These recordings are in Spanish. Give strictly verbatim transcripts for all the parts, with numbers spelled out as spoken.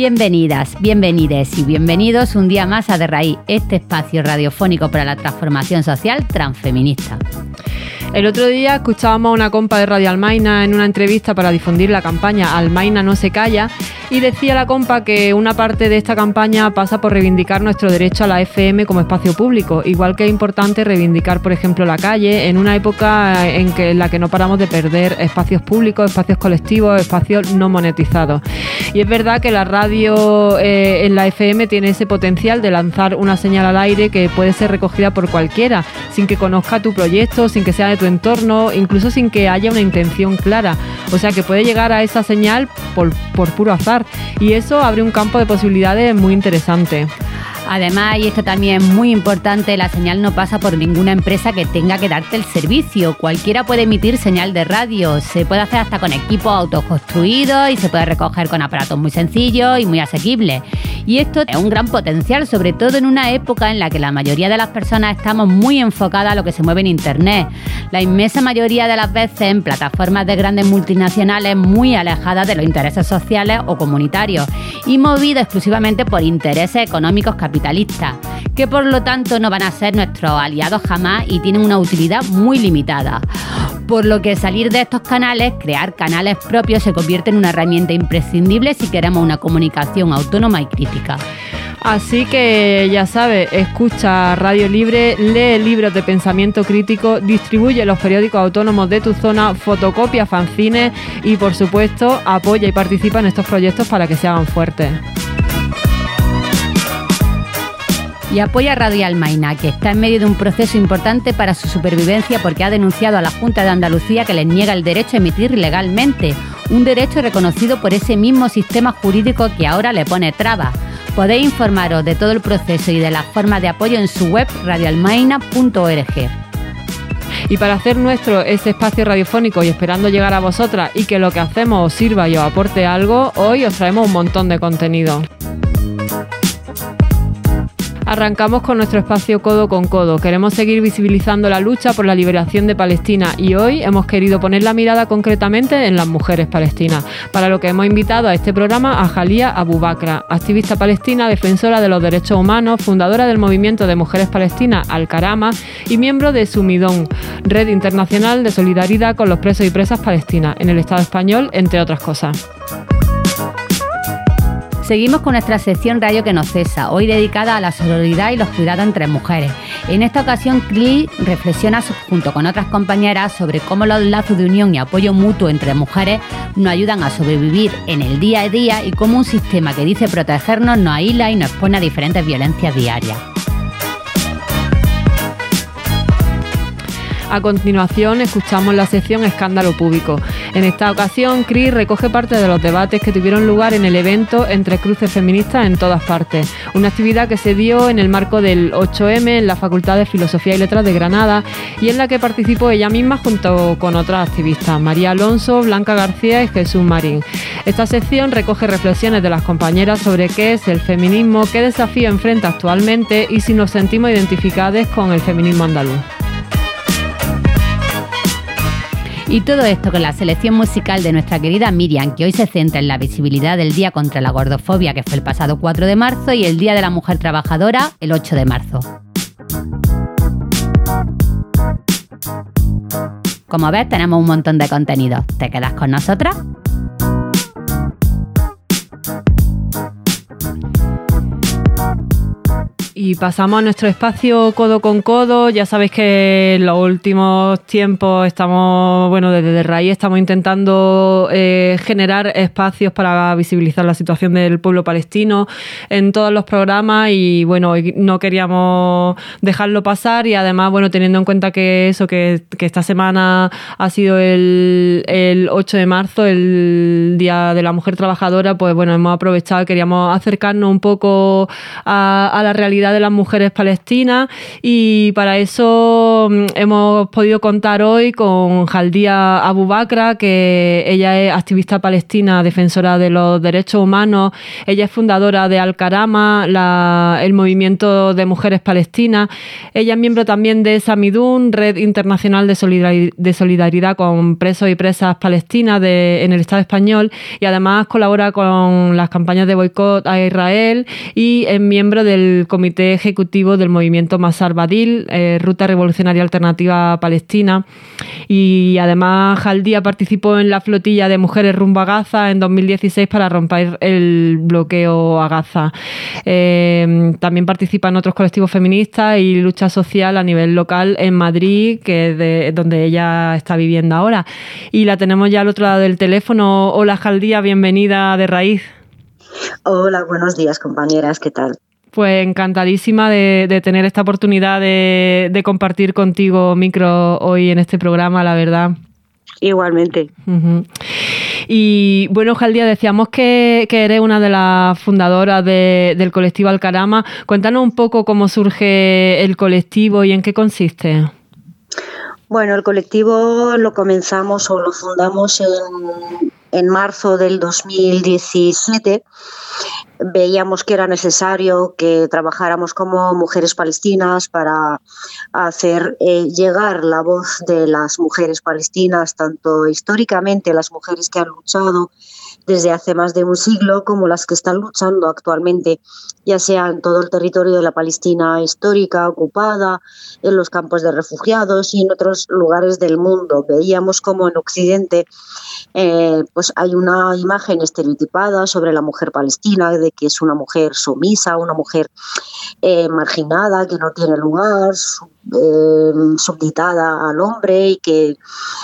Bienvenidas, bienvenides y bienvenidos un día más a De Raíz, este espacio radiofónico para la transformación social transfeminista. El otro día escuchábamos a una compa de Radio Almaina en una entrevista para difundir la campaña Almaina no se calla y decía la compa que una parte de esta campaña pasa por reivindicar nuestro derecho a la F M como espacio público, igual que es importante reivindicar, por ejemplo, la calle en una época en, que, en la que no paramos de perder espacios públicos, espacios colectivos, espacios no monetizados. Y es verdad que la radio eh, en la F M tiene ese potencial de lanzar una señal al aire que puede ser recogida por cualquiera, sin que conozca tu proyecto, sin que sea de tu entorno, incluso sin que haya una intención clara. O sea que puede llegar a esa señal por, por puro azar. Y eso abre un campo de posibilidades muy interesante. Además, y esto también es muy importante, la señal no pasa por ninguna empresa que tenga que darte el servicio. Cualquiera puede emitir señal de radio. Se puede hacer hasta con equipos autoconstruidos y se puede recoger con aparatos muy sencillos y muy asequibles. Y esto es un gran potencial, sobre todo en una época en la que la mayoría de las personas estamos muy enfocadas a lo que se mueve en Internet. La inmensa mayoría de las veces en plataformas de grandes multinacionales muy alejadas de los intereses sociales o comunitarios y movidas exclusivamente por intereses económicos capitalistas, que por lo tanto no van a ser nuestros aliados jamás y tienen una utilidad muy limitada. Por lo que salir de estos canales, crear canales propios, se convierte en una herramienta imprescindible si queremos una comunicación autónoma y crítica. Así que ya sabes, escucha Radio Libre, lee libros de pensamiento crítico, distribuye los periódicos autónomos de tu zona, fotocopia fanzines y por supuesto apoya y participa en estos proyectos para que se hagan fuertes. Y apoya a Radio Almaina, que está en medio de un proceso importante para su supervivencia porque ha denunciado a la Junta de Andalucía que les niega el derecho a emitir legalmente, un derecho reconocido por ese mismo sistema jurídico que ahora le pone trabas. Podéis informaros de todo el proceso y de las formas de apoyo en su web radio almaina punto org. Y para hacer nuestro ese espacio radiofónico y esperando llegar a vosotras y que lo que hacemos os sirva y os aporte algo, hoy os traemos un montón de contenido. Arrancamos con nuestro espacio Codo con Codo. Queremos seguir visibilizando la lucha por la liberación de Palestina y hoy hemos querido poner la mirada concretamente en las mujeres palestinas, para lo que hemos invitado a este programa a Jalía Abu Bakra, activista palestina, defensora de los derechos humanos, fundadora del movimiento de mujeres palestinas Al-Karama y miembro de Sumidón, red internacional de solidaridad con los presos y presas palestinas en el Estado español, entre otras cosas. Seguimos con nuestra sección Radio que no cesa, hoy dedicada a la sororidad y los cuidados entre mujeres. En esta ocasión, Cli reflexiona junto con otras compañeras sobre cómo los lazos de unión y apoyo mutuo entre mujeres nos ayudan a sobrevivir en el día a día y cómo un sistema que dice protegernos nos aísla y nos expone a diferentes violencias diarias. A continuación, escuchamos la sección Escándalo Público. En esta ocasión, Cris recoge parte de los debates que tuvieron lugar en el evento Entre Cruces Feministas en Todas Partes, una actividad que se dio en el marco del ocho eme en la Facultad de Filosofía y Letras de Granada y en la que participó ella misma junto con otras activistas, María Alonso, Blanca García y Jesús Marín. Esta sección recoge reflexiones de las compañeras sobre qué es el feminismo, qué desafío enfrenta actualmente y si nos sentimos identificadas con el feminismo andaluz. Y todo esto con la selección musical de nuestra querida Miriam, que hoy se centra en la visibilidad del Día contra la Gordofobia, que fue el pasado cuatro de marzo, y el Día de la Mujer Trabajadora, el ocho de marzo. Como ves, tenemos un montón de contenido. ¿Te quedas con nosotras? Y pasamos a nuestro espacio Codo con Codo. Ya sabéis que en los últimos tiempos estamos, bueno, desde De Raíz estamos intentando eh, generar espacios para visibilizar la situación del pueblo palestino en todos los programas y, bueno, no queríamos dejarlo pasar y además, bueno, teniendo en cuenta que eso, que, que esta semana ha sido el, el ocho de marzo, el Día de la Mujer Trabajadora, pues, bueno, hemos aprovechado y queríamos acercarnos un poco a, a la realidad de las Mujeres Palestinas, y para eso hemos podido contar hoy con Jaldia Abu Bakra, que ella es activista palestina, defensora de los derechos humanos. Ella es fundadora de Al-Karama, la, el movimiento de mujeres palestinas. Ella es miembro también de Samidun, Red Internacional de Solidaridad, de Solidaridad con Presos y Presas Palestinas de, en el Estado español, y además colabora con las campañas de boicot a Israel, y es miembro del comité ejecutivo del movimiento Masar Badil, eh, Ruta Revolucionaria Alternativa Palestina. Y además Jaldia participó en la flotilla de mujeres rumbo a Gaza en dos mil dieciséis para romper el bloqueo a Gaza. Eh, también participa en otros colectivos feministas y lucha social a nivel local en Madrid, que es de, donde ella está viviendo ahora. Y la tenemos ya al otro lado del teléfono. Hola Jaldia, bienvenida de Raíz. Hola, buenos días compañeras, ¿qué tal? Pues encantadísima de, de tener esta oportunidad de, de compartir contigo micro hoy en este programa, la verdad. Igualmente. Uh-huh. Y bueno, Jaldia, decíamos que, que eres una de las fundadoras de, del colectivo Al-Karama. Cuéntanos un poco cómo surge el colectivo y en qué consiste. Bueno, el colectivo lo comenzamos o lo fundamos en, en marzo del dos mil diecisiete. Veíamos que era necesario que trabajáramos como mujeres palestinas para hacer eh, llegar la voz de las mujeres palestinas, tanto históricamente las mujeres que han luchado desde hace más de un siglo como las que están luchando actualmente, ya sea en todo el territorio de la Palestina histórica, ocupada, en los campos de refugiados y en otros lugares del mundo. Veíamos como en Occidente eh, pues hay una imagen estereotipada sobre la mujer palestina, de que es una mujer sumisa, una mujer eh, marginada, que no tiene lugar, sub, eh, subditada al hombre y que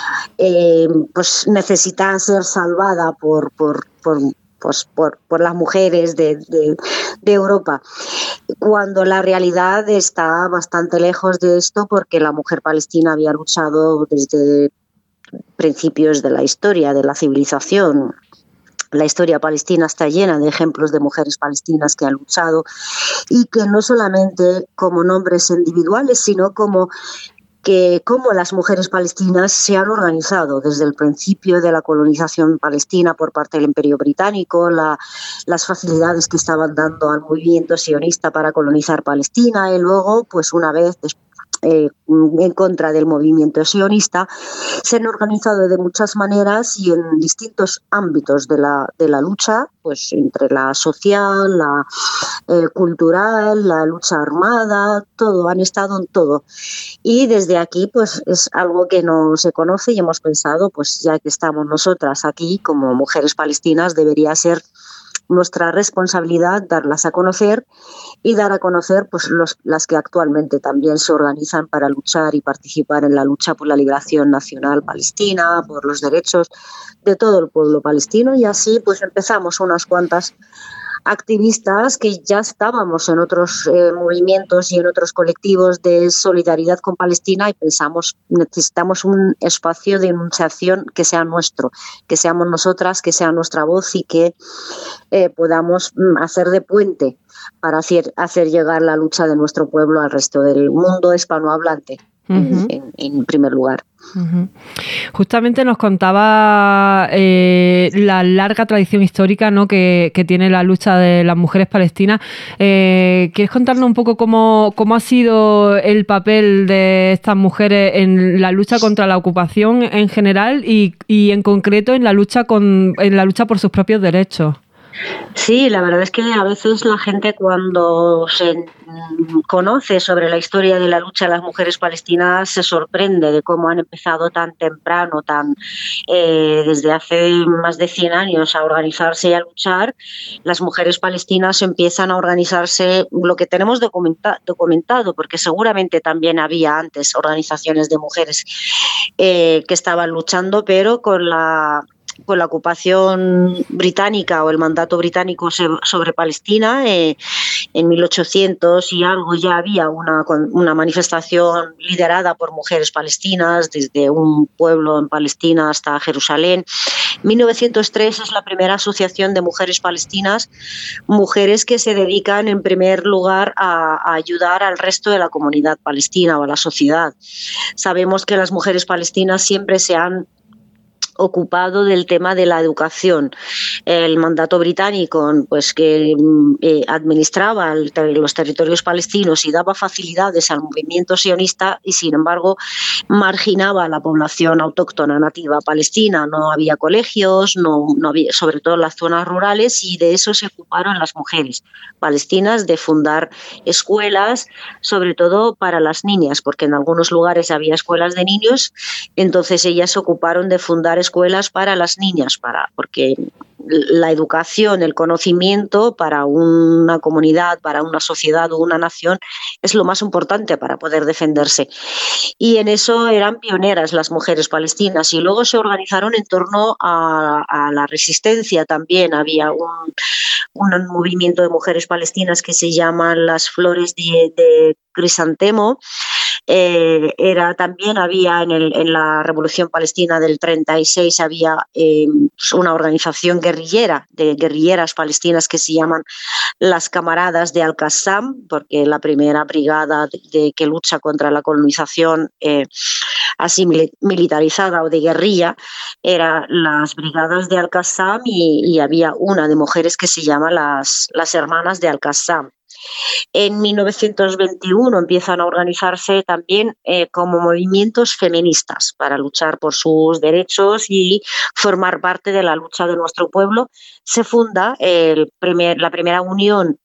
eh, pues necesita ser salvada por, por, por Pues por, por las mujeres de, de, de Europa, cuando la realidad está bastante lejos de esto, porque la mujer palestina había luchado desde principios de la historia, de la civilización. La historia palestina está llena de ejemplos de mujeres palestinas que han luchado y que no solamente como nombres individuales, sino como que cómo las mujeres palestinas se han organizado desde el principio de la colonización palestina por parte del Imperio Británico, la, las facilidades que estaban dando al movimiento sionista para colonizar Palestina, y luego, pues una vez eh, en contra del movimiento sionista, se han organizado de muchas maneras y en distintos ámbitos de la, de la lucha, pues entre la social, la eh, cultural, la lucha armada, todo, han estado en todo. Y desde aquí pues es algo que no se conoce y hemos pensado, pues ya que estamos nosotras aquí como mujeres palestinas, debería ser nuestra responsabilidad darlas a conocer y dar a conocer pues los, las que actualmente también se organizan para luchar y participar en la lucha por la liberación nacional palestina, por los derechos de todo el pueblo palestino. Y así pues empezamos unas cuantas activistas que ya estábamos en otros eh, movimientos y en otros colectivos de solidaridad con Palestina, y pensamos, necesitamos un espacio de enunciación que sea nuestro, que seamos nosotras, que sea nuestra voz y que eh, podamos hacer de puente para hacer, hacer llegar la lucha de nuestro pueblo al resto del mundo hispanohablante. Uh-huh. en, en primer lugar. Uh-huh. Justamente nos contaba eh, la larga tradición histórica, ¿no?, que, que tiene la lucha de las mujeres palestinas. Eh, ¿Quieres contarnos un poco cómo, cómo ha sido el papel de estas mujeres en la lucha contra la ocupación en general y, y en concreto en la lucha con, en la lucha por sus propios derechos? Sí, la verdad es que a veces la gente cuando se conoce sobre la historia de la lucha de las mujeres palestinas se sorprende de cómo han empezado tan temprano, tan eh, desde hace más de cien años a organizarse y a luchar. Las mujeres palestinas empiezan a organizarse, lo que tenemos documenta, documentado, porque seguramente también había antes organizaciones de mujeres eh, que estaban luchando, pero con la con la ocupación británica o el mandato británico sobre Palestina. Eh, en mil ochocientos y algo ya había una, una manifestación liderada por mujeres palestinas desde un pueblo en Palestina hasta Jerusalén. mil novecientos tres es la primera asociación de mujeres palestinas, mujeres que se dedican en primer lugar a, a ayudar al resto de la comunidad palestina o a la sociedad. Sabemos que las mujeres palestinas siempre se han ocupado del tema de la educación. El mandato británico, pues que eh, administraba el, los territorios palestinos y daba facilidades al movimiento sionista, y sin embargo marginaba a la población autóctona nativa palestina. No había colegios, no, no había, sobre todo en las zonas rurales, y de eso se ocuparon las mujeres palestinas, de fundar escuelas, sobre todo para las niñas, porque en algunos lugares había escuelas de niños. Entonces ellas se ocuparon de fundar escuelas para las niñas, para, porque la educación, el conocimiento para una comunidad, para una sociedad o una nación es lo más importante para poder defenderse. Y en eso eran pioneras las mujeres palestinas, y luego se organizaron en torno a, a la resistencia. También había un, un movimiento de mujeres palestinas que se llaman las Flores de, de Crisantemo. Eh, era también había en, el, en la Revolución Palestina del treinta y seis había eh, una organización guerrillera de guerrilleras palestinas que se llaman las Camaradas de Al-Qassam, porque la primera brigada de, de que lucha contra la colonización eh, así militarizada o de guerrilla eran las brigadas de Al-Qassam, y, y había una de mujeres que se llama las, las Hermanas de Al-Qassam. En mil novecientos veintiuno empiezan a organizarse también eh, como movimientos feministas para luchar por sus derechos y formar parte de la lucha de nuestro pueblo. Se funda el primer, la primera unión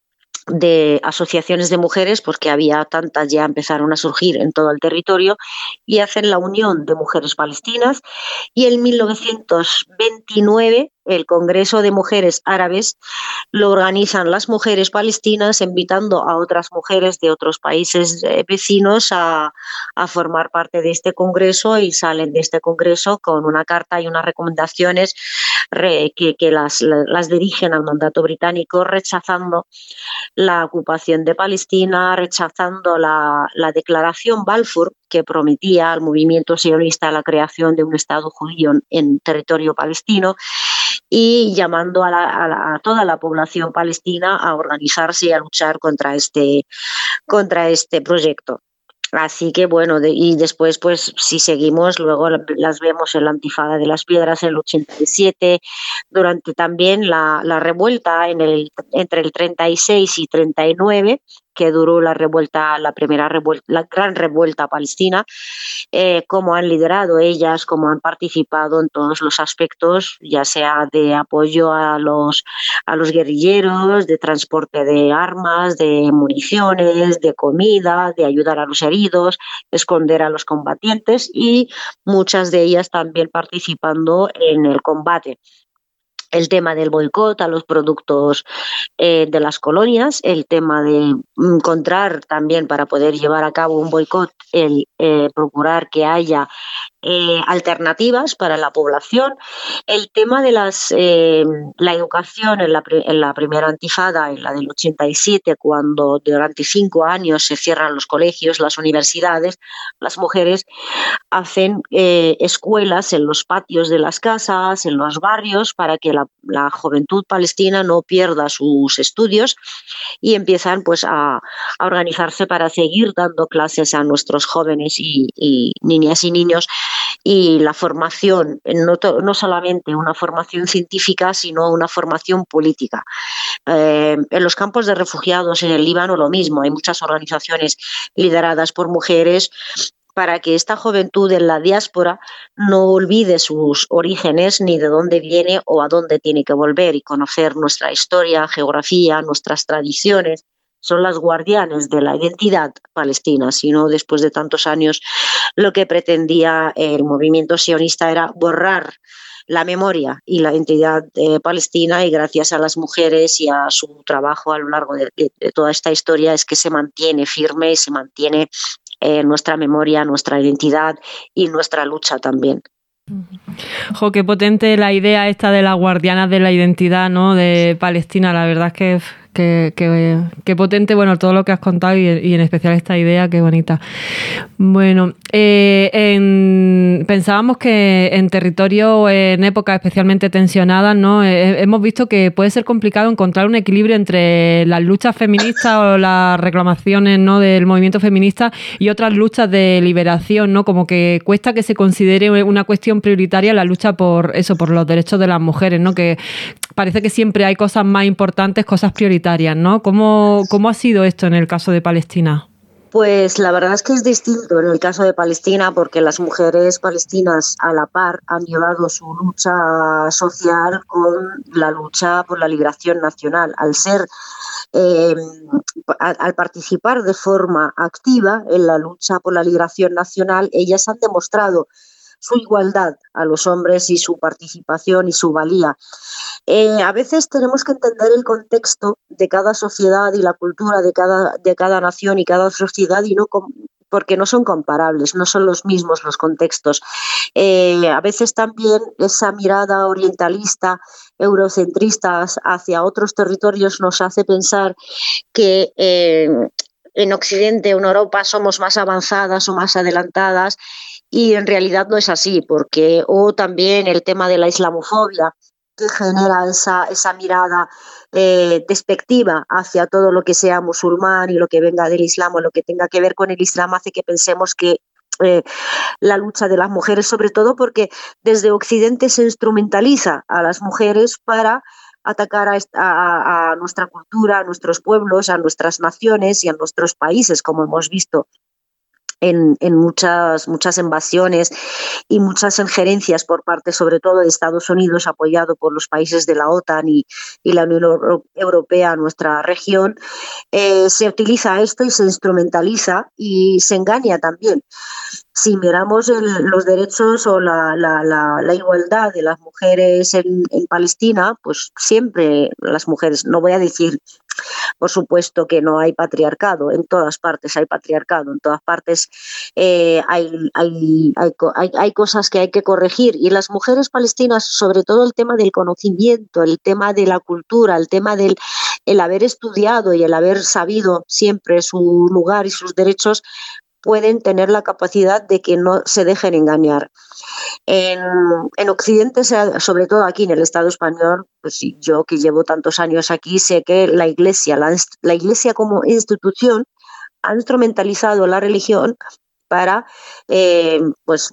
de asociaciones de mujeres, porque había tantas, ya empezaron a surgir en todo el territorio, y hacen la Unión de Mujeres Palestinas. Y en mil novecientos veintinueve el Congreso de Mujeres Árabes lo organizan las mujeres palestinas, invitando a otras mujeres de otros países eh, vecinos a, a formar parte de este congreso, y salen de este congreso con una carta y unas recomendaciones re, que, que las, las dirigen al mandato británico, rechazando la ocupación de Palestina, rechazando la, la declaración Balfour, que prometía al movimiento sionista la creación de un Estado judío en territorio palestino, y llamando a, la, a, la, a toda la población palestina a organizarse y a luchar contra este, contra este proyecto. Así que bueno, de, y después pues si seguimos, luego las vemos en la Intifada de las Piedras en el ochenta y siete, durante también la, la revuelta en el, entre el treinta y seis y treinta y nueve, que duró la revuelta, la primera revuelta, la gran revuelta palestina, eh, cómo han liderado ellas, cómo han participado en todos los aspectos, ya sea de apoyo a los, a los guerrilleros, de transporte de armas, de municiones, de comida, de ayudar a los heridos, de esconder a los combatientes, y muchas de ellas también participando en el combate. El tema del boicot a los productos eh, de las colonias, el tema de encontrar también, para poder llevar a cabo un boicot, el eh, procurar que haya eh, alternativas para la población, el tema de las eh, la educación en la, en la primera intifada, en la del ochenta y siete, cuando durante cinco años se cierran los colegios, las universidades, las mujeres hacen eh, escuelas en los patios de las casas, en los barrios, para que la, la juventud palestina no pierda sus estudios, y empiezan pues a, a organizarse para seguir dando clases a nuestros jóvenes y, y niñas y niños. Y la formación, no, to, no solamente una formación científica, sino una formación política. Eh, en los campos de refugiados en el Líbano lo mismo, hay muchas organizaciones lideradas por mujeres para que esta juventud en la diáspora no olvide sus orígenes, ni de dónde viene o a dónde tiene que volver, y conocer nuestra historia, geografía, nuestras tradiciones. Son las guardianes de la identidad palestina, sino después de tantos años lo que pretendía el movimiento sionista era borrar la memoria y la identidad eh, palestina, y gracias a las mujeres y a su trabajo a lo largo de, de, de toda esta historia es que se mantiene firme y se mantiene eh, nuestra memoria, nuestra identidad y nuestra lucha también. Jo, qué potente la idea esta de las guardianas de la identidad, ¿no?, de Palestina. La verdad es que que, que, que potente, bueno, todo lo que has contado y, y en especial esta idea, qué bonita. Bueno, eh, en, pensábamos que en territorio, en épocas especialmente tensionadas, ¿no?, eh, hemos visto que puede ser complicado encontrar un equilibrio entre las luchas feministas o las reclamaciones, ¿no?, del movimiento feminista y otras luchas de liberación, ¿no? Como que cuesta que se considere una cuestión prioritaria la lucha por eso, por los derechos de las mujeres, ¿no? Que parece que siempre hay cosas más importantes, cosas prioritarias, ¿no? ¿Cómo, cómo ha sido esto en el caso de Palestina? Pues la verdad es que es distinto en el caso de Palestina, porque las mujeres palestinas a la par han llevado su lucha social con la lucha por la liberación nacional. Al ser, eh, al participar de forma activa en la lucha por la liberación nacional, ellas han demostrado su igualdad a los hombres y su participación y su valía. Eh, a veces tenemos que entender el contexto de cada sociedad y la cultura de cada, de cada nación y cada sociedad, y no com- porque no son comparables, no son los mismos los contextos. Eh, a veces también esa mirada orientalista, eurocentrista hacia otros territorios nos hace pensar que eh, en Occidente o en Europa somos más avanzadas o más adelantadas, y en realidad no es así, porque o también el tema de la islamofobia, que genera esa, esa mirada eh, despectiva hacia todo lo que sea musulmán y lo que venga del Islam o lo que tenga que ver con el Islam, hace que pensemos que eh, la lucha de las mujeres, sobre todo porque desde Occidente se instrumentaliza a las mujeres para atacar a, a, a nuestra cultura, a nuestros pueblos, a nuestras naciones y a nuestros países, como hemos visto En, en muchas, muchas invasiones y muchas injerencias por parte, sobre todo, de Estados Unidos, apoyado por los países de la OTAN y, y la Unión Europea a nuestra región. Eh, se utiliza esto y se instrumentaliza y se engaña también. Si miramos el, los derechos o la, la, la, la igualdad de las mujeres en, en Palestina, pues siempre las mujeres, no voy a decir, por supuesto que no hay patriarcado, en todas partes hay patriarcado, en todas partes eh, hay, hay, hay, hay, hay cosas que hay que corregir, y las mujeres palestinas, sobre todo el tema del conocimiento, el tema de la cultura, el tema del el haber estudiado y el haber sabido siempre su lugar y sus derechos, pueden tener la capacidad de que no se dejen engañar. En, en Occidente, sobre todo aquí en el Estado español, pues yo que llevo tantos años aquí, sé que la Iglesia, la, la Iglesia como institución, ha instrumentalizado la religión para eh, pues,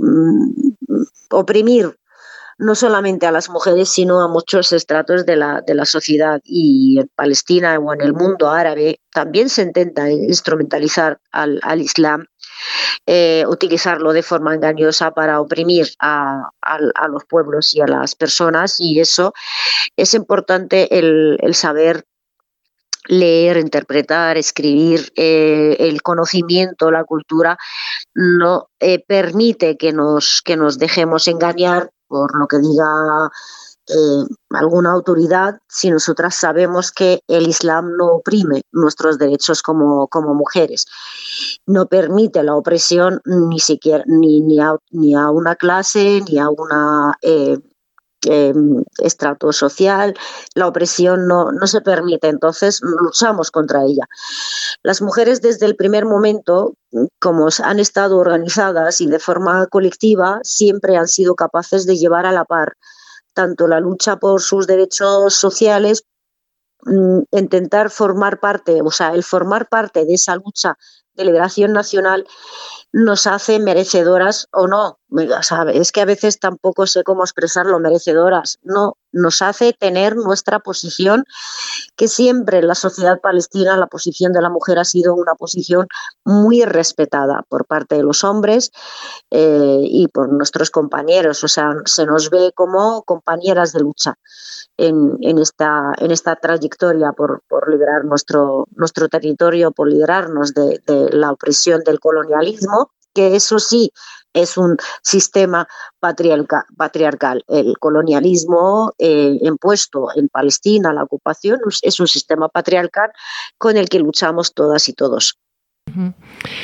oprimir no solamente a las mujeres, sino a muchos estratos de la, de la sociedad. Y en Palestina o en el mundo árabe también se intenta instrumentalizar al, al Islam, eh, utilizarlo de forma engañosa para oprimir a, a, a los pueblos y a las personas, y eso es importante el, el saber leer, interpretar, escribir. Eh, el conocimiento, la cultura no eh, permite que nos, que nos dejemos engañar por lo que diga eh, alguna autoridad, si nosotras sabemos que el Islam no oprime nuestros derechos como, como mujeres, no permite la opresión ni siquiera ni, ni, a, ni a una clase, ni a una eh, eh, estrato social. La opresión no, no se permite, entonces luchamos contra ella. Las mujeres desde el primer momento, como han estado organizadas y de forma colectiva, siempre han sido capaces de llevar a la par tanto la lucha por sus derechos sociales, intentar formar parte, o sea, el formar parte de esa lucha de liberación nacional nos hace merecedoras o no. ¿Sabe? Es que a veces tampoco sé cómo expresarlo, merecedoras. No, nos hace tener nuestra posición, que siempre en la sociedad palestina la posición de la mujer ha sido una posición muy respetada por parte de los hombres eh, y por nuestros compañeros. O sea, se nos ve como compañeras de lucha en, en, esta, en esta trayectoria por, por liberar nuestro, nuestro territorio, por liberarnos de, de la opresión del colonialismo, que eso sí es un sistema patriarca, patriarcal. El colonialismo eh, impuesto en Palestina, la ocupación, es un sistema patriarcal con el que luchamos todas y todos.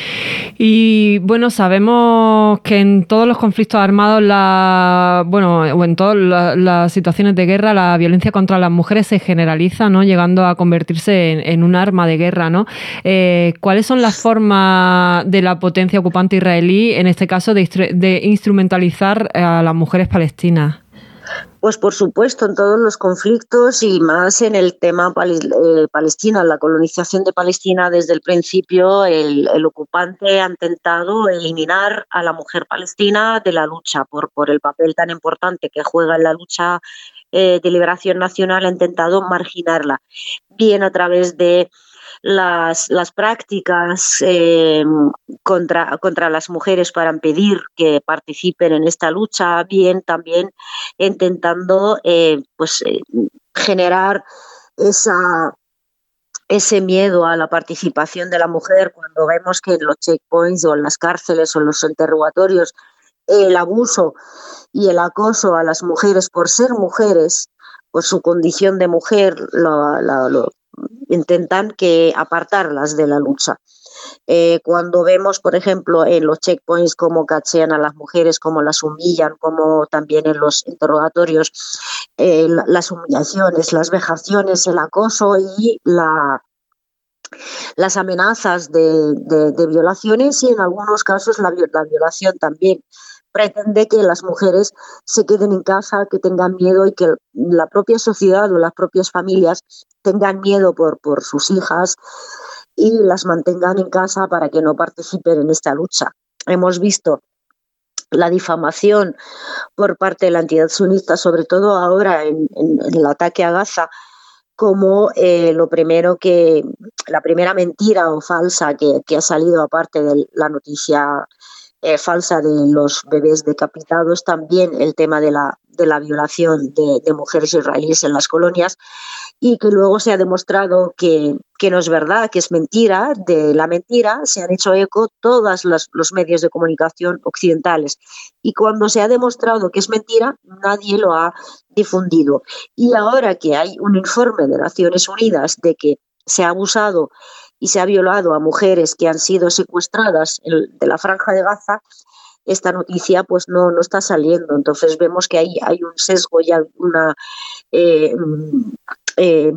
Y bueno, sabemos que en todos los conflictos armados, la, bueno, o en todas la, las situaciones de guerra, la violencia contra las mujeres se generaliza, ¿no? Llegando a convertirse en, en un arma de guerra, ¿no? Eh, ¿Cuáles son las formas de la potencia ocupante israelí, en este caso, de, de instrumentalizar a las mujeres palestinas? Pues por supuesto, en todos los conflictos y más en el tema eh, Palestina, la colonización de Palestina desde el principio, el, el ocupante ha intentado eliminar a la mujer palestina de la lucha por, por el papel tan importante que juega en la lucha eh, de liberación nacional, ha intentado marginarla, bien a través de Las, las prácticas eh, contra, contra las mujeres para impedir que participen en esta lucha, bien también intentando eh, pues, eh, generar esa, ese miedo a la participación de la mujer cuando vemos que en los checkpoints o en las cárceles o en los interrogatorios el abuso y el acoso a las mujeres por ser mujeres, por su condición de mujer, lo, lo, lo intentan que apartarlas de la lucha. Eh, cuando vemos, por ejemplo, en los checkpoints cómo cachean a las mujeres, cómo las humillan, como también en los interrogatorios, eh, las humillaciones, las vejaciones, el acoso y la, las amenazas de, de, de violaciones y en algunos casos la, la violación también. Pretende que las mujeres se queden en casa, que tengan miedo y que la propia sociedad o las propias familias tengan miedo por, por sus hijas y las mantengan en casa para que no participen en esta lucha. Hemos visto la difamación por parte de la entidad sionista, sobre todo ahora en, en, en el ataque a Gaza, como eh, lo primero que, la primera mentira o falsa que, que ha salido aparte de la noticia Eh, falsa de los bebés decapitados, también el tema de la, de la violación de, de mujeres israelíes en las colonias y que luego se ha demostrado que, que no es verdad, que es mentira. De la mentira se han hecho eco todos los, los medios de comunicación occidentales y cuando se ha demostrado que es mentira nadie lo ha difundido. Y ahora que hay un informe de Naciones Unidas de que se ha abusado y se ha violado a mujeres que han sido secuestradas de la Franja de Gaza, esta noticia pues no, no está saliendo. Entonces vemos que hay, hay un sesgo y una eh, eh,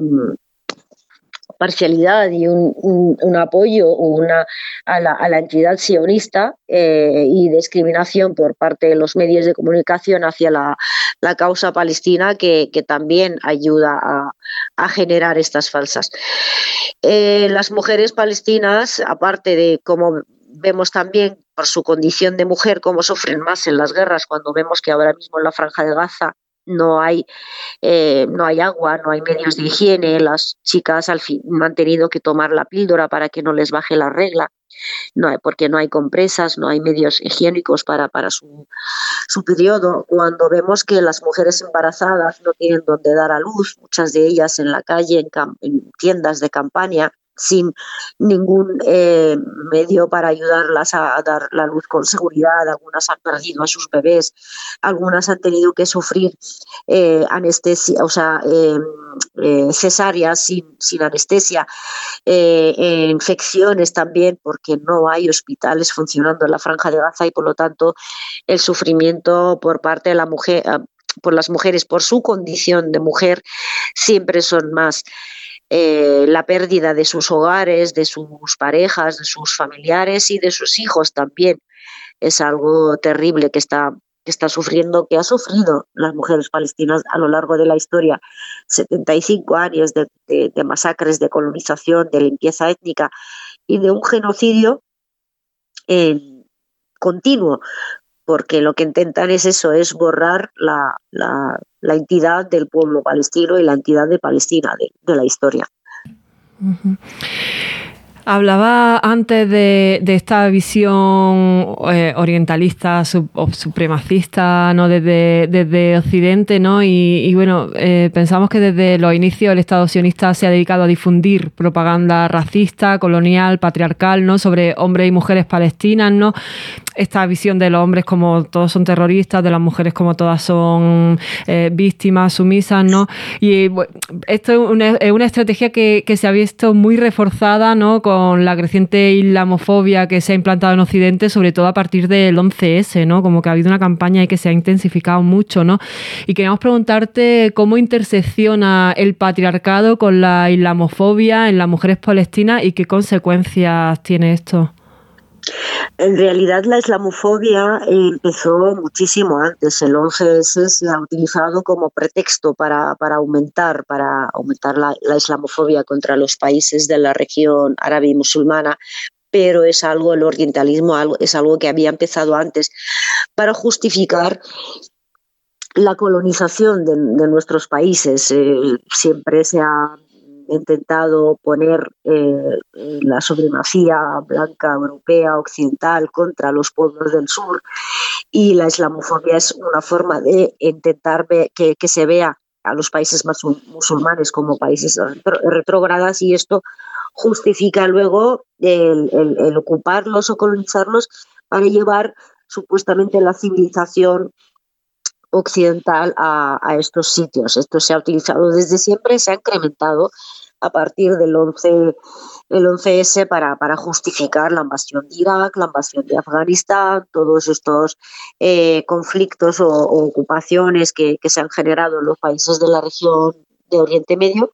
parcialidad y un, un, un apoyo una, a, la, a la entidad sionista eh, y discriminación por parte de los medios de comunicación hacia la, la causa palestina que, que también ayuda a, a generar estas falsas. Eh, las mujeres palestinas, aparte de cómo vemos también por su condición de mujer cómo sufren más en las guerras, cuando vemos que ahora mismo en la Franja de Gaza no hay, eh, no hay agua, no hay medios de higiene, las chicas al fin han tenido que tomar la píldora para que no les baje la regla, no hay, porque no hay compresas, no hay medios higiénicos para, para su, su periodo. Cuando vemos que las mujeres embarazadas no tienen dónde dar a luz, muchas de ellas en la calle, en, cam- en tiendas de campaña, sin ningún eh, medio para ayudarlas a, a dar la luz con seguridad. Algunas han perdido a sus bebés, algunas han tenido que sufrir eh, anestesia, o sea, eh, eh, cesáreas sin, sin anestesia, eh, eh, infecciones también, porque no hay hospitales funcionando en la Franja de Gaza y por lo tanto el sufrimiento por parte de la mujer, por las mujeres, por su condición de mujer, siempre son más. Eh, la pérdida de sus hogares, de sus parejas, de sus familiares y de sus hijos también es algo terrible que está, que está sufriendo, que ha sufrido las mujeres palestinas a lo largo de la historia. setenta y cinco años de, de, de masacres, de colonización, de limpieza étnica y de un genocidio eh, continuo, porque lo que intentan es eso, es borrar la, la, la entidad del pueblo palestino y la entidad de Palestina, de, de la historia. Uh-huh. Hablaba antes de, de esta visión eh, orientalista, sub, supremacista, ¿no? Desde, desde Occidente, ¿no? Y, y bueno, eh, pensamos que desde los inicios el Estado sionista se ha dedicado a difundir propaganda racista, colonial, patriarcal, ¿no? Sobre hombres y mujeres palestinas, ¿no? esta visión de los hombres como todos son terroristas, de las mujeres como todas son eh, víctimas, sumisas, ¿no? Y bueno, esto es una, es una estrategia que, que se ha visto muy reforzada, ¿no? Con la creciente islamofobia que se ha implantado en Occidente, sobre todo a partir del once ese, ¿no? Como que ha habido una campaña ahí que se ha intensificado mucho, ¿no? Y queríamos preguntarte cómo intersecciona el patriarcado con la islamofobia en las mujeres palestinas y qué consecuencias tiene esto. En realidad la islamofobia empezó muchísimo antes. El once ese se ha utilizado como pretexto para, para aumentar, para aumentar la, la islamofobia contra los países de la región árabe y musulmana, pero es algo, el orientalismo algo, es algo que había empezado antes para justificar la colonización de, de nuestros países. Eh, siempre se ha intentado poner eh, la supremacía blanca, europea, occidental contra los pueblos del sur, y la islamofobia es una forma de intentar ve, que, que se vea a los países más musulmanes como países retrógradas, y esto justifica luego el, el, el ocuparlos o colonizarlos para llevar supuestamente la civilización occidental a, a estos sitios. Esto se ha utilizado desde siempre, se ha incrementado a partir del once, el once ese para, para justificar la invasión de Irak, la invasión de Afganistán, todos estos eh, conflictos o, o ocupaciones que, que se han generado en los países de la región de Oriente Medio.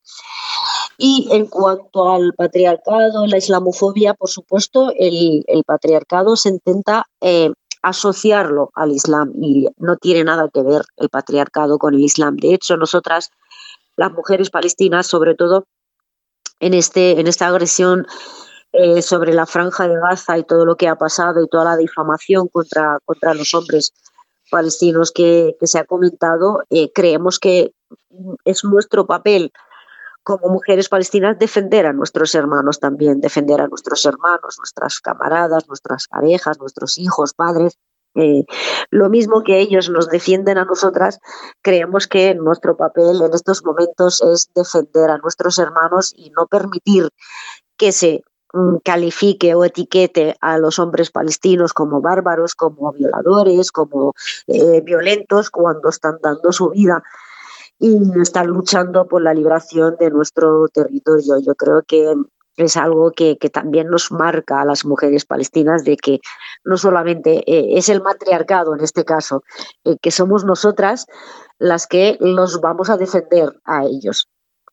Y en cuanto al patriarcado, la islamofobia, por supuesto, el, el patriarcado se intenta eh, asociarlo al Islam, y no tiene nada que ver el patriarcado con el Islam. De hecho, nosotras, las mujeres palestinas, sobre todo en, este, en esta agresión eh, sobre la Franja de Gaza y todo lo que ha pasado y toda la difamación contra, contra los hombres palestinos que, que se ha comentado, eh, creemos que es nuestro papel como mujeres palestinas defender a nuestros hermanos también, defender a nuestros hermanos, nuestras camaradas, nuestras parejas, nuestros hijos, padres. Eh, lo mismo que ellos nos defienden a nosotras, creemos que nuestro papel en estos momentos es defender a nuestros hermanos y no permitir que se mm, califique o etiquete a los hombres palestinos como bárbaros, como violadores, como eh, violentos, cuando están dando su vida y están luchando por la liberación de nuestro territorio. Yo creo que es algo que, que también nos marca a las mujeres palestinas, de que no solamente eh, es el matriarcado en este caso, eh, que somos nosotras las que los vamos a defender a ellos.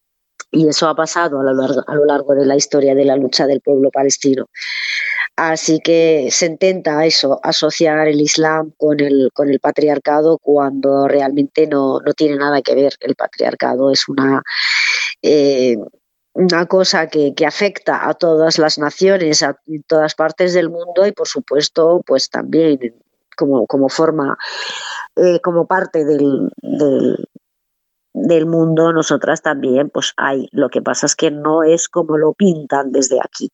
Y eso ha pasado a lo largo, a lo largo de la historia de la lucha del pueblo palestino. Así que se intenta eso, asociar el Islam con el, con el patriarcado, cuando realmente no, no tiene nada que ver. El patriarcado es una, eh, una cosa que, que afecta a todas las naciones, a todas partes del mundo, y por supuesto pues también como, como forma, eh, como parte del, del del mundo, nosotras también pues hay. Lo que pasa es que no es como lo pintan desde aquí.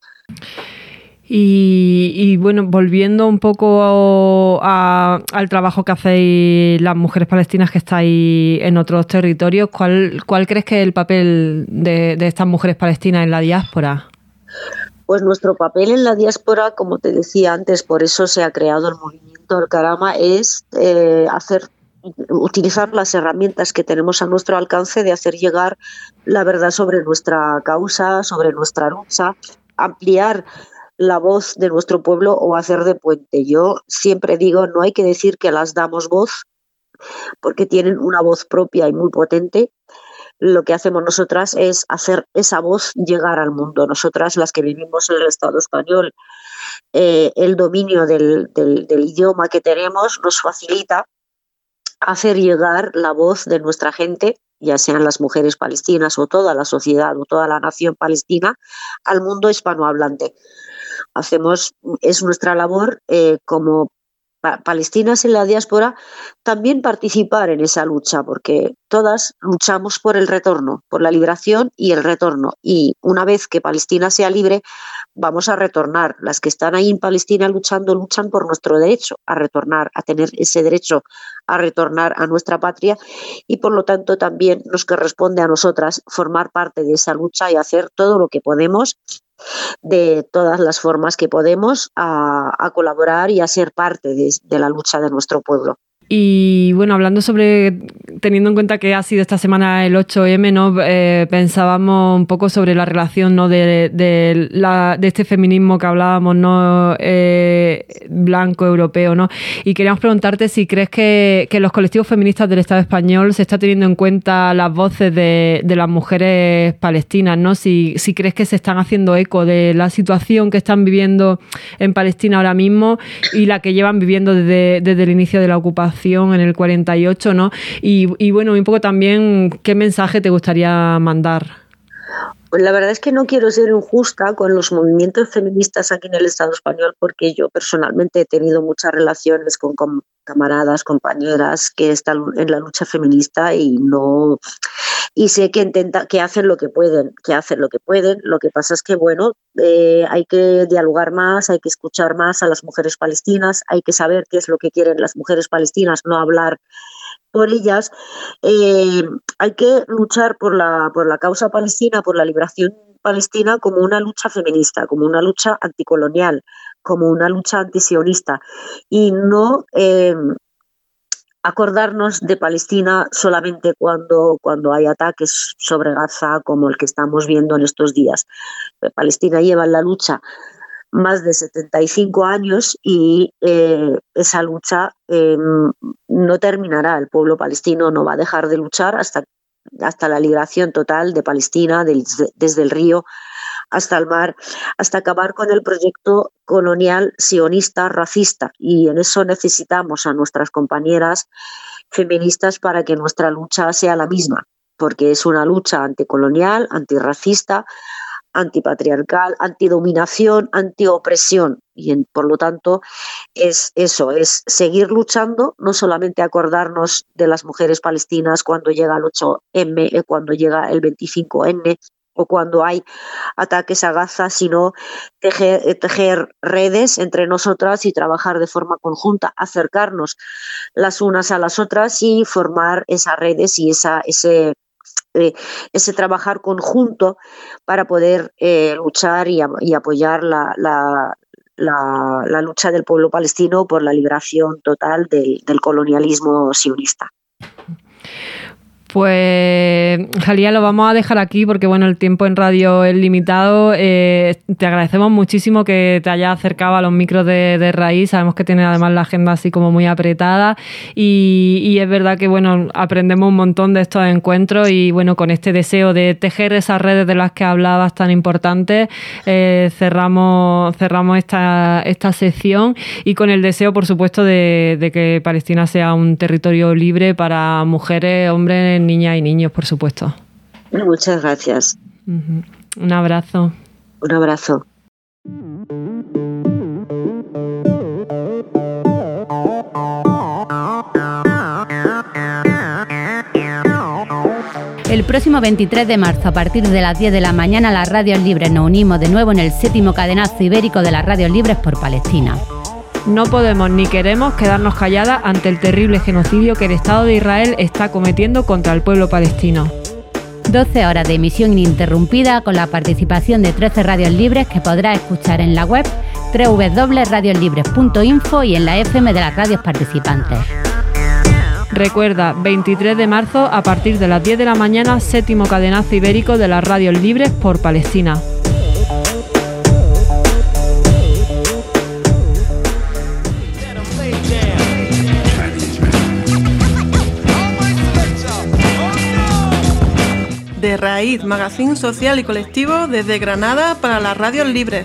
Y, y bueno, volviendo un poco a, al trabajo que hacéis las mujeres palestinas que estáis en otros territorios, ¿cuál, cuál crees que es el papel de, de estas mujeres palestinas en la diáspora? Pues nuestro papel en la diáspora, como te decía antes, por eso se ha creado el movimiento Al-Karama, es eh, hacer utilizar las herramientas que tenemos a nuestro alcance de hacer llegar la verdad sobre nuestra causa, sobre nuestra lucha, ampliar la voz de nuestro pueblo o hacer de puente. Yo siempre digo, no hay que decir que las damos voz, porque tienen una voz propia y muy potente. Lo que hacemos nosotras es hacer esa voz llegar al mundo. Nosotras, las que vivimos en el Estado español, eh, el dominio del, del, del idioma que tenemos nos facilita hacer llegar la voz de nuestra gente, ya sean las mujeres palestinas o toda la sociedad o toda la nación palestina, al mundo hispanohablante. Hacemos, es nuestra labor eh, como palestinas en la diáspora también participar en esa lucha, porque todas luchamos por el retorno, por la liberación y el retorno, y una vez que Palestina sea libre vamos a retornar. Las que están ahí en Palestina luchando, luchan por nuestro derecho a retornar, a tener ese derecho a retornar a nuestra patria, y por lo tanto también nos corresponde a nosotras formar parte de esa lucha y hacer todo lo que podemos de todas las formas que podemos a, a colaborar y a ser parte de, de la lucha de nuestro pueblo. Y bueno, hablando sobre, teniendo en cuenta que ha sido esta semana el ocho eme, ¿no? Eh, pensábamos un poco sobre la relación, ¿no? de, de, la, de este feminismo que hablábamos, ¿no? Eh, blanco, europeo, ¿no? Y queríamos preguntarte si crees que, que los colectivos feministas del Estado español se está teniendo en cuenta las voces de, de las mujeres palestinas, ¿no? Si, si crees que se están haciendo eco de la situación que están viviendo en Palestina ahora mismo y la que llevan viviendo desde, desde el inicio de la ocupación en el cuarenta y ocho, ¿no? Y, y bueno, un poco también, ¿qué mensaje te gustaría mandar? Pues la verdad es que no quiero ser injusta con los movimientos feministas aquí en el Estado español, porque yo personalmente he tenido muchas relaciones con, con camaradas, compañeras que están en la lucha feminista y no y sé que intenta, que hacen lo que pueden, que hacen lo que pueden. Lo que pasa es que bueno, eh, hay que dialogar más, hay que escuchar más a las mujeres palestinas, hay que saber qué es lo que quieren las mujeres palestinas, no hablar por ellas. Eh, hay que luchar por la, por la causa palestina, por la liberación palestina como una lucha feminista, como una lucha anticolonial, como una lucha antisionista y no eh, acordarnos de Palestina solamente cuando, cuando hay ataques sobre Gaza como el que estamos viendo en estos días. Palestina lleva en la lucha más de setenta y cinco años y eh, esa lucha eh, no terminará. El pueblo palestino no va a dejar de luchar hasta, hasta la liberación total de Palestina, del, desde el río hasta el mar, hasta acabar con el proyecto colonial sionista racista. Y en eso necesitamos a nuestras compañeras feministas para que nuestra lucha sea la misma, porque es una lucha anticolonial, antirracista, antipatriarcal, antidominación, antiopresión. Y en, por lo tanto es eso, es seguir luchando, no solamente acordarnos de las mujeres palestinas cuando llega el ocho eme, cuando llega el veinticinco ene o cuando hay ataques a Gaza, sino tejer, tejer redes entre nosotras y trabajar de forma conjunta, acercarnos las unas a las otras y formar esas redes y esa, ese Eh, ese trabajar conjunto para poder eh, luchar y, y apoyar la, la, la, la lucha del pueblo palestino por la liberación total del, del colonialismo sionista. Pues, Jalía, lo vamos a dejar aquí porque, bueno, el tiempo en radio es limitado. Eh, te agradecemos muchísimo que te hayas acercado a los micros de, de Raíz. Sabemos que tienes además la agenda así como muy apretada y, y es verdad que, bueno, aprendemos un montón de estos encuentros y, bueno, con este deseo de tejer esas redes de las que hablabas tan importantes, eh, cerramos, cerramos esta, esta sección y con el deseo, por supuesto, de, de que Palestina sea un territorio libre para mujeres, hombres, niñas y niños, por supuesto. Muchas gracias. Uh-huh. Un abrazo. Un abrazo. El próximo veintitrés de marzo, a partir de las diez de la mañana, las radios libres nos unimos de nuevo en el séptimo cadenazo ibérico de las radios libres por Palestina. No podemos ni queremos quedarnos calladas ante el terrible genocidio que el Estado de Israel está cometiendo contra el pueblo palestino. doce horas de emisión ininterrumpida con la participación de trece radios libres que podrás escuchar en la web doble u doble u doble u punto radios libres punto info y en la efe eme de las radios participantes. Recuerda, veintitrés de marzo a partir de las diez de la mañana, séptimo cadenazo ibérico de las radios libres por Palestina. De Raíz, magazín social y colectivo desde Granada para las radios libres.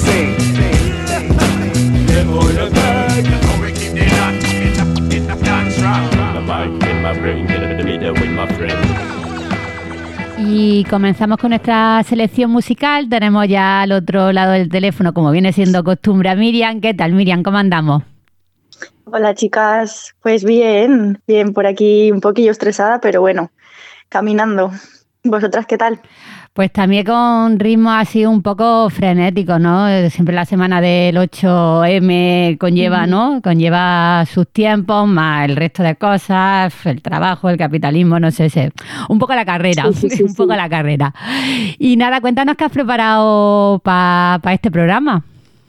Y comenzamos con nuestra selección musical. Tenemos ya al otro lado del teléfono, como viene siendo costumbre, a Miriam. ¿Qué tal, Miriam? ¿Cómo andamos? Hola, chicas. Pues bien, bien, por aquí un poquillo estresada, pero bueno, caminando. ¿Vosotras qué tal? Pues también con ritmos así un poco frenéticos, ¿no? Siempre la semana del ocho eme conlleva, ¿no? Conlleva sus tiempos, más el resto de cosas, el trabajo, el capitalismo, no sé, sé. Un poco la carrera, sí, sí, sí, un poco sí. la carrera. Y nada, cuéntanos qué has preparado para pa este programa.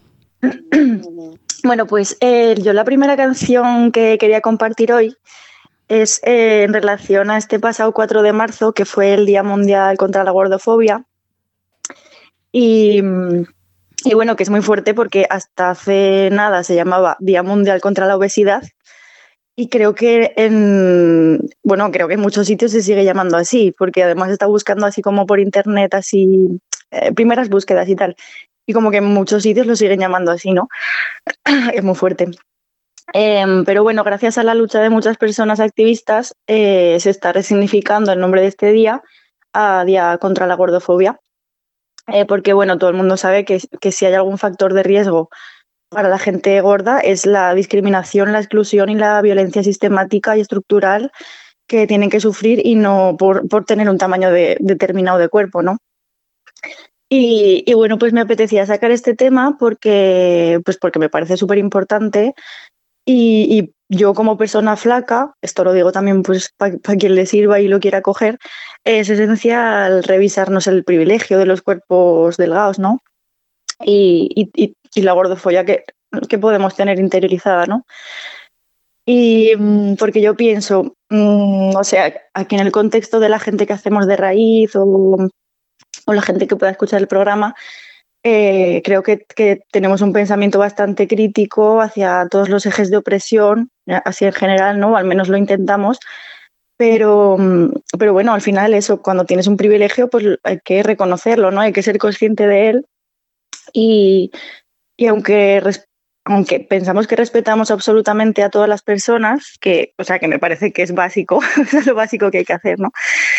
Bueno, pues eh, yo la primera canción que quería compartir hoy es eh, en relación a este pasado cuatro de marzo, que fue el Día Mundial contra la Gordofobia. Y, y bueno, que es muy fuerte porque hasta hace nada se llamaba Día Mundial contra la Obesidad. Y creo que en, bueno, creo que en muchos sitios se sigue llamando así, porque además está buscando así como por internet, así, eh, primeras búsquedas y tal. Y como que en muchos sitios lo siguen llamando así, ¿no? Es muy fuerte. Eh, pero bueno, gracias a la lucha de muchas personas activistas, eh, se está resignificando el nombre de este día a Día contra la Gordofobia. Eh, porque bueno, todo el mundo sabe que, que si hay algún factor de riesgo para la gente gorda es la discriminación, la exclusión y la violencia sistemática y estructural que tienen que sufrir y no por, por tener un tamaño de, determinado de cuerpo, ¿no? Y, y bueno, pues me apetecía sacar este tema porque, pues porque me parece súper importante y, y yo como persona flaca, esto lo digo también pues para pa quien le sirva y lo quiera coger, es esencial revisarnos el privilegio de los cuerpos delgados, ¿no? Y, y, y la gordofobia que, que podemos tener interiorizada, ¿no? Y porque yo pienso, mmm, o sea, aquí en el contexto de la gente que hacemos de raíz o, o la gente que pueda escuchar el programa, eh, creo que, que tenemos un pensamiento bastante crítico hacia todos los ejes de opresión, así en general, ¿no? O al menos lo intentamos. Pero, pero bueno, al final eso, cuando tienes un privilegio, pues hay que reconocerlo, ¿no? Hay que ser consciente de él. Y, y aunque, aunque pensamos que respetamos absolutamente a todas las personas, que, o sea, que me parece que es básico, es lo básico que hay que hacer, ¿no?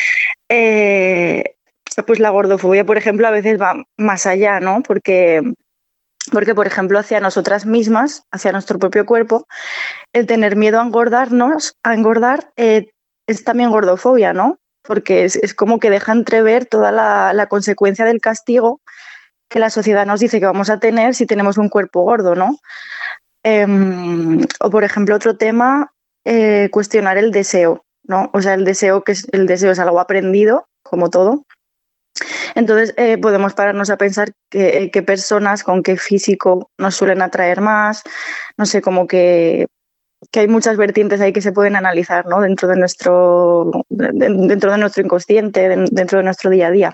Eh, pues la gordofobia, por ejemplo, a veces va más allá, ¿no? Porque, porque, por ejemplo, hacia nosotras mismas, hacia nuestro propio cuerpo, el tener miedo a engordarnos, a engordar, eh, es también gordofobia, ¿no? Porque es, es como que deja entrever toda la, la consecuencia del castigo que la sociedad nos dice que vamos a tener si tenemos un cuerpo gordo, ¿no? Eh, o, por ejemplo, otro tema, eh, cuestionar el deseo, ¿no? O sea, el deseo, que es, el deseo es algo aprendido, como todo. Entonces, eh, podemos pararnos a pensar qué que personas con qué físico nos suelen atraer más, no sé, como que, que hay muchas vertientes ahí que se pueden analizar, ¿no? Dentro de nuestro, de, dentro de nuestro inconsciente, de, dentro de nuestro día a día.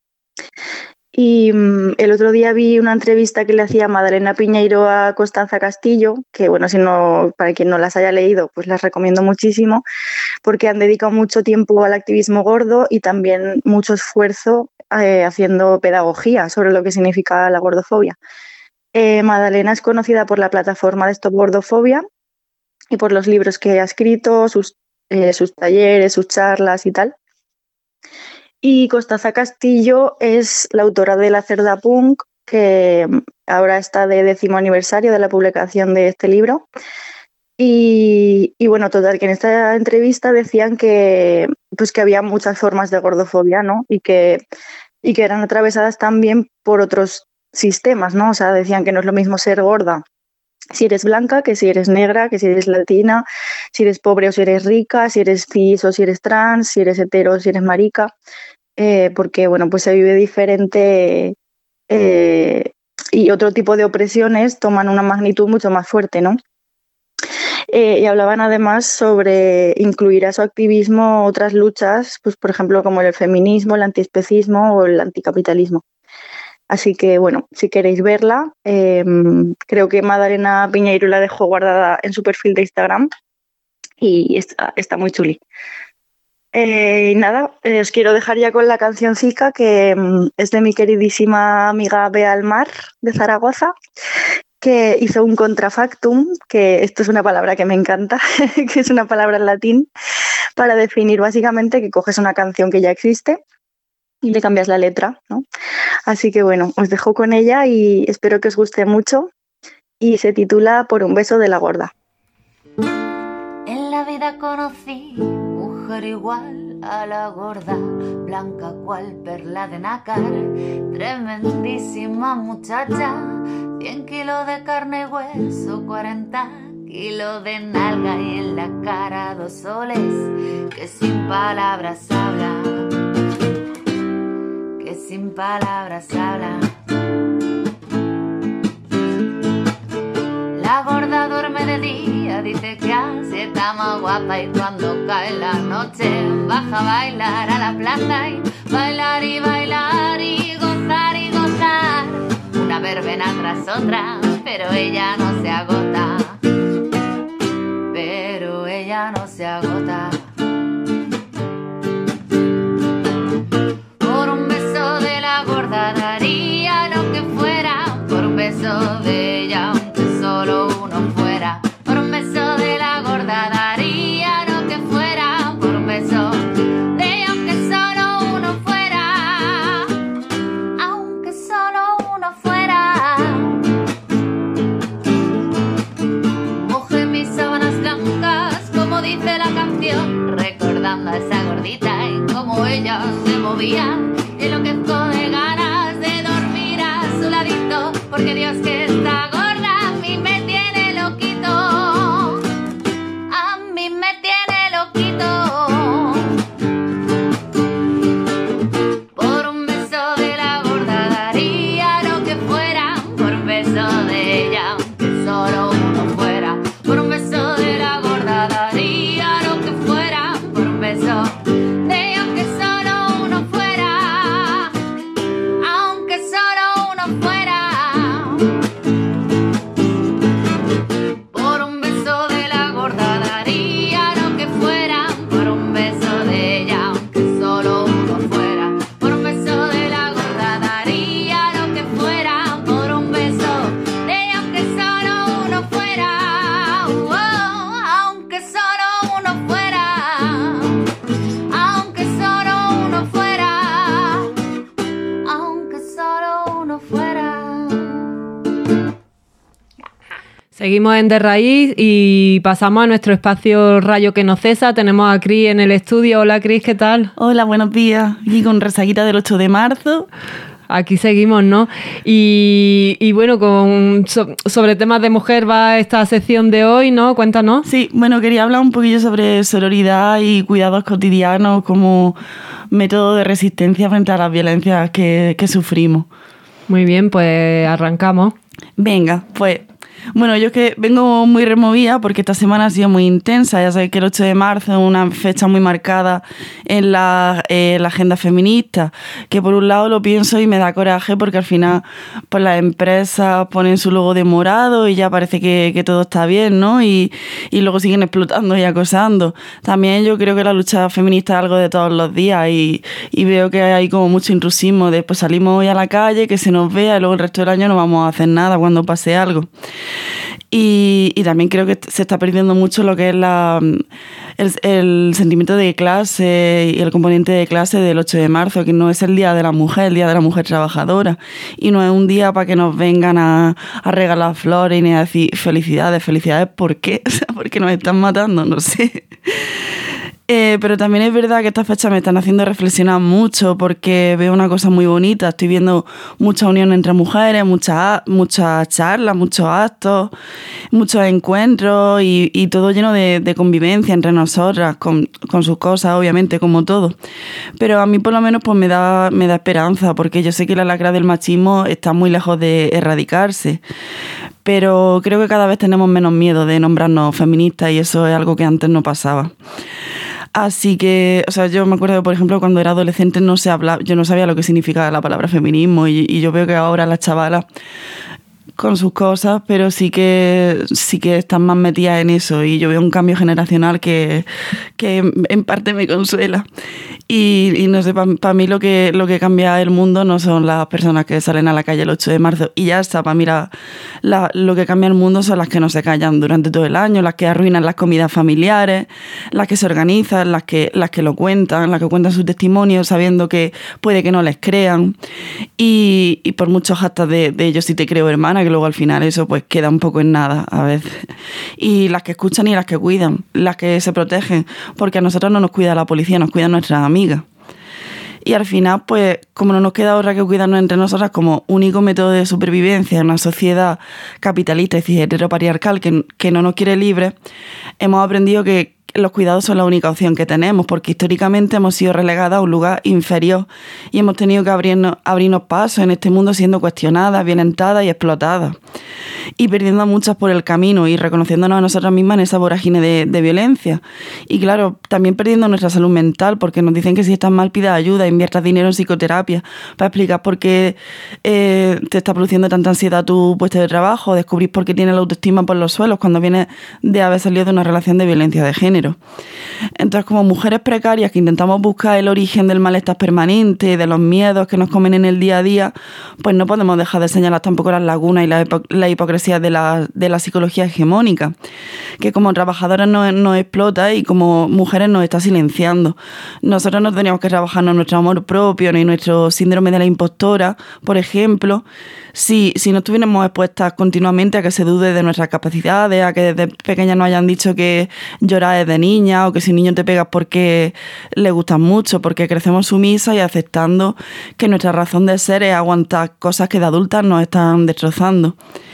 Y um, el otro día vi una entrevista que le hacía Madalena Piñeiro a Constanza Castillo, que bueno, si no, para quien no las haya leído, pues las recomiendo muchísimo, porque han dedicado mucho tiempo al activismo gordo y también mucho esfuerzo eh, haciendo pedagogía sobre lo que significa la gordofobia. Eh, Madalena es conocida por la plataforma de Stop Gordofobia y por los libros que ha escrito, sus, eh, sus talleres, sus charlas y tal. Y Constanza Castillo es la autora de La Cerda Punk, que ahora está de décimo aniversario de la publicación de este libro. Y, y bueno, total, que en esta entrevista decían que, pues que había muchas formas de gordofobia, ¿no? Y que, y que eran atravesadas también por otros sistemas, ¿no? O sea, decían que no es lo mismo ser gorda si eres blanca, que si eres negra, que si eres latina, si eres pobre o si eres rica, si eres cis o si eres trans, si eres hetero o si eres marica, eh, porque bueno, pues se vive diferente eh, y otro tipo de opresiones toman una magnitud mucho más fuerte, ¿no? Eh, y hablaban además sobre incluir a su activismo otras luchas, pues por ejemplo como el feminismo, el antiespecismo o el anticapitalismo. Así que, bueno, si queréis verla, eh, creo que Madalena Piñeiro la dejó guardada en su perfil de Instagram y está, está muy chuli. Eh, y nada, eh, os quiero dejar ya con la cancioncica que um, es de mi queridísima amiga Bea Almar de Zaragoza, que hizo un contrafactum, que esto es una palabra que me encanta, que es una palabra en latín, para definir básicamente que coges una canción que ya existe y le cambias la letra, ¿no? Así que bueno, os dejo con ella y espero que os guste mucho y se titula Por un beso de la gorda. En la vida conocí mujer igual a la gorda, blanca cual perla de nácar, tremendísima muchacha, cien kilos de carne y hueso, cuarenta kilos de nalga y en la cara dos soles que sin palabras hablan, que sin palabras hablan. La gorda duerme de día, dice que así está más guapa, y cuando cae la noche baja a bailar a la plaza y bailar y bailar y gozar y gozar, una verbena tras otra, pero ella no se agota, pero ella no se agota. Por un beso de la gorda daría lo que fuera, por un beso de ella solo uno fuera, por un beso de la gorda daría lo que fuera, por un beso de ella aunque solo uno fuera, aunque solo uno fuera. Mojé mis sábanas blancas como dice la canción, recordando a esa gordita y cómo ella se movía, y enloquezco de ganas de dormir a su ladito, porque Dios que está gorda me tiene loquito, a mí me tiene loquito. Por un beso de la gorda daría lo que fuera, por un beso de ella aunque solo uno fuera, por un beso de la gorda daría lo que fuera, por un beso de ella aunque solo uno fuera, aunque solo uno fuera. Seguimos en De Raíz y pasamos a nuestro espacio Rayo que no cesa. Tenemos a Cris en el estudio. Hola Cris, ¿qué tal? Hola, buenos días. Aquí con resaquita del ocho de marzo. Aquí seguimos, ¿no? Y, y bueno, con so, sobre temas de mujer va esta sección de hoy, ¿no? Cuéntanos. Sí, bueno, quería hablar un poquillo sobre sororidad y cuidados cotidianos como método de resistencia frente a las violencias que, que sufrimos. Muy bien, pues arrancamos. Venga, pues... Bueno, yo es que vengo muy removida porque esta semana ha sido muy intensa. Ya sabéis que el ocho de marzo es una fecha muy marcada en la, eh, la agenda feminista, que por un lado lo pienso y me da coraje porque al final pues las empresas ponen su logo de morado y ya parece que, que todo está bien, ¿no? Y, y luego siguen explotando y acosando. También yo creo que la lucha feminista es algo de todos los días y, y veo que hay como mucho intrusismo de pues salimos hoy a la calle, que se nos vea y luego el resto del año no vamos a hacer nada cuando pase algo. Y, y también creo que se está perdiendo mucho lo que es la, el, el sentimiento de clase y el componente de clase del ocho de marzo, que no es el Día de la Mujer, el Día de la Mujer Trabajadora. Y no es un día para que nos vengan a, a regalar flores ni a decir felicidades. ¿Felicidades por qué? O sea, porque nos están matando, no sé. Eh, pero también es verdad que estas fechas me están haciendo reflexionar mucho porque veo una cosa muy bonita. Estoy viendo mucha unión entre mujeres, muchas muchas charlas, muchos actos, muchos encuentros y, y todo lleno de, de convivencia entre nosotras, con, con sus cosas, obviamente, como todo. Pero a mí por lo menos pues me da, me da esperanza porque yo sé que la lacra del machismo está muy lejos de erradicarse. Pero creo que cada vez tenemos menos miedo de nombrarnos feministas y eso es algo que antes no pasaba. Así que, o sea, yo me acuerdo, por ejemplo, cuando era adolescente no se hablaba, yo no sabía lo que significaba la palabra feminismo y, y yo veo que ahora las chavalas con sus cosas, pero sí que sí que están más metidas en eso y yo veo un cambio generacional que, que en parte me consuela. Y, y no sé, para pa mí lo que, lo que cambia el mundo no son las personas que salen a la calle el ocho de marzo y ya está. Para mí la, la, lo que cambia el mundo son las que no se callan durante todo el año, las que arruinan las comidas familiares, las que se organizan, las que, las que lo cuentan, las que cuentan sus testimonios sabiendo que puede que no les crean. Y, y por muchos hashtags de, de yo sí te creo, hermana, que que luego al final eso pues queda un poco en nada a veces. Y las que escuchan y las que cuidan, las que se protegen, porque a nosotros no nos cuida la policía, nos cuidan nuestras amigas. Y al final, pues, como no nos queda otra que cuidarnos entre nosotras como único método de supervivencia en una sociedad capitalista y heteropatriarcal que, que no nos quiere libres, hemos aprendido que los cuidados son la única opción que tenemos, porque históricamente hemos sido relegadas a un lugar inferior y hemos tenido que abrirnos, abrirnos pasos en este mundo siendo cuestionadas, violentadas y explotadas. Y perdiendo a muchas por el camino y reconociéndonos a nosotras mismas en esa vorágine de, de violencia. Y claro, también perdiendo nuestra salud mental, porque nos dicen que si estás mal pidas ayuda, inviertas dinero en psicoterapia, para explicar por qué eh, te está produciendo tanta ansiedad tu puesto de trabajo, descubrir por qué tienes la autoestima por los suelos cuando vienes de haber salido de una relación de violencia de género. Entonces, como mujeres precarias que intentamos buscar el origen del malestar permanente, de los miedos que nos comen en el día a día, pues no podemos dejar de señalar tampoco las lagunas y la, la hipocresía de la, de la psicología hegemónica, que como trabajadoras nos, nos explota y como mujeres nos está silenciando. Nosotros no teníamos que trabajarnos nuestro amor propio ni nuestro síndrome de la impostora, por ejemplo, si, si no estuviéramos expuestas continuamente a que se dude de nuestras capacidades, a que desde pequeñas nos hayan dicho que llorar es de niña o que si un niño te pegas porque le gustan mucho, porque crecemos sumisas y aceptando que nuestra razón de ser es aguantar cosas que de adultas nos están destrozando.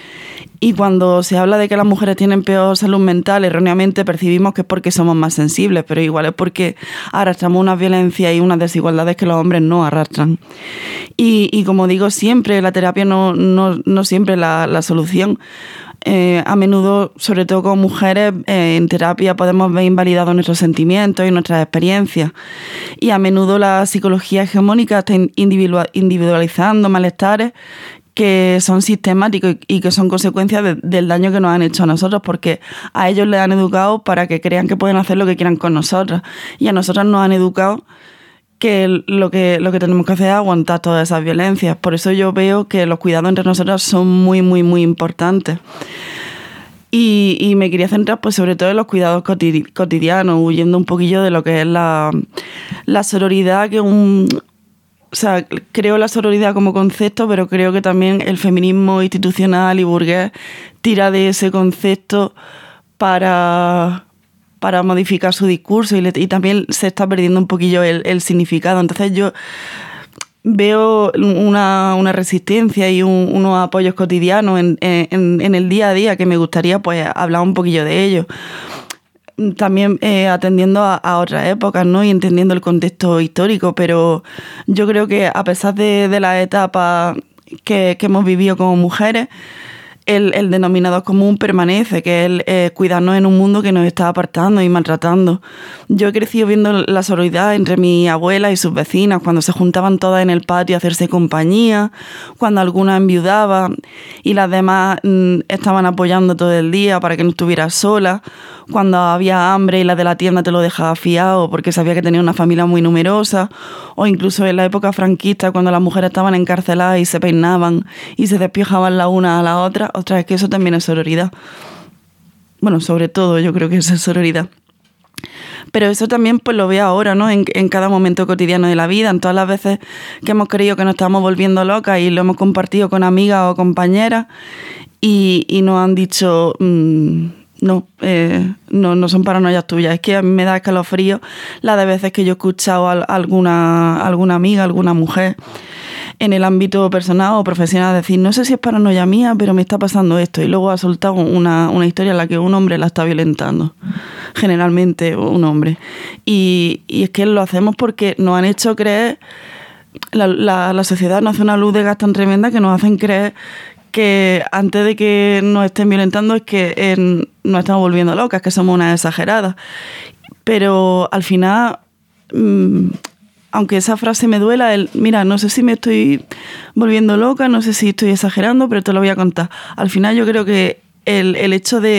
Y cuando se habla de que las mujeres tienen peor salud mental, erróneamente percibimos que es porque somos más sensibles, pero igual es porque arrastramos unas violencias y unas desigualdades que los hombres no arrastran. Y, y como digo siempre, la terapia no, no, no siempre es la, la solución. Eh, a menudo, sobre todo con mujeres, eh, en terapia podemos ver invalidados nuestros sentimientos y nuestras experiencias. Y a menudo la psicología hegemónica está individualizando malestares que son sistemáticos y que son consecuencias de, del daño que nos han hecho a nosotros, porque a ellos les han educado para que crean que pueden hacer lo que quieran con nosotras, y a nosotras nos han educado que lo que lo que tenemos que hacer es aguantar todas esas violencias. Por eso yo veo que los cuidados entre nosotras son muy, muy, muy importantes. Y, y me quería centrar pues sobre todo en los cuidados cotidianos, huyendo un poquillo de lo que es la, la sororidad, que un... O sea, creo la sororidad como concepto, pero creo que también el feminismo institucional y burgués tira de ese concepto para, para modificar su discurso y, le, y también se está perdiendo un poquillo el, el significado. Entonces yo veo una, una resistencia y un, unos apoyos cotidianos en, en, en el día a día que me gustaría pues hablar un poquillo de ellos. También eh, atendiendo a, a otras épocas, ¿no? Y entendiendo el contexto histórico, pero yo creo que a pesar de, de las etapas que, que hemos vivido como mujeres, el, el denominador común permanece, que es el eh, cuidarnos en un mundo que nos está apartando y maltratando. Yo he crecido viendo la sororidad entre mi abuela y sus vecinas, cuando se juntaban todas en el patio a hacerse compañía, cuando alguna enviudaba y las demás mm, estaban apoyando todo el día para que no estuvieras sola, cuando había hambre y la de la tienda te lo dejaba fiado porque sabía que tenía una familia muy numerosa, o incluso en la época franquista, cuando las mujeres estaban encarceladas y se peinaban y se despiojaban la una a la otra. Otra vez que eso también es sororidad. Bueno, sobre todo yo creo que eso es sororidad. Pero eso también pues lo veo ahora, ¿no? En, en cada momento cotidiano de la vida, en todas las veces que hemos creído que nos estamos volviendo locas y lo hemos compartido con amigas o compañeras y, y nos han dicho... Mmm, No, eh, no, no son paranoias tuyas. Es que a mí me da escalofrío la de veces que yo he escuchado a alguna, alguna amiga, alguna mujer en el ámbito personal o profesional decir, no sé si es paranoia mía, pero me está pasando esto. Y luego ha soltado una, una historia en la que un hombre la está violentando. Generalmente un hombre. Y, y es que lo hacemos porque nos han hecho creer, la, la, la sociedad nos hace una luz de gas tan tremenda que nos hacen creer que antes de que nos estén violentando es que eh, nos estamos volviendo locas, que somos unas exageradas. Pero al final, mmm, aunque esa frase me duela, el, mira, no sé si me estoy volviendo loca, no sé si estoy exagerando, pero te lo voy a contar. Al final yo creo que el, el hecho de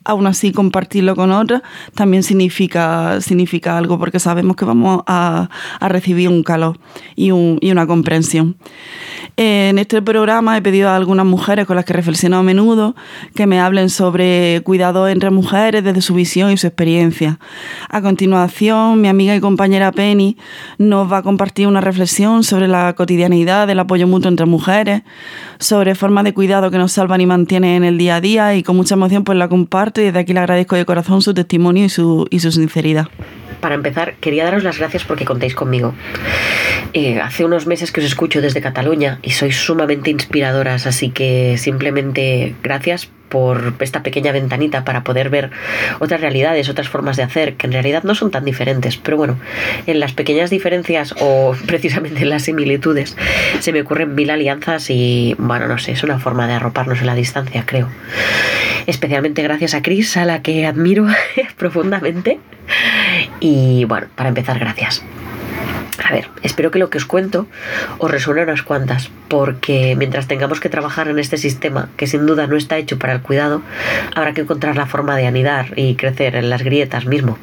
aún así compartirlo con otras también significa, significa algo, porque sabemos que vamos a, a recibir un calor y, un, y una comprensión. En este programa he pedido a algunas mujeres con las que reflexiono a menudo que me hablen sobre cuidados entre mujeres desde su visión y su experiencia. A continuación, mi amiga y compañera Penny nos va a compartir una reflexión sobre la cotidianidad del apoyo mutuo entre mujeres, sobre formas de cuidado que nos salvan y mantienen en el día a día, y con mucha emoción pues la comparto, y desde aquí le agradezco de corazón su testimonio y su, y su sinceridad. Para empezar, quería daros las gracias porque contéis conmigo. Eh, hace unos meses que os escucho desde Cataluña y sois sumamente inspiradoras, así que simplemente gracias por esta pequeña ventanita para poder ver otras realidades, otras formas de hacer, que en realidad no son tan diferentes, pero bueno, en las pequeñas diferencias o precisamente en las similitudes se me ocurren mil alianzas y, bueno, no sé, es una forma de arroparnos en la distancia, creo. Especialmente gracias a Cris, a la que admiro profundamente. Y bueno, para empezar, gracias. A ver, espero que lo que os cuento os resuene unas cuantas, porque mientras tengamos que trabajar en este sistema, que sin duda no está hecho para el cuidado, habrá que encontrar la forma de anidar y crecer en las grietas mismo.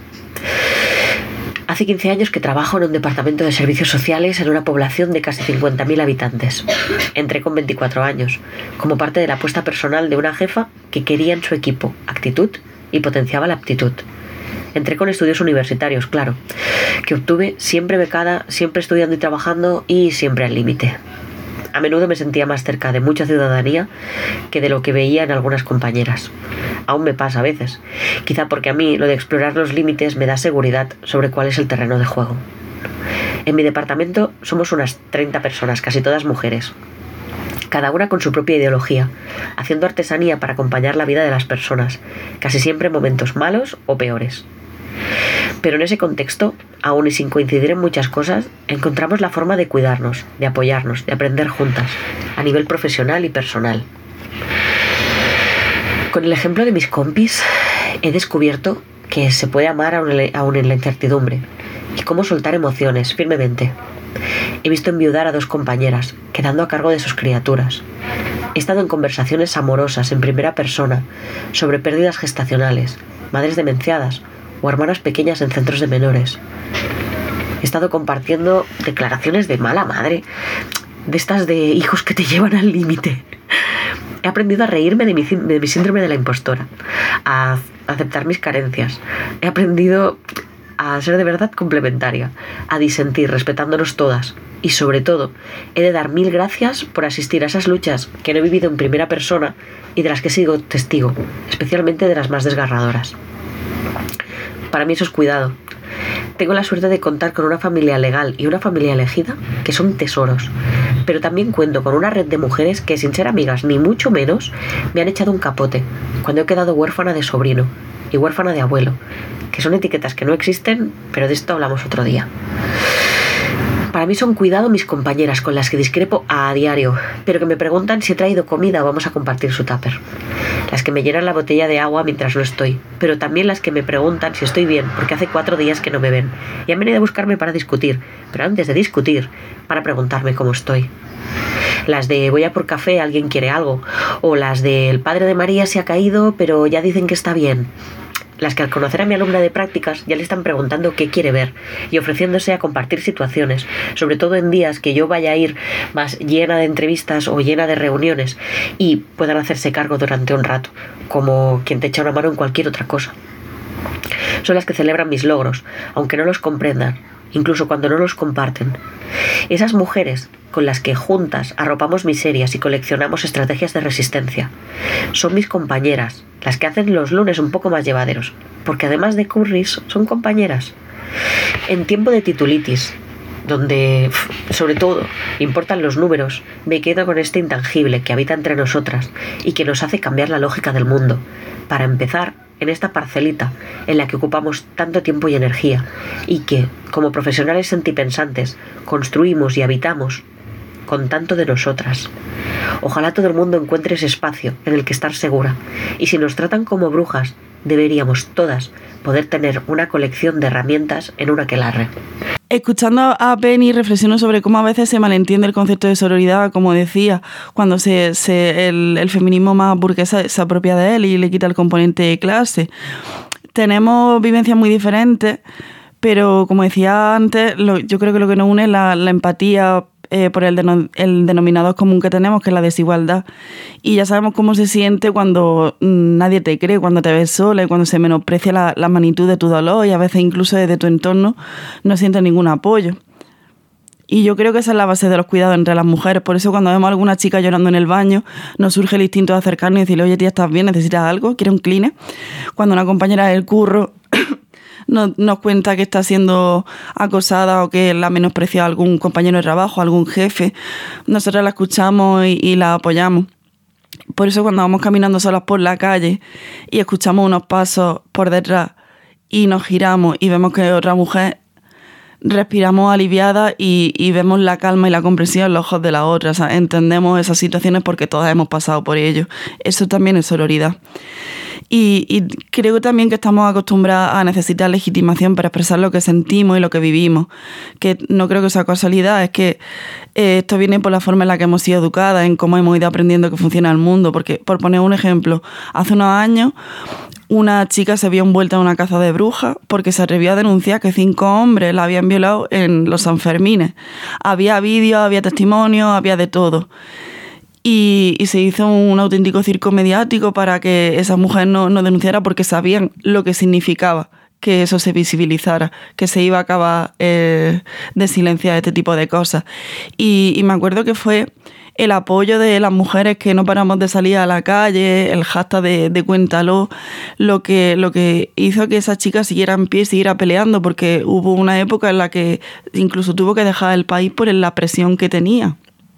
Hace quince años que trabajo en un departamento de servicios sociales en una población de casi cincuenta mil habitantes. Entré con veinticuatro años, como parte de la apuesta personal de una jefa que quería en su equipo actitud y potenciaba la aptitud. Entré con estudios universitarios, claro, que obtuve siempre becada, siempre estudiando y trabajando y siempre al límite. A menudo me sentía más cerca de mucha ciudadanía que de lo que veía en algunas compañeras. Aún me pasa a veces, quizá porque a mí lo de explorar los límites me da seguridad sobre cuál es el terreno de juego. En mi departamento somos unas treinta personas, casi todas mujeres. Cada una con su propia ideología, haciendo artesanía para acompañar la vida de las personas, casi siempre en momentos malos o peores. Pero en ese contexto, aún y sin coincidir en muchas cosas, encontramos la forma de cuidarnos, de apoyarnos, de aprender juntas, a nivel profesional y personal. Con el ejemplo de mis compis, he descubierto que se puede amar aún en la incertidumbre, y cómo soltar emociones firmemente. He visto enviudar a dos compañeras, quedando a cargo de sus criaturas. He estado en conversaciones amorosas en primera persona sobre pérdidas gestacionales, madres demenciadas o hermanas pequeñas en centros de menores. He estado compartiendo declaraciones de mala madre, de estas de hijos que te llevan al límite. He aprendido a reírme de mi, de mi síndrome de la impostora, a aceptar mis carencias. He aprendido a ser de verdad complementaria, a disentir respetándonos todas. Y sobre todo, he de dar mil gracias por asistir a esas luchas que no he vivido en primera persona y de las que he sido testigo, especialmente de las más desgarradoras. Para mí eso es cuidado. Tengo la suerte de contar con una familia legal y una familia elegida que son tesoros, pero también cuento con una red de mujeres que, sin ser amigas ni mucho menos, me han echado un capote cuando he quedado huérfana de sobrino y huérfana de abuelo, que son etiquetas que no existen, pero de esto hablamos otro día. Para mí son cuidado mis compañeras con las que discrepo a diario, pero que me preguntan si he traído comida o vamos a compartir su tupper. Las que me llenan la botella de agua mientras no estoy, pero también las que me preguntan si estoy bien, porque hace cuatro días que no me ven y han venido a buscarme para discutir, pero antes de discutir, para preguntarme cómo estoy. Las de voy a por café, alguien quiere algo, o las de el padre de María se ha caído, pero ya dicen que está bien. Las que al conocer a mi alumna de prácticas ya le están preguntando qué quiere ver y ofreciéndose a compartir situaciones, sobre todo en días que yo vaya a ir más llena de entrevistas o llena de reuniones y puedan hacerse cargo durante un rato, como quien te echa una mano en cualquier otra cosa. Son las que celebran mis logros, aunque no los comprendan, incluso cuando no los comparten. Esas mujeres con las que juntas arropamos miserias y coleccionamos estrategias de resistencia. Son mis compañeras, las que hacen los lunes un poco más llevaderos, porque además de curris, son compañeras. En tiempo de titulitis, donde, sobre todo, importan los números, me quedo con este intangible que habita entre nosotras y que nos hace cambiar la lógica del mundo, para empezar en esta parcelita en la que ocupamos tanto tiempo y energía, y que, como profesionales sentipensantes, construimos y habitamos con tanto de nosotras. Ojalá todo el mundo encuentre ese espacio en el que estar segura, y si nos tratan como brujas, deberíamos todas poder tener una colección de herramientas en un aquelarre. Escuchando a Penny reflexiono sobre cómo a veces se malentiende el concepto de sororidad, como decía, cuando se, se el, el feminismo más burguesa se apropia de él y le quita el componente de clase. Tenemos vivencias muy diferentes, pero como decía antes, lo, yo creo que lo que nos une es la, la empatía eh, por el, deno, el denominador común que tenemos, que es la desigualdad. Y ya sabemos cómo se siente cuando nadie te cree, cuando te ves sola y cuando se menosprecia la, la magnitud de tu dolor y a veces incluso desde tu entorno no sientes ningún apoyo. Y yo creo que esa es la base de los cuidados entre las mujeres. Por eso cuando vemos a alguna chica llorando en el baño, nos surge el instinto de acercarnos y decirle, oye, tía, ¿estás bien? ¿Necesitas algo? ¿Quieres un Kleenex? Cuando una compañera del curro nos, nos cuenta que está siendo acosada o que la ha menospreciado algún compañero de trabajo, algún jefe, nosotros la escuchamos y, y la apoyamos. Por eso cuando vamos caminando solas por la calle y escuchamos unos pasos por detrás y nos giramos y vemos que otra mujer, respiramos aliviadas y, y vemos la calma y la comprensión en los ojos de la otra. O sea, entendemos esas situaciones porque todas hemos pasado por ello. Eso también es sororidad. Y, y creo también que estamos acostumbradas a necesitar legitimación para expresar lo que sentimos y lo que vivimos. Que no creo que sea casualidad, es que eh, esto viene por la forma en la que hemos sido educadas, en cómo hemos ido aprendiendo que funciona el mundo. Porque, por poner un ejemplo, hace unos años una chica se vio envuelta en una caza de brujas porque se atrevió a denunciar que cinco hombres la habían violado en los Sanfermines. Había vídeos, había testimonios, había de todo. Y, y se hizo un auténtico circo mediático para que esa mujer no, no denunciara porque sabían lo que significaba que eso se visibilizara, que se iba a acabar eh, de silenciar este tipo de cosas. Y, y me acuerdo que fue el apoyo de las mujeres que no paramos de salir a la calle, el hashtag de, de Cuéntalo, lo que, lo que hizo que esa chica siguiera en pie y siguiera peleando, porque hubo una época en la que incluso tuvo que dejar el país por la presión que tenía.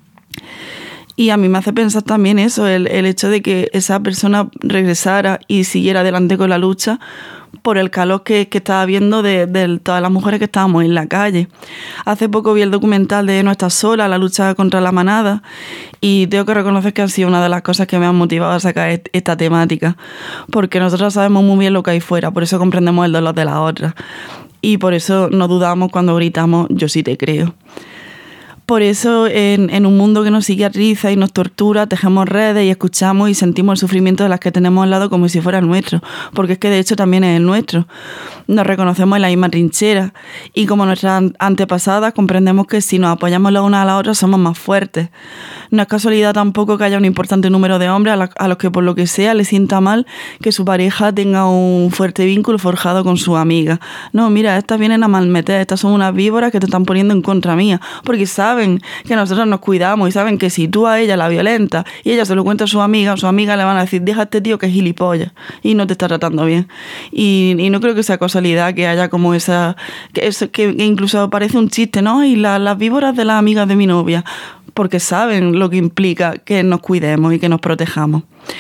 Y a mí me hace pensar también eso, el, el hecho de que esa persona regresara y siguiera adelante con la lucha por el calor que, que estaba viendo de, de todas las mujeres que estábamos en la calle. Hace poco vi el documental de No estás sola, la lucha contra la manada, y tengo que reconocer que ha sido una de las cosas que me han motivado a sacar esta temática, porque nosotros sabemos muy bien lo que hay fuera, por eso comprendemos el dolor de las otras, y por eso no dudamos cuando gritamos yo sí te creo. Por eso, en, en un mundo que nos psiquiatriza y nos tortura, tejemos redes y escuchamos y sentimos el sufrimiento de las que tenemos al lado como si fuera el nuestro, porque es que de hecho también es el nuestro. Nos reconocemos en la misma trinchera y como nuestras antepasadas comprendemos que si nos apoyamos la una a la otra somos más fuertes. No es casualidad tampoco que haya un importante número de hombres a, la, a los que por lo que sea les sienta mal que su pareja tenga un fuerte vínculo forjado con su amiga. No, mira, estas vienen a malmeter, estas son unas víboras que te están poniendo en contra mía, porque saben que nosotros nos cuidamos y saben que si tú a ella la violentas y ella se lo cuenta a su amiga, a su amiga le van a decir, deja a este tío que es gilipollas y no te está tratando bien. Y, y no creo que sea casualidad que haya como esa, que, es, que, que incluso parece un chiste, ¿no? Y la, las víboras de las amigas de mi novia, porque saben lo que implica que nos cuidemos y que nos protejamos.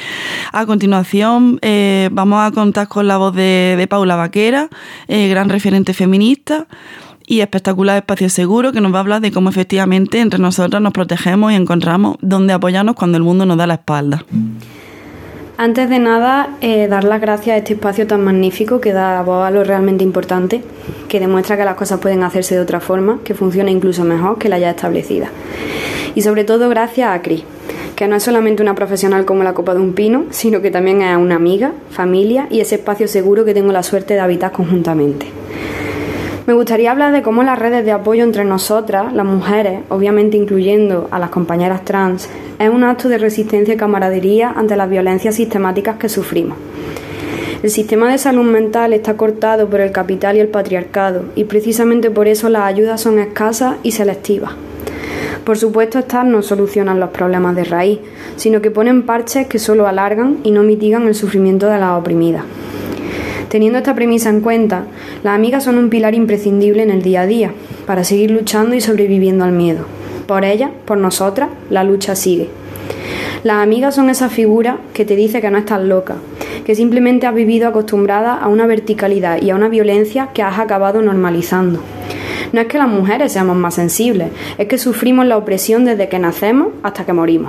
A continuación eh, vamos a contar con la voz de, de Paula Vaquera, eh, gran referente feminista y espectacular espacio seguro, que nos va a hablar de cómo efectivamente entre nosotros nos protegemos y encontramos dónde apoyarnos cuando el mundo nos da la espalda. Antes de nada, eh, dar las gracias a este espacio tan magnífico que da voz a lo realmente importante, que demuestra que las cosas pueden hacerse de otra forma, que funciona incluso mejor que la ya establecida. Y sobre todo gracias a Cris, que no es solamente una profesional como la copa de un pino, sino que también es una amiga, familia y ese espacio seguro que tengo la suerte de habitar conjuntamente. Me gustaría hablar de cómo las redes de apoyo entre nosotras, las mujeres, obviamente incluyendo a las compañeras trans, es un acto de resistencia y camaradería ante las violencias sistemáticas que sufrimos. El sistema de salud mental está cortado por el capital y el patriarcado, y precisamente por eso las ayudas son escasas y selectivas. Por supuesto, estas no solucionan los problemas de raíz, sino que ponen parches que solo alargan y no mitigan el sufrimiento de las oprimidas. Teniendo esta premisa en cuenta, las amigas son un pilar imprescindible en el día a día, para seguir luchando y sobreviviendo al miedo. Por ellas, por nosotras, la lucha sigue. Las amigas son esa figura que te dice que no estás loca, que simplemente has vivido acostumbrada a una verticalidad y a una violencia que has acabado normalizando. No es que las mujeres seamos más sensibles, es que sufrimos la opresión desde que nacemos hasta que morimos.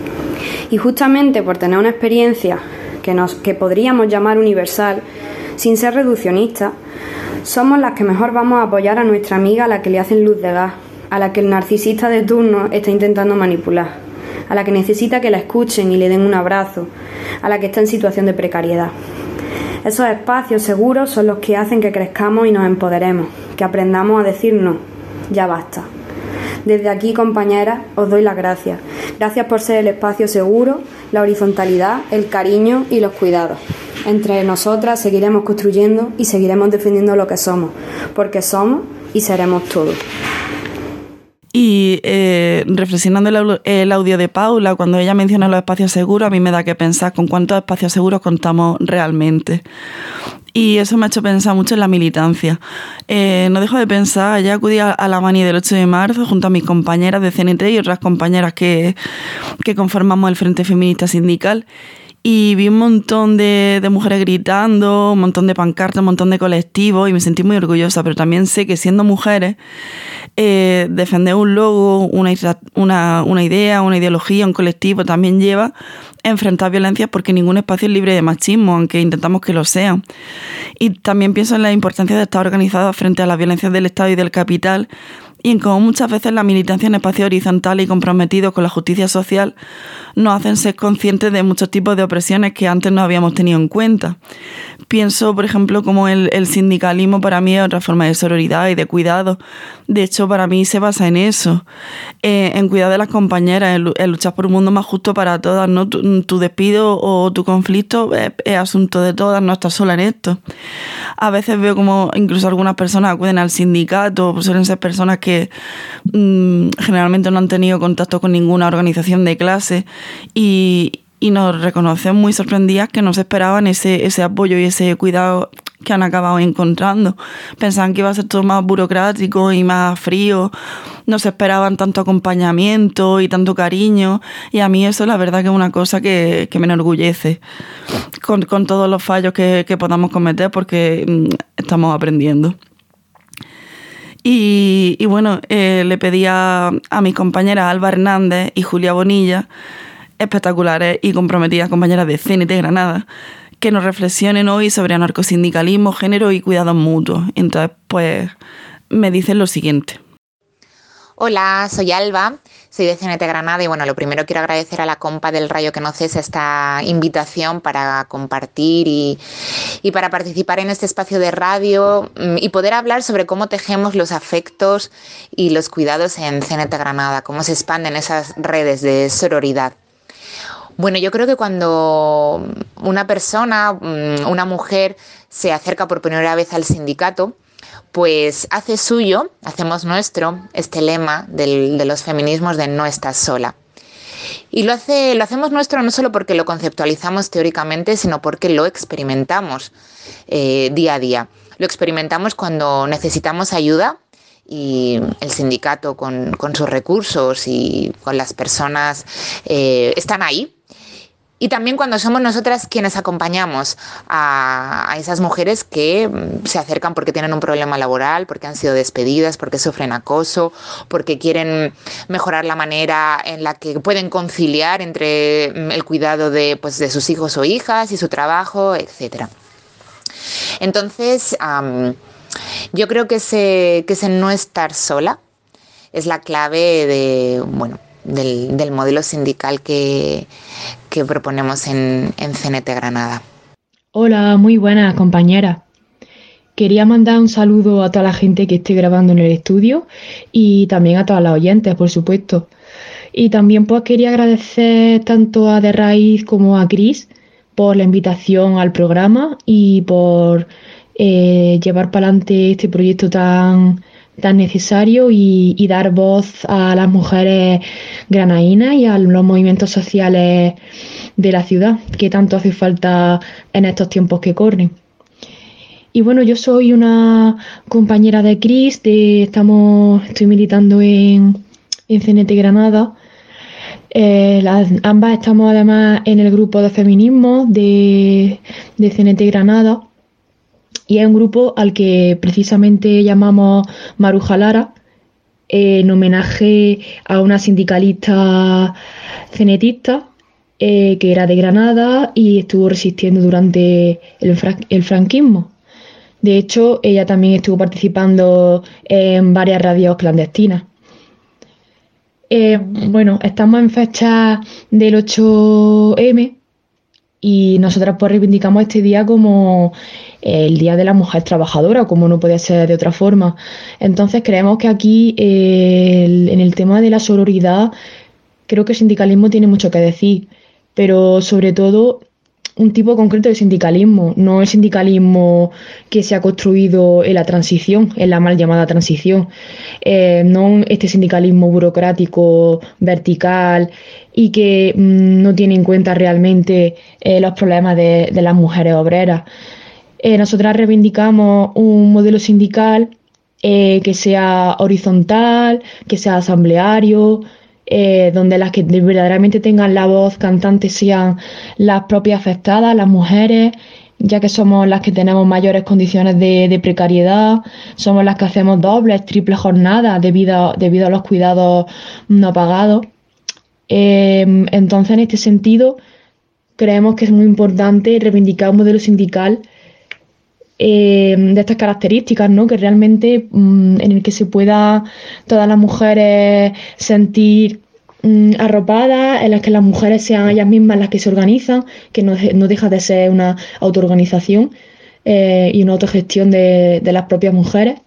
Y justamente por tener una experiencia que, nos, que podríamos llamar universal, sin ser reduccionista, Somos las que mejor vamos a apoyar a nuestra amiga a la que le hacen luz de gas, a la que el narcisista de turno está intentando manipular, a la que necesita que la escuchen y le den un abrazo, a la que está en situación de precariedad. Esos espacios seguros son los que hacen que crezcamos y nos empoderemos, que aprendamos a decir no, ya basta. Desde aquí, compañeras, os doy las gracias. Gracias por ser el espacio seguro, la horizontalidad, el cariño y los cuidados. Entre nosotras seguiremos construyendo y seguiremos defendiendo lo que somos, porque somos y seremos todos. Y eh, reflexionando el, el audio de Paula, cuando ella menciona los espacios seguros, a mí me da que pensar con cuántos espacios seguros contamos realmente. Y eso me ha hecho pensar mucho en la militancia. Eh, no dejo de pensar, ayer acudí a, a la mani del ocho de marzo junto a mis compañeras de C N T y otras compañeras que, que conformamos el Frente Feminista Sindical. Y vi un montón de, de mujeres gritando, un montón de pancartas, un montón de colectivos y me sentí muy orgullosa, pero también sé que siendo mujeres, eh, defender un logo, una, una, una idea, una ideología, un colectivo también lleva a enfrentar violencias porque ningún espacio es libre de machismo, aunque intentamos que lo sea. Y también pienso en la importancia de estar organizados frente a las violencias del Estado y del capital y en cómo muchas veces la militancia en espacios horizontales y comprometidos con la justicia social nos hacen ser conscientes de muchos tipos de opresiones que antes no habíamos tenido en cuenta. Pienso, por ejemplo, como el, el sindicalismo para mí es otra forma de sororidad y de cuidado. De hecho, para mí se basa en eso, eh, en cuidar de las compañeras, en, en luchar por un mundo más justo para todas, ¿no? Tu, tu despido o tu conflicto es, es asunto de todas, no estás sola en esto. A veces veo como incluso algunas personas acuden al sindicato, pues suelen ser personas que mmm, generalmente no han tenido contacto con ninguna organización de clase y, y nos reconocen muy sorprendidas que no se esperaban ese, ese apoyo y ese cuidado que han acabado encontrando. Pensaban que iba a ser todo más burocrático y más frío, no se esperaban tanto acompañamiento y tanto cariño, y a mí eso la verdad que es una cosa que, que me enorgullece con, con todos los fallos que, que podamos cometer porque mmm, estamos aprendiendo. Y, y bueno, eh, le pedí a, a mis compañeras Alba Hernández y Julia Bonilla, espectaculares y comprometidas compañeras de C N T Granada, que nos reflexionen hoy sobre anarcosindicalismo, género y cuidados mutuos. Entonces, pues, me dicen lo siguiente. Hola, soy Alba, soy de C N T Granada y bueno, lo primero quiero agradecer a la compa del Rayo que no cese esta invitación para compartir y, y para participar en este espacio de radio y poder hablar sobre cómo tejemos los afectos y los cuidados en C N T Granada, cómo se expanden esas redes de sororidad. Bueno, yo creo que cuando una persona, una mujer, se acerca por primera vez al sindicato, pues hace suyo, hacemos nuestro, este lema del, de los feminismos de no estás sola. Y lo, hace, lo hacemos nuestro no solo porque lo conceptualizamos teóricamente, sino porque lo experimentamos eh, día a día. Lo experimentamos cuando necesitamos ayuda y el sindicato con, con sus recursos y con las personas eh, están ahí. Y también cuando somos nosotras quienes acompañamos a, a esas mujeres que se acercan porque tienen un problema laboral, porque han sido despedidas, porque sufren acoso, porque quieren mejorar la manera en la que pueden conciliar entre el cuidado de, pues, de sus hijos o hijas y su trabajo, etcétera. Entonces, um, yo creo que ese, que ese no estar sola es la clave de, bueno, Del, del modelo sindical que, que proponemos en, en C N T Granada. Hola, muy buenas compañeras. Quería mandar un saludo a toda la gente que esté grabando en el estudio y también a todas las oyentes, por supuesto. Y también pues quería agradecer tanto a De Raíz como a Cris por la invitación al programa y por eh, llevar para adelante este proyecto tan... tan necesario y, y dar voz a las mujeres granadinas y a los movimientos sociales de la ciudad, que tanto hace falta en estos tiempos que corren. Y bueno, yo soy una compañera de Cris, de, estamos, estoy militando en, en C N T Granada. Eh, las, ambas estamos además en el grupo de feminismo de, de C N T Granada. Y es un grupo al que precisamente llamamos Maruja Lara, eh, en homenaje a una sindicalista cenetista eh, que era de Granada y estuvo resistiendo durante el, fra- el franquismo. De hecho, ella también estuvo participando en varias radios clandestinas. Eh, bueno, estamos en fecha del ocho eme y nosotras pues reivindicamos este día como el Día de la Mujer Trabajadora, como no puede ser de otra forma. Entonces creemos que aquí eh, el, en el tema de la sororidad, creo que el sindicalismo tiene mucho que decir, pero sobre todo un tipo concreto de sindicalismo, no el sindicalismo que se ha construido en la transición, en la mal llamada transición, eh, no este sindicalismo burocrático, vertical y que mmm, no tiene en cuenta realmente eh, los problemas de, de las mujeres obreras. Eh, nosotras reivindicamos un modelo sindical eh, que sea horizontal, que sea asambleario, Eh, donde las que verdaderamente tengan la voz cantante sean las propias afectadas, las mujeres, ya que somos las que tenemos mayores condiciones de, de precariedad, somos las que hacemos dobles, triples jornadas debido, debido a los cuidados no pagados. Eh, entonces, en este sentido, creemos que es muy importante reivindicar un modelo sindical eh, de estas características, ¿no? Que realmente mmm, en el que se pueda todas las mujeres sentir mmm, arropadas, en las que las mujeres sean ellas mismas las que se organizan, que no, no deja de ser una autoorganización eh, y una autogestión de, de las propias mujeres.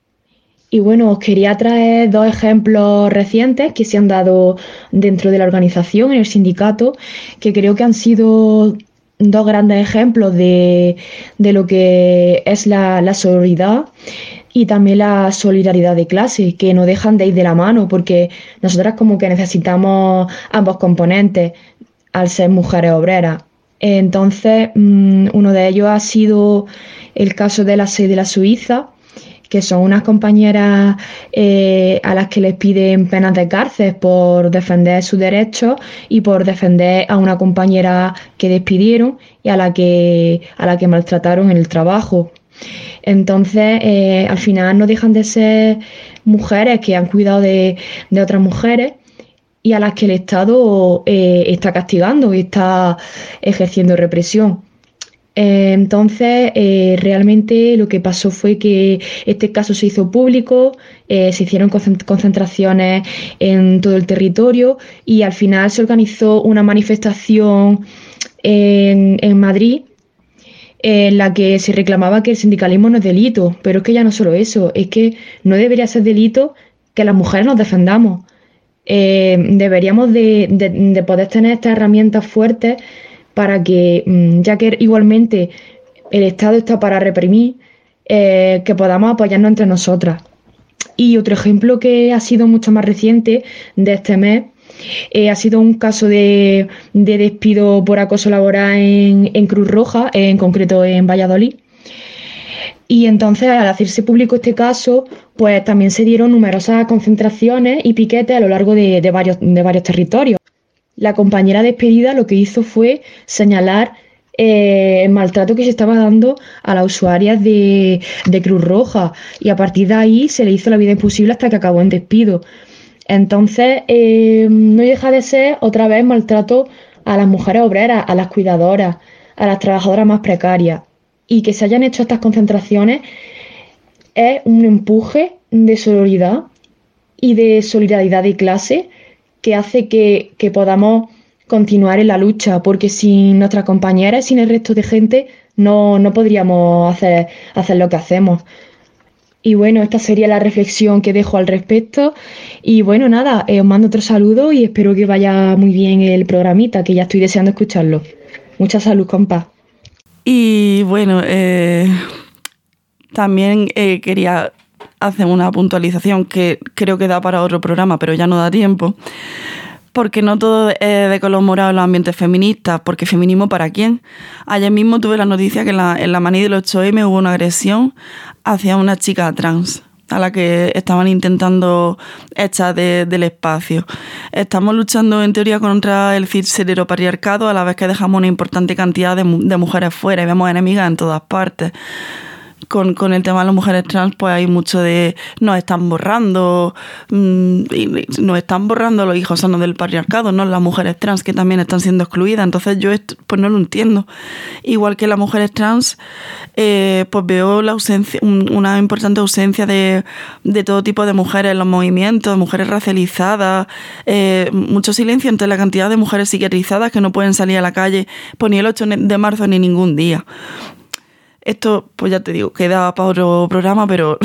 Y bueno, os quería traer dos ejemplos recientes que se han dado dentro de la organización, en el sindicato, que creo que han sido dos grandes ejemplos de, de lo que es la, la sororidad y también la solidaridad de clase, que no dejan de ir de la mano, porque nosotras como que necesitamos ambos componentes al ser mujeres obreras. Entonces, uno de ellos ha sido el caso de la sede de la Suiza, que son unas compañeras eh, a las que les piden penas de cárcel por defender sus derechos y por defender a una compañera que despidieron y a la que, a la que maltrataron en el trabajo. Entonces, eh, al final no dejan de ser mujeres que han cuidado de, de otras mujeres y a las que el Estado eh, está castigando y está ejerciendo represión. Entonces, eh, realmente lo que pasó fue que este caso se hizo público, eh, se hicieron concentraciones en todo el territorio y al final se organizó una manifestación en, en Madrid en la que se reclamaba que el sindicalismo no es delito, pero es que ya no solo eso, es que no debería ser delito que las mujeres nos defendamos. Eh, deberíamos de, de, de poder tener estas herramientas fuertes para que, ya que igualmente el Estado está para reprimir, eh, que podamos apoyarnos entre nosotras. Y otro ejemplo que ha sido mucho más reciente de este mes eh, ha sido un caso de, de despido por acoso laboral en, en Cruz Roja, en concreto en Valladolid. Y entonces, al hacerse público este caso, pues también se dieron numerosas concentraciones y piquetes a lo largo de, de, varios, de varios territorios. La compañera despedida lo que hizo fue señalar eh, el maltrato que se estaba dando a las usuarias de, de Cruz Roja y a partir de ahí se le hizo la vida imposible hasta que acabó en despido. Entonces, eh, no deja de ser otra vez maltrato a las mujeres obreras, a las cuidadoras, a las trabajadoras más precarias. Y que se hayan hecho estas concentraciones es un empuje de sororidad y de solidaridad de clase que hace que, que podamos continuar en la lucha, porque sin nuestras compañeras, sin el resto de gente, no, no podríamos hacer, hacer lo que hacemos. Y bueno, esta sería la reflexión que dejo al respecto. Y bueno, nada, eh, os mando otro saludo y espero que vaya muy bien el programita, que ya estoy deseando escucharlo. Mucha salud, compa. Y bueno, eh, también eh, quería hacer una puntualización que creo que da para otro programa, pero ya no da tiempo, porque no todo es de color morado en los ambientes feministas, porque feminismo ¿para quién? Ayer mismo tuve la noticia que en la, en la Mani del ocho eme hubo una agresión hacia una chica trans, a la que estaban intentando echar de, del espacio. Estamos luchando en teoría contra el cis-heteropatriarcado a la vez que dejamos una importante cantidad de, de mujeres fuera y vemos enemigas en todas partes. con, con el tema de las mujeres trans, pues hay mucho de nos están borrando, mmm, nos están borrando los hijos sanos del patriarcado, ¿no? Las mujeres trans que también están siendo excluidas. Entonces yo esto, pues no lo entiendo. Igual que las mujeres trans, eh, pues veo la ausencia, un, una importante ausencia de, de todo tipo de mujeres en los movimientos, mujeres racializadas, eh, mucho silencio ante la cantidad de mujeres psiquiatrizadas que no pueden salir a la calle, pues ni el ocho de marzo ni ningún día. Esto, pues ya te digo, queda para otro programa, pero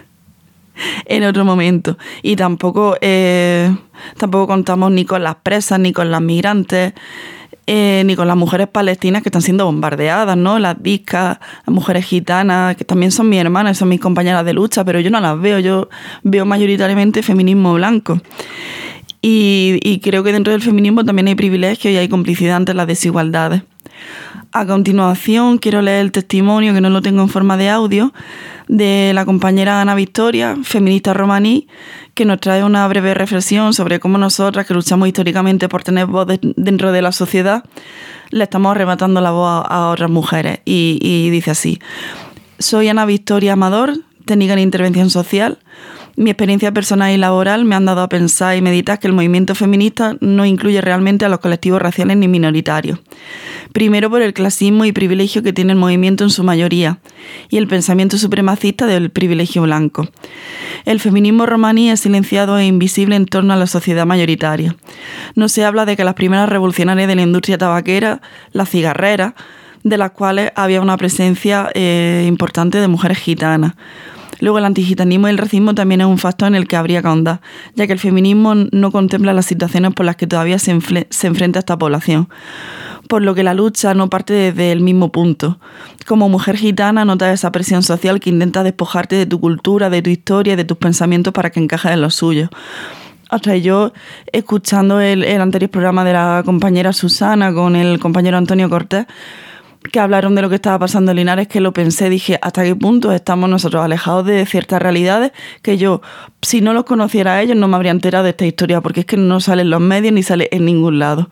en otro momento. Y tampoco, eh, tampoco contamos ni con las presas, ni con las migrantes, eh, ni con las mujeres palestinas que están siendo bombardeadas, ¿no? Las discas, las mujeres gitanas, que también son mis hermanas, son mis compañeras de lucha, pero yo no las veo. Yo veo mayoritariamente feminismo blanco. Y, y creo que dentro del feminismo también hay privilegio y hay complicidad ante las desigualdades. A continuación quiero leer el testimonio, que no lo tengo en forma de audio, de la compañera Ana Victoria, feminista romaní, que nos trae una breve reflexión sobre cómo nosotras, que luchamos históricamente por tener voz de, dentro de la sociedad, le estamos arrebatando la voz a, a otras mujeres. Y, y dice así: soy Ana Victoria Amador, técnica en intervención social. Mi experiencia personal y laboral me han dado a pensar y meditar que el movimiento feminista no incluye realmente a los colectivos raciales ni minoritarios. Primero, por el clasismo y privilegio que tiene el movimiento en su mayoría y el pensamiento supremacista del privilegio blanco. El feminismo romaní es silenciado e invisible en torno a la sociedad mayoritaria. No se habla de que las primeras revolucionarias de la industria tabaquera, las cigarreras, de las cuales había una presencia eh, importante de mujeres gitanas. Luego, el antigitanismo y el racismo también es un factor en el que habría que ahondar, ya que el feminismo no contempla las situaciones por las que todavía se, enfle- se enfrenta esta población, por lo que la lucha no parte desde el mismo punto. Como mujer gitana notas esa presión social que intenta despojarte de tu cultura, de tu historia, de tus pensamientos para que encajes en los suyos. Ostras, yo, escuchando el, el anterior programa de la compañera Susana con el compañero Antonio Cortés, que hablaron de lo que estaba pasando en Linares, que lo pensé, dije, ¿hasta qué punto estamos nosotros alejados de ciertas realidades? Que yo, si no los conociera a ellos, no me habría enterado de esta historia, porque es que no sale en los medios ni sale en ningún lado.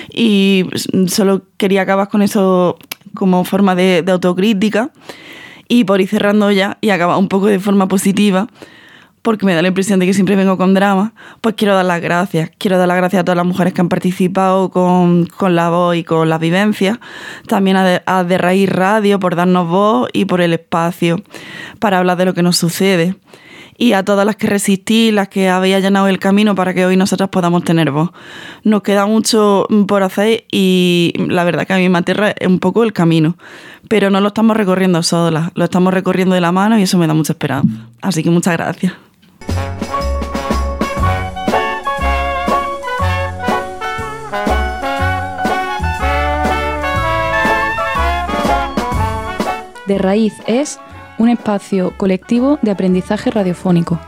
Y solo quería acabar con eso como forma de, de autocrítica, y por ir cerrando ya, y acabar un poco de forma positiva, porque me da la impresión de que siempre vengo con drama, pues quiero dar las gracias. Quiero dar las gracias a todas las mujeres que han participado con, con la voz y con las vivencias. También a de, a de Raíz Radio por darnos voz y por el espacio para hablar de lo que nos sucede. Y a todas las que resistí, las que habéis allanado el camino para que hoy nosotras podamos tener voz. Nos queda mucho por hacer y la verdad que a mí me aterra un poco el camino. Pero no lo estamos recorriendo solas, lo estamos recorriendo de la mano y eso me da mucha esperanza. Así que muchas gracias. De Raíz es un espacio colectivo de aprendizaje radiofónico.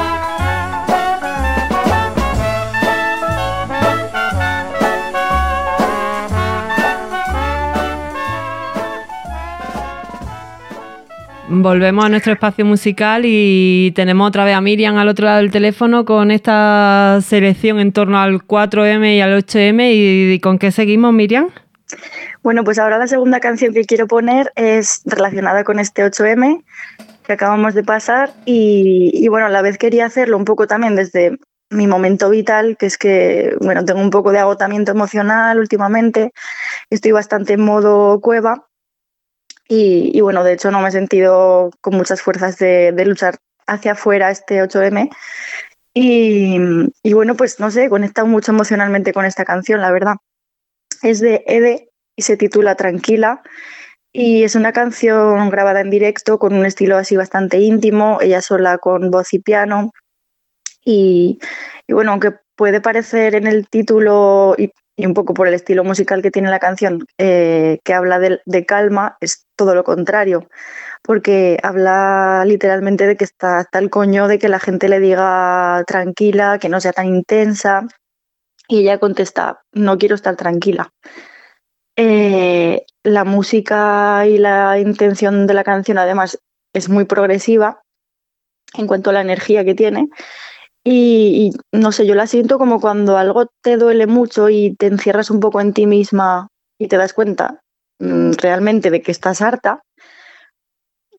Volvemos a nuestro espacio musical y tenemos otra vez a Miriam al otro lado del teléfono con esta selección en torno al cuatro eme y al ocho eme. ¿Y con qué seguimos, Miriam? Bueno, pues ahora la segunda canción que quiero poner es relacionada con este ocho eme que acabamos de pasar y, y bueno, a la vez quería hacerlo un poco también desde mi momento vital, que es que, bueno, tengo un poco de agotamiento emocional últimamente, estoy bastante en modo cueva y, y bueno, de hecho no me he sentido con muchas fuerzas de, de luchar hacia afuera este ocho eme y, y bueno, pues no sé, he conectado mucho emocionalmente con esta canción, la verdad. Es de Ede y se titula Tranquila y es una canción grabada en directo con un estilo así bastante íntimo, ella sola con voz y piano y, y bueno, aunque puede parecer en el título y, y un poco por el estilo musical que tiene la canción eh, que habla de, de calma, es todo lo contrario, porque habla literalmente de que está hasta el coño de que la gente le diga tranquila, que no sea tan intensa. Y ella contesta, no quiero estar tranquila. Eh, la música y la intención de la canción además es muy progresiva en cuanto a la energía que tiene. Y, y no sé, yo la siento como cuando algo te duele mucho y te encierras un poco en ti misma y te das cuenta mmm, realmente de que estás harta.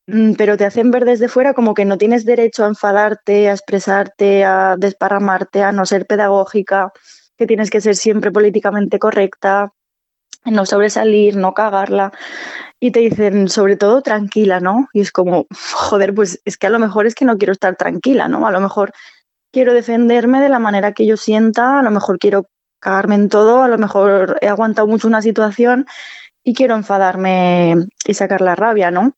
pero te hacen ver desde fuera como que no tienes derecho a enfadarte, a expresarte, a desparramarte, a no ser pedagógica, que tienes que ser siempre políticamente correcta, no sobresalir, no cagarla. Y te dicen, sobre todo, tranquila, ¿no? Y es como, joder, pues es que a lo mejor es que no quiero estar tranquila, ¿no? A lo mejor quiero defenderme de la manera que yo sienta, a lo mejor quiero cagarme en todo, a lo mejor he aguantado mucho una situación y quiero enfadarme y sacar la rabia, ¿no?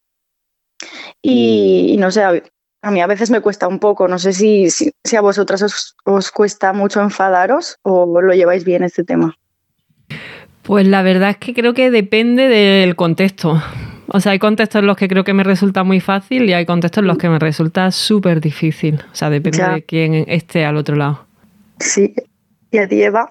Y, y no sé, a, a mí a veces me cuesta un poco, no sé si, si, si a vosotras os, os cuesta mucho enfadaros o lo lleváis bien este tema. Pues la verdad es que creo que depende del contexto. O sea, hay contextos en los que creo que me resulta muy fácil y hay contextos en los que me resulta súper difícil. O sea, depende ya. de quién esté al otro lado. Sí. ¿Y a ti, Eva?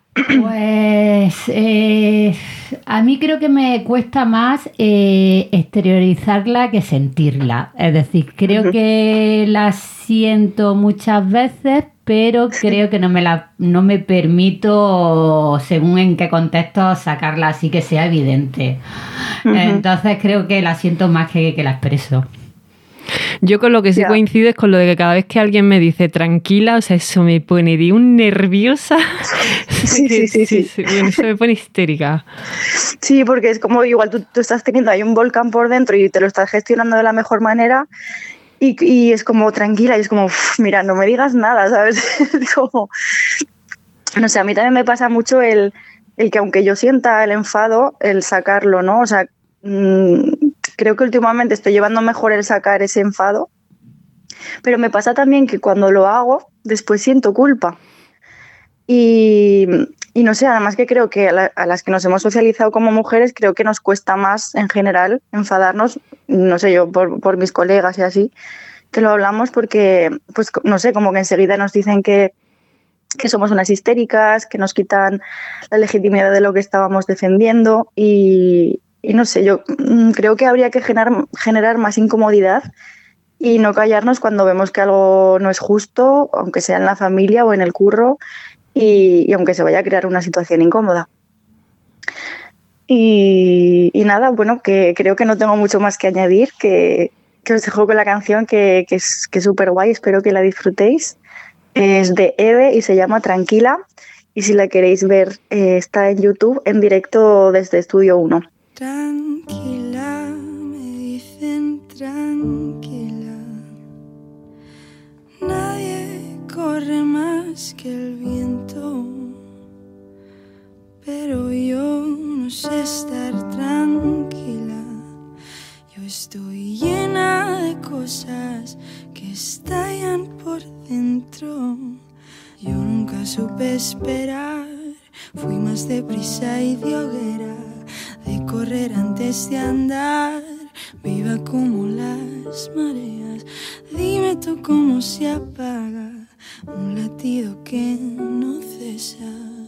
Pues eh, a mí creo que me cuesta más eh, exteriorizarla que sentirla. Es decir, creo uh-huh. que la siento muchas veces, pero creo que no me la no me permito, según en qué contexto, sacarla así que sea evidente. Uh-huh. Entonces creo que la siento más que, que la expreso. Yo con lo que sí yeah. coincido es con lo de que cada vez que alguien me dice tranquila, o sea, eso me pone de un nerviosa. Sí, sí, sí, sí, sí. Eso me pone histérica. Sí, porque es como igual tú, tú estás teniendo ahí un volcán por dentro y te lo estás gestionando de la mejor manera y, y es como tranquila y es como, uff, mira, no me digas nada, ¿sabes? como, no sé, a mí también me pasa mucho el, el que aunque yo sienta el enfado, el sacarlo, ¿no? O sea, mmm, creo que últimamente estoy llevando mejor el sacar ese enfado, pero me pasa también que cuando lo hago, después siento culpa. Y, y no sé, además que creo que a, la, a las que nos hemos socializado como mujeres, creo que nos cuesta más en general enfadarnos, no sé yo, por, por mis colegas y así, que lo hablamos porque, pues no sé, como que enseguida nos dicen que, que somos unas histéricas, que nos quitan la legitimidad de lo que estábamos defendiendo y... Y no sé, yo creo que habría que generar, generar más incomodidad y no callarnos cuando vemos que algo no es justo, aunque sea en la familia o en el curro, y, y aunque se vaya a crear una situación incómoda. Y, y nada, bueno, que creo que no tengo mucho más que añadir, que, que os dejo con la canción que, que es que súper guay, espero que la disfrutéis. Es de Eve y se llama Tranquila, y si la queréis ver eh, está en YouTube en directo desde Estudio uno. Tranquila, me dicen tranquila. Nadie corre más que el viento, pero yo no sé estar tranquila. Yo estoy llena de cosas que estallan por dentro. Yo nunca supe esperar, fui más deprisa y de hoguera, de correr antes de andar, viva como las mareas. Dime tú cómo se apaga un latido que no cesa.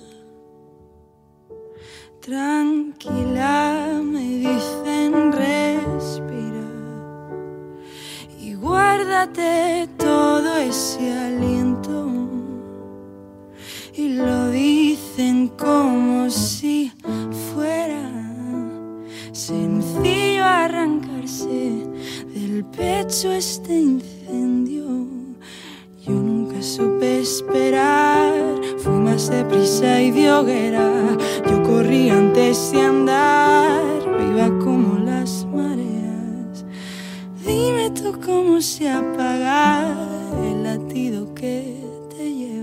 Tranquila, me dicen respira y guárdate todo ese aliento. Y lo dicen como si fuera sencillo arrancarse del pecho este incendio. Yo nunca supe esperar, fui más deprisa y de hoguera. Yo corrí antes de andar, viva como las mareas. Dime tú cómo se apaga el latido que te lleva.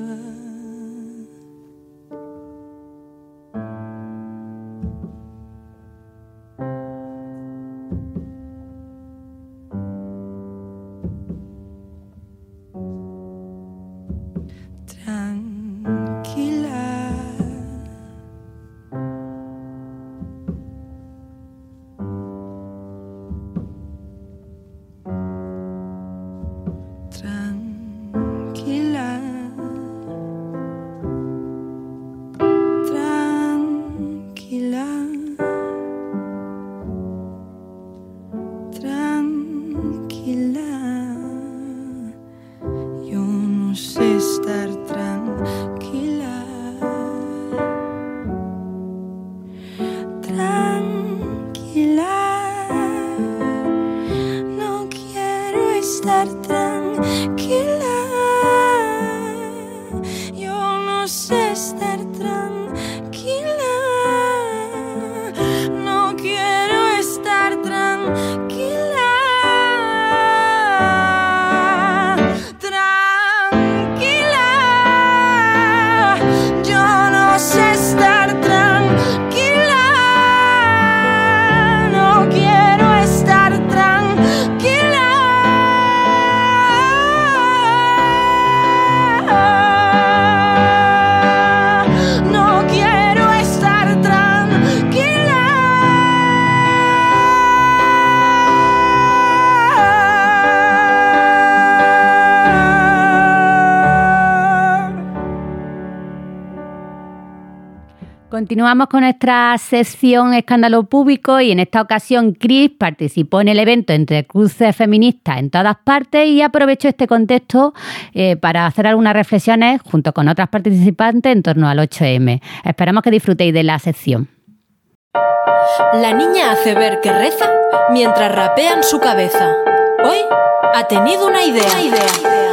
continuamos con nuestra sección Escándalo Público y en esta ocasión Cris participó en el evento Entre Cruces Feministas en todas partes y aprovechó este contexto eh, para hacer algunas reflexiones junto con otras participantes en torno al ocho eme. Esperamos que disfrutéis de la sección. La niña hace ver que reza mientras rapea en su cabeza. Hoy ha tenido una idea. Una idea.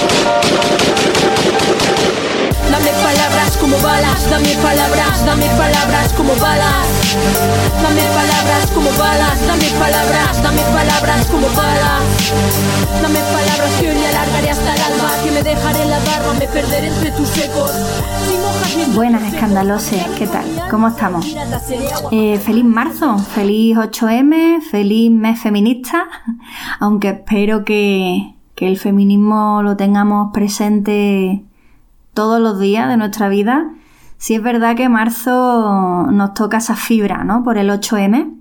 Dame palabras como balas, dame palabras, dame palabras como balas. Dame palabras como balas, dame palabras, dame palabras como balas. Dame palabras que hoy me alargaré hasta el alba, que me dejaré la barba, me perderé entre tus ecos. Si mojas mis... Buenas escandaloses, ¿qué tal? ¿Cómo estamos? Eh, feliz marzo, feliz ocho eme, feliz mes feminista, aunque espero que, que el feminismo lo tengamos presente todos los días de nuestra vida. Sí es verdad que marzo nos toca esa fibra, ¿no? Por el ocho eme.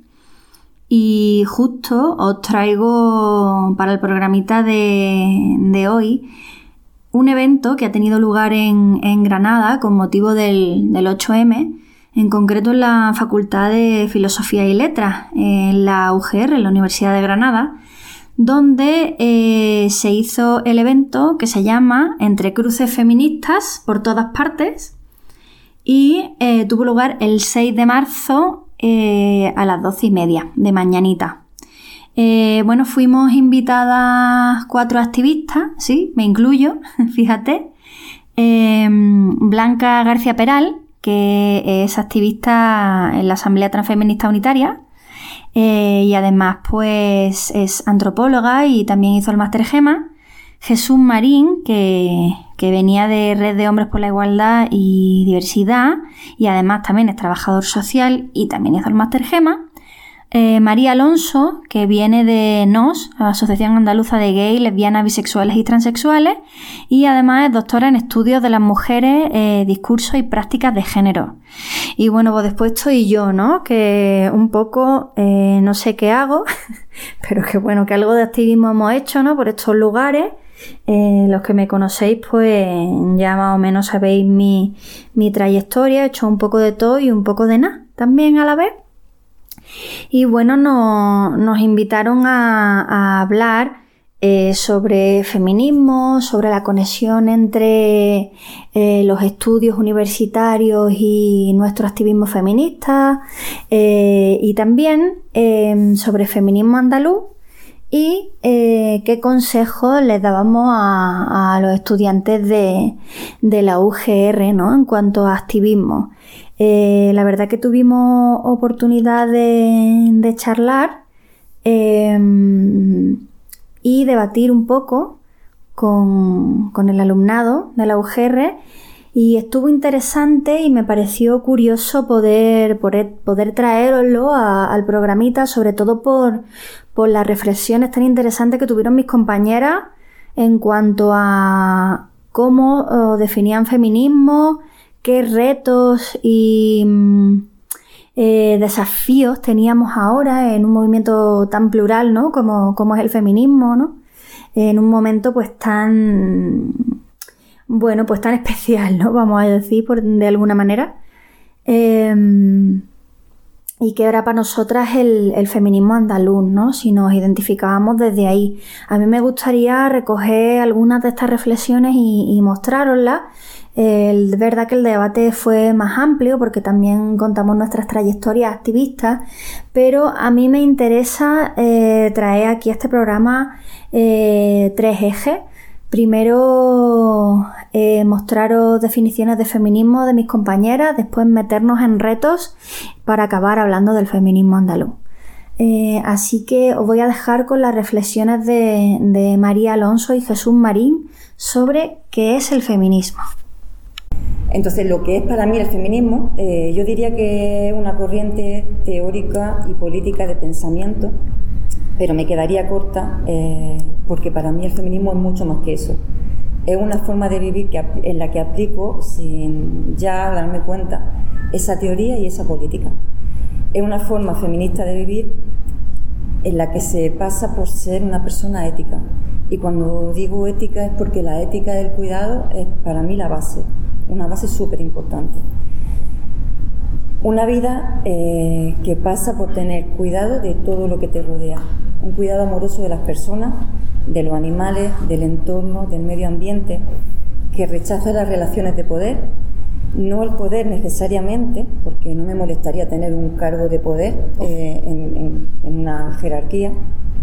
Y justo os traigo para el programita de, de hoy un evento que ha tenido lugar en, en Granada con motivo del, del ocho eme, en concreto en la Facultad de Filosofía y Letras, en la U Ge Erre, en la Universidad de Granada, donde eh, se hizo el evento que se llama Entre Cruces Feministas por todas partes y eh, tuvo lugar el seis de marzo eh, a las doce y media de mañanita. Eh, bueno, fuimos invitadas cuatro activistas, sí, me incluyo, fíjate. Eh, Blanca García Peral, que es activista en la Asamblea Transfeminista Unitaria, Eh, y además pues es antropóloga y también hizo el máster GEMA. Jesús Marín, que, que venía de Red de Hombres por la Igualdad y Diversidad y además también es trabajador social y también hizo el máster GEMA. Eh, María Alonso, que viene de N O S, la Asociación Andaluza de Gay, Lesbianas, Bisexuales y Transexuales, y además es doctora en estudios de las mujeres, eh, discursos y prácticas de género. Y bueno, pues después estoy yo, ¿no? Que un poco eh, no sé qué hago, pero que bueno, que algo de activismo hemos hecho, ¿no? Por estos lugares. Eh, los que me conocéis, pues ya más o menos sabéis mi, mi trayectoria. He hecho un poco de todo y un poco de nada también a la vez. Y bueno, no, nos invitaron a, a hablar eh, sobre feminismo, sobre la conexión entre eh, los estudios universitarios y nuestro activismo feminista, eh, y también eh, sobre feminismo andaluz y eh, qué consejos les dábamos a, a los estudiantes de, de la U Ge Erre, ¿no? En cuanto a activismo. Eh, la verdad que tuvimos oportunidad de, de charlar eh, y debatir un poco con, con el alumnado de la U Ge Erre y estuvo interesante y me pareció curioso poder, poder, poder traeroslo a, al programita, sobre todo por, por las reflexiones tan interesantes que tuvieron mis compañeras en cuanto a cómo oh, definían feminismo, qué retos y eh, desafíos teníamos ahora en un movimiento tan plural, ¿no? Como, como es el feminismo, ¿no? En un momento pues tan, bueno, pues tan especial, ¿no? Vamos a decir, por, de alguna manera. Eh, y que era para nosotras el, el feminismo andaluz, ¿no? Si nos identificábamos desde ahí. A mí me gustaría recoger algunas de estas reflexiones y, y mostrároslas. Es verdad que el debate fue más amplio porque también contamos nuestras trayectorias activistas, pero a mí me interesa eh, traer aquí a este programa eh, tres ejes. Primero, eh, mostraros definiciones de feminismo de mis compañeras, después meternos en retos para acabar hablando del feminismo andaluz. Eh, así que os voy a dejar con las reflexiones de, de María Alonso y Jesús Marín sobre qué es el feminismo. Entonces, lo que es para mí el feminismo, eh, yo diría que es una corriente teórica y política de pensamiento, pero me quedaría corta eh, porque para mí el feminismo es mucho más que eso. Es una forma de vivir que, en la que aplico, sin ya darme cuenta, esa teoría y esa política. Es una forma feminista de vivir en la que se pasa por ser una persona ética. Y cuando digo ética es porque la ética del cuidado es para mí la base, una base súper importante. Una vida eh, que pasa por tener cuidado de todo lo que te rodea, un cuidado amoroso de las personas, de los animales, del entorno, del medio ambiente, que rechaza las relaciones de poder, no el poder necesariamente, porque no me molestaría tener un cargo de poder eh, en, en, en una jerarquía,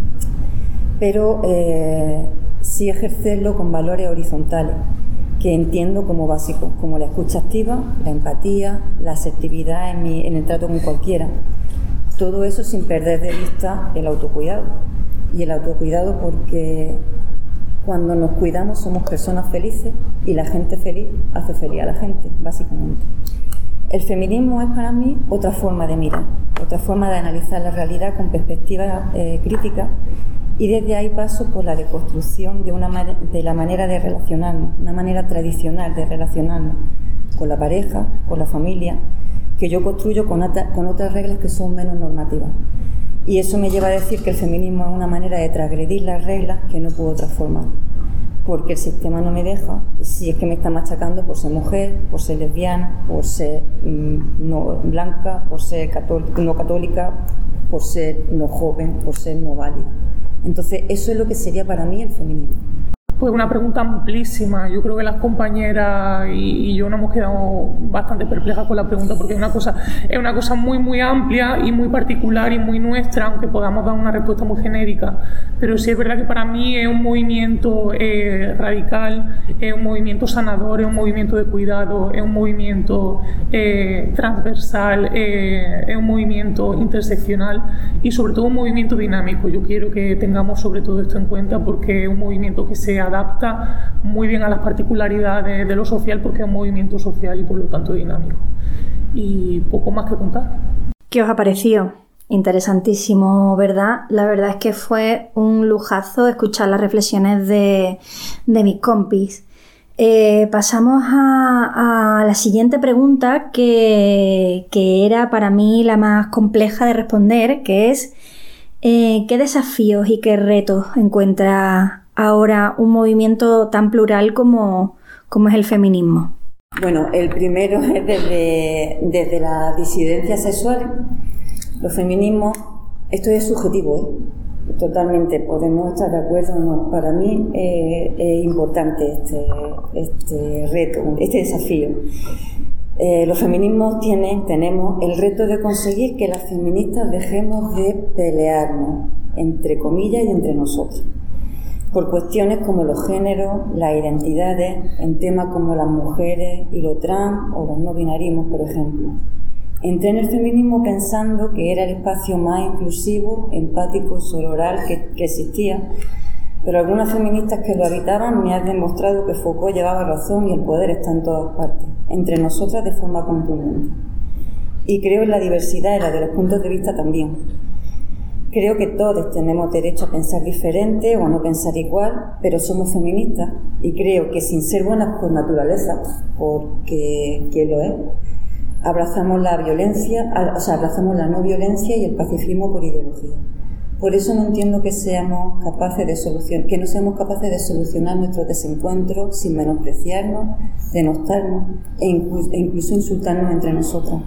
pero eh, sí ejercerlo con valores horizontales, que entiendo como básicos, como la escucha activa, la empatía, la asertividad en, mi, en el trato con cualquiera. Todo eso sin perder de vista el autocuidado. Y el autocuidado porque cuando nos cuidamos somos personas felices y la gente feliz hace feliz a la gente, básicamente. El feminismo es para mí otra forma de mirar, otra forma de analizar la realidad con perspectiva eh, crítica. Y desde ahí paso por la deconstrucción de, una de la manera de relacionarnos, una manera tradicional de relacionarnos con la pareja, con la familia, que yo construyo con, con otras reglas que son menos normativas. Y eso me lleva a decir que el feminismo es una manera de transgredir las reglas que no puedo transformar, porque el sistema no me deja, si es que me está machacando por ser mujer, por ser lesbiana, por ser mmm, no blanca, por ser católica, no católica, por ser no joven, por ser no válida. Entonces, eso es lo que sería para mí el feminismo. Pues una pregunta amplísima. Yo creo que las compañeras y, y yo nos hemos quedado bastante perplejas con la pregunta porque es una cosa, es una cosa muy muy amplia y muy particular y muy nuestra, aunque podamos dar una respuesta muy genérica. Pero sí es verdad que para mí es un movimiento eh, radical, es un movimiento sanador, es un movimiento de cuidado, es un movimiento eh, transversal, eh, es un movimiento interseccional y sobre todo un movimiento dinámico. Yo quiero que tengamos sobre todo esto en cuenta porque es un movimiento que se adapta muy bien a las particularidades de lo social porque es un movimiento social y por lo tanto dinámico. Y poco más que contar. ¿Qué os ha parecido? Interesantísimo, ¿verdad? La verdad es que fue un lujazo escuchar las reflexiones de, de mis compis. Eh, pasamos a, a la siguiente pregunta que, que era para mí la más compleja de responder, que es eh, ¿qué desafíos y qué retos encuentra ahora un movimiento tan plural como, como es el feminismo? Bueno, el primero es desde, desde las disidencias sexuales. Los feminismos, esto es subjetivo, ¿eh? Totalmente, podemos estar de acuerdo o no. Para mí eh, es importante este, este reto, este desafío. Eh, los feminismos tienen, tenemos el reto de conseguir que las feministas dejemos de pelearnos, entre comillas, y entre nosotras, por cuestiones como los géneros, las identidades, en temas como las mujeres y lo trans o los no binarismos, por ejemplo. Entré en el feminismo pensando que era el espacio más inclusivo, empático y sororal que, que existía, pero algunas feministas que lo habitaban me han demostrado que Foucault llevaba razón y el poder está en todas partes, entre nosotras de forma contundente. Y creo en la diversidad y la de los puntos de vista también. Creo que todos tenemos derecho a pensar diferente o a no pensar igual, pero somos feministas y creo que sin ser buenas por naturaleza, porque ¿quién lo es?, abrazamos la violencia, o sea, abrazamos la no violencia y el pacifismo por ideología. Por eso no entiendo que seamos capaces de solucionar, que no seamos capaces de solucionar nuestros desencuentros sin menospreciarnos, denostarnos e, incluso, e incluso insultarnos entre nosotras.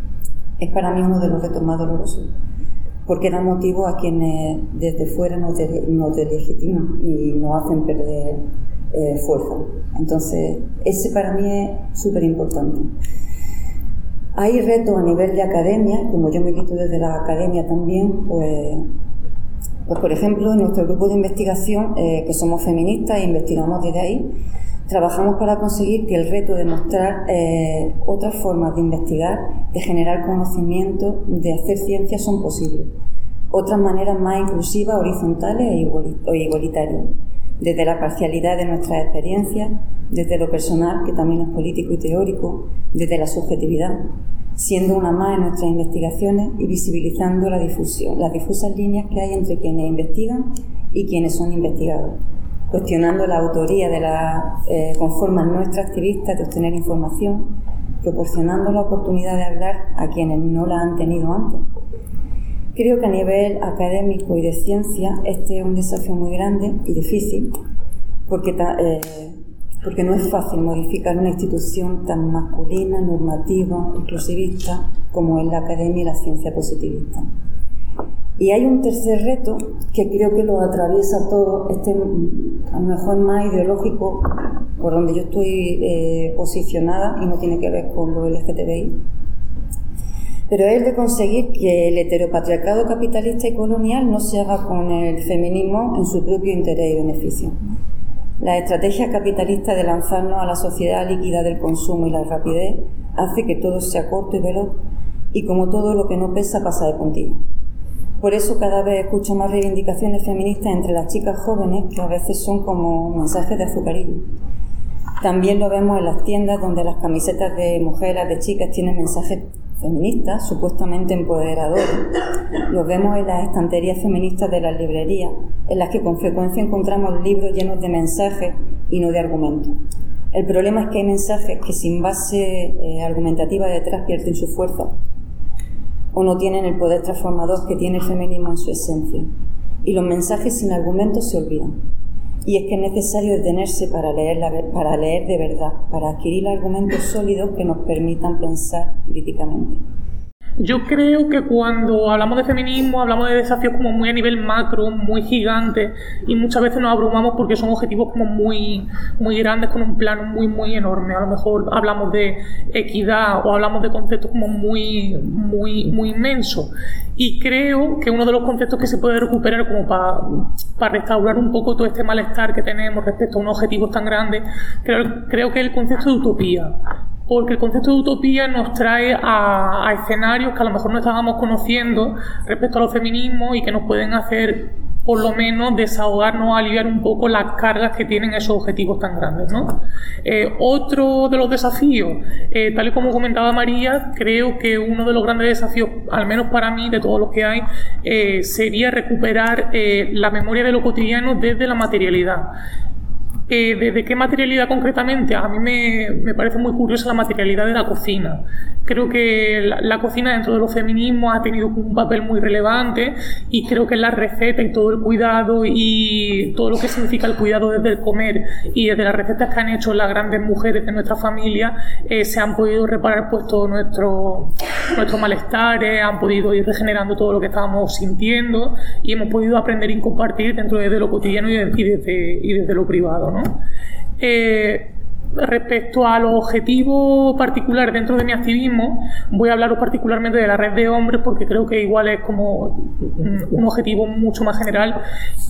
Es para mí uno de los retos más dolorosos, porque da motivo a quienes desde fuera nos, de, nos delegitiman y nos hacen perder eh, fuerza. Entonces, ese para mí es súper importante. Hay retos a nivel de academia, como yo milito desde la academia también, pues, pues por ejemplo, en nuestro grupo de investigación, eh, que somos feministas e investigamos desde ahí, trabajamos para conseguir que el reto de mostrar eh, otras formas de investigar, de generar conocimiento, de hacer ciencia son posibles. Otras maneras más inclusivas, horizontales e igualitarias, desde la parcialidad de nuestras experiencias, desde lo personal, que también es político y teórico, desde la subjetividad, siendo una más en nuestras investigaciones y visibilizando la difusión, las difusas líneas que hay entre quienes investigan y quienes son investigados, cuestionando la autoría de las eh, con formas nuestras activistas de obtener información, proporcionando la oportunidad de hablar a quienes no la han tenido antes. Creo que a nivel académico y de ciencia este es un desafío muy grande y difícil, porque ta, eh, porque no es fácil modificar una institución tan masculina, normativa, inclusivista como es la academia y la ciencia positivista. Y hay un tercer reto que creo que lo atraviesa todo, este a lo mejor es más ideológico, por donde yo estoy eh, posicionada y no tiene que ver con lo L G T B I, pero es de conseguir que el heteropatriarcado capitalista y colonial no se haga con el feminismo en su propio interés y beneficio. La estrategia capitalista de lanzarnos a la sociedad líquida del consumo y la rapidez hace que todo sea corto y veloz, y como todo lo que no pesa pasa de puntilla. Por eso cada vez escucho más reivindicaciones feministas entre las chicas jóvenes, que a veces son como mensajes de azucarillo. También lo vemos en las tiendas, donde las camisetas de mujeres, de chicas, tienen mensajes feministas, supuestamente empoderadores. Los vemos en las estanterías feministas de las librerías, en las que con frecuencia encontramos libros llenos de mensajes y no de argumentos. El problema es que hay mensajes que sin base eh, argumentativa detrás pierden su fuerza, o no tienen el poder transformador que tiene el feminismo en su esencia. Y los mensajes sin argumentos se olvidan. Y es que es necesario detenerse para leer, la, para leer de verdad, para adquirir argumentos sólidos que nos permitan pensar críticamente. Yo creo que cuando hablamos de feminismo hablamos de desafíos como muy a nivel macro, muy gigantes, y muchas veces nos abrumamos porque son objetivos como muy, muy grandes, con un plano muy muy enorme. A lo mejor hablamos de equidad o hablamos de conceptos como muy muy muy inmensos, y creo que uno de los conceptos que se puede recuperar como para, para restaurar un poco todo este malestar que tenemos respecto a unos objetivos tan grandes, creo, creo que es el concepto de utopía. Porque el concepto de utopía nos trae a, a escenarios que a lo mejor no estábamos conociendo respecto a los feminismos y que nos pueden hacer, por lo menos, desahogarnos, aliviar un poco las cargas que tienen esos objetivos tan grandes, ¿no? Eh, otro de los desafíos, eh, tal y como comentaba María, creo que uno de los grandes desafíos, al menos para mí, de todos los que hay, eh, sería recuperar eh, la memoria de lo cotidiano desde la materialidad. Eh, ¿de, ¿De qué materialidad concretamente? A mí me, me parece muy curiosa la materialidad de la cocina. Creo que la, la cocina dentro de los feminismos ha tenido un papel muy relevante, y creo que la receta y todo el cuidado y todo lo que significa el cuidado desde el comer y desde las recetas que han hecho las grandes mujeres de nuestra familia, eh, se han podido reparar pues todos nuestros nuestros malestares, han podido ir regenerando todo lo que estábamos sintiendo, y hemos podido aprender y compartir dentro de lo cotidiano y, de, y, desde, y desde lo privado, ¿no? Eh, respecto a los objetivos particulares dentro de mi activismo, voy a hablaros particularmente de la red de hombres, porque creo que igual es como un objetivo mucho más general,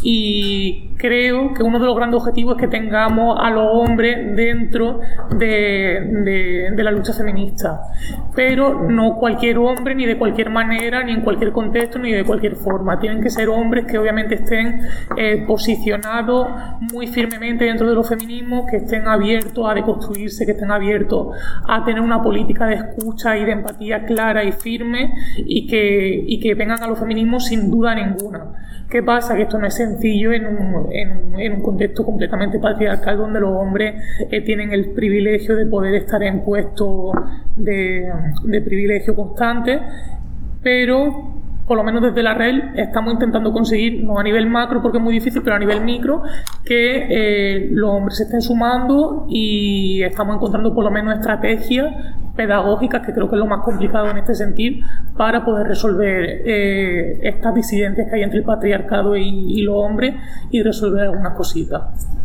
y creo que uno de los grandes objetivos es que tengamos a los hombres dentro de, de, de la lucha feminista, pero no cualquier hombre, ni de cualquier manera, ni en cualquier contexto, ni de cualquier forma. Tienen que ser hombres que obviamente estén eh, posicionados muy firmemente dentro de los feminismos, que estén abiertos a deconstruirse, que estén abiertos a tener una política de escucha y de empatía clara y firme, y que, y que vengan a los feminismos sin duda ninguna. ¿Qué pasa? Que esto no es sencillo en un, en, en un contexto completamente patriarcal, donde los hombres eh, tienen el privilegio de poder estar en puestos de, de privilegio constante, pero por lo menos desde la red estamos intentando conseguir, no a nivel macro porque es muy difícil, pero a nivel micro, que eh, los hombres se estén sumando, y estamos encontrando por lo menos estrategias pedagógicas, que creo que es lo más complicado en este sentido, para poder resolver eh, estas disidencias que hay entre el patriarcado y, y los hombres, y resolver algunas cositas.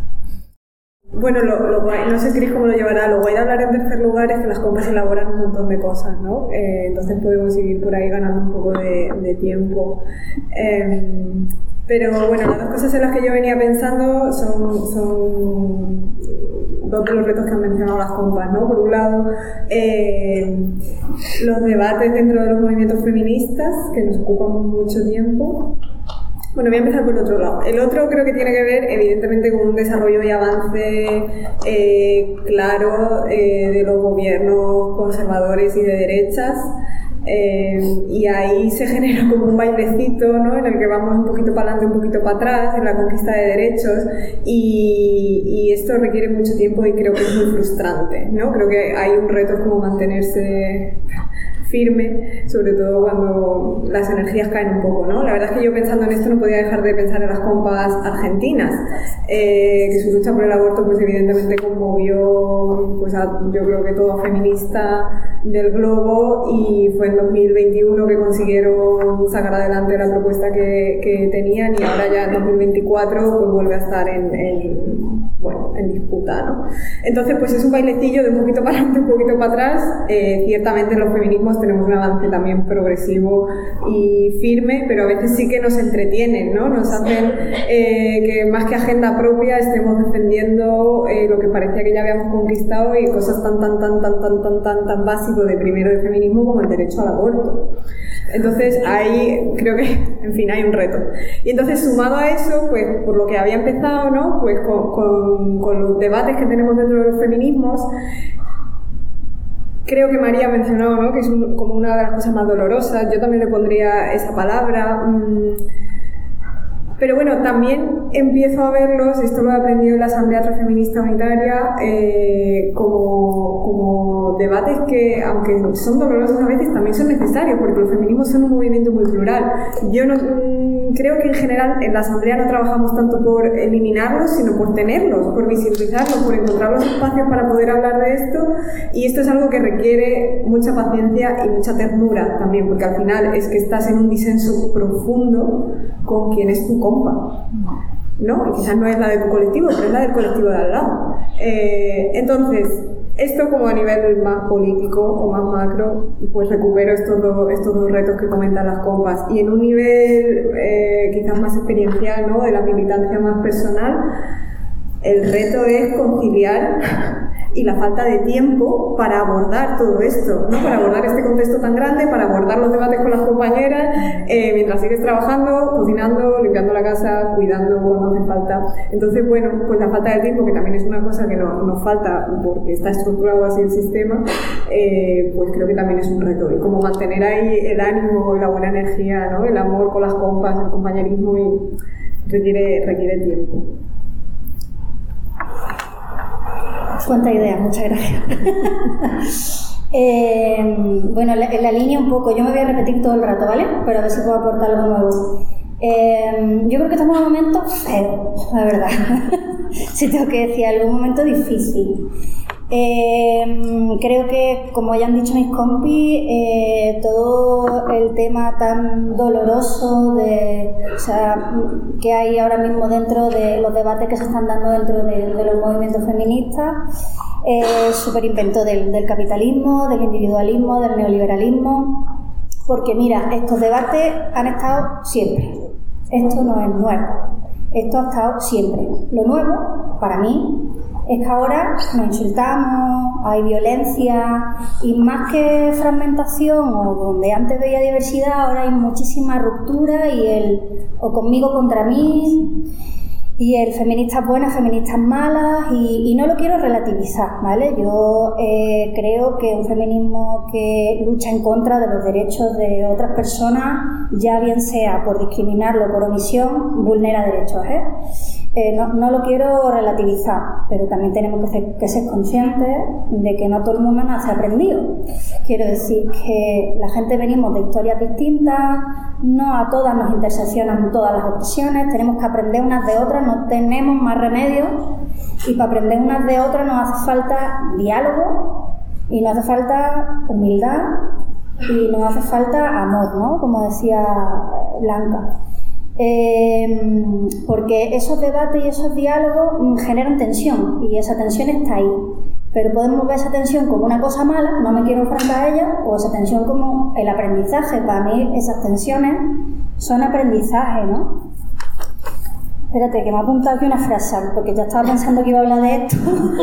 Bueno, lo, lo guay, no sé Cris cómo lo llevará, lo guay de hablar en tercer lugar es que las compas elaboran un montón de cosas, ¿no? Eh, entonces podemos seguir por ahí ganando un poco de, de tiempo. Eh, pero bueno, las dos cosas en las que yo venía pensando son, son dos de los retos que han mencionado las compas, ¿no? Por un lado, eh, los debates dentro de los movimientos feministas, que nos ocupan mucho tiempo. Bueno, voy a empezar por el otro lado. El otro creo que tiene que ver, evidentemente, con un desarrollo y avance eh, claro eh, de los gobiernos conservadores y de derechas. Eh, y ahí se genera como un bailecito, ¿no? En el que vamos un poquito para adelante, un poquito para atrás en la conquista de derechos, y, y esto requiere mucho tiempo y creo que es muy frustrante, ¿no? Creo que hay un reto como mantenerse firme, sobre todo cuando las energías caen un poco, ¿no? La verdad es que yo pensando en esto no podía dejar de pensar en las compas argentinas, eh, que su lucha por el aborto pues evidentemente conmovió pues a, yo creo que toda feminista del globo, y fue en dos mil veintiuno que consiguieron sacar adelante la propuesta que, que tenían, y ahora ya en dos mil veinticuatro pues vuelve a estar en, en, bueno, en disputa, ¿no? Entonces pues es un bailecillo de un poquito para adelante, un poquito para atrás. Eh, ciertamente en los feminismos tenemos un avance también progresivo y firme, pero a veces sí que nos entretienen, ¿no? Nos hacen eh, que más que agenda propia estemos defendiendo eh, lo que parecía que ya habíamos conquistado, y cosas tan tan tan tan tan tan tan tan básicos de primero de feminismo como el derecho al aborto. Entonces ahí creo que, en fin, hay un reto. Y entonces sumado a eso, pues por lo que había empezado, ¿no? Pues con, con, con los debates que tenemos dentro de los feminismos, creo que María ha mencionado, ¿no?, que es un, como una de las cosas más dolorosas. Yo también le pondría esa palabra. Mmm, Pero bueno, también empiezo a verlos, esto lo he aprendido en la Asamblea Transfeminista Unitaria, eh, como, como debates que, aunque son dolorosos a veces, también son necesarios, porque los feminismos son un movimiento muy plural. Yo no, mmm, creo que en general en la Asamblea no trabajamos tanto por eliminarlos, sino por tenerlos, por visibilizarlos, por encontrar los espacios para poder hablar de esto, y esto es algo que requiere mucha paciencia y mucha ternura también, porque al final es que estás en un disenso profundo con quien es tu compa, ¿no? Y quizás no es la de tu colectivo, pero es la del colectivo de al lado. Eh, entonces, esto como a nivel más político o más macro, pues recupero estos dos, estos dos retos que comentan las compas. Y en un nivel eh, quizás más experiencial, ¿no?, de la militancia más personal, el reto es conciliar y la falta de tiempo para abordar todo esto, ¿no?, para abordar este contexto tan grande, para abordar los debates con las compañeras, eh, mientras sigues trabajando, cocinando, limpiando la casa, cuidando cuando hace falta. Entonces, bueno, pues la falta de tiempo, que también es una cosa que no, nos falta porque está estructurado así el sistema, eh, pues creo que también es un reto. Y como mantener ahí el ánimo y la buena energía, ¿no?, el amor con las compas, el compañerismo, y requiere, requiere tiempo. Cuánta idea, muchas gracias. eh, bueno, en la, la línea un poco, yo me voy a repetir todo el rato, ¿vale? Pero a ver si puedo aportar algo nuevo. Eh, yo creo que estamos en un momento feo, la verdad. Si tengo que decir algo, un momento difícil. Eh, creo que, como ya han dicho mis compis, eh, todo el tema tan doloroso de, o sea, que hay ahora mismo dentro de los debates que se están dando dentro de, de los movimientos feministas, es eh, súper invento del, del capitalismo, del individualismo, del neoliberalismo, porque mira, estos debates han estado siempre, esto no es nuevo, esto ha estado siempre. Lo nuevo, para mí, es que ahora nos insultamos, hay violencia, y más que fragmentación, o donde antes veía diversidad, ahora hay muchísima ruptura, y el o conmigo contra mí, y el feministas buenas, feministas malas, y, y no lo quiero relativizar, ¿vale? Yo eh, creo que un feminismo que lucha en contra de los derechos de otras personas, ya bien sea por discriminarlo o por omisión, vulnera derechos, ¿eh? Eh, no, no lo quiero relativizar, pero también tenemos que ser, que ser conscientes de que no todo el mundo nace aprendido. Quiero decir que la gente venimos de historias distintas, no a todas nos interseccionan todas las opresiones, tenemos que aprender unas de otras, no tenemos más remedio, y para aprender unas de otras nos hace falta diálogo, y nos hace falta humildad, y nos hace falta amor, ¿no?, como decía Blanca. Eh, porque esos debates y esos diálogos generan tensión, y esa tensión está ahí, pero podemos ver esa tensión como una cosa mala, no me quiero enfrentar a ella, o esa tensión como el aprendizaje. Para mí esas tensiones son aprendizaje, ¿no? Espérate, que me ha apuntado aquí una frase, porque ya estaba pensando que iba a hablar de esto.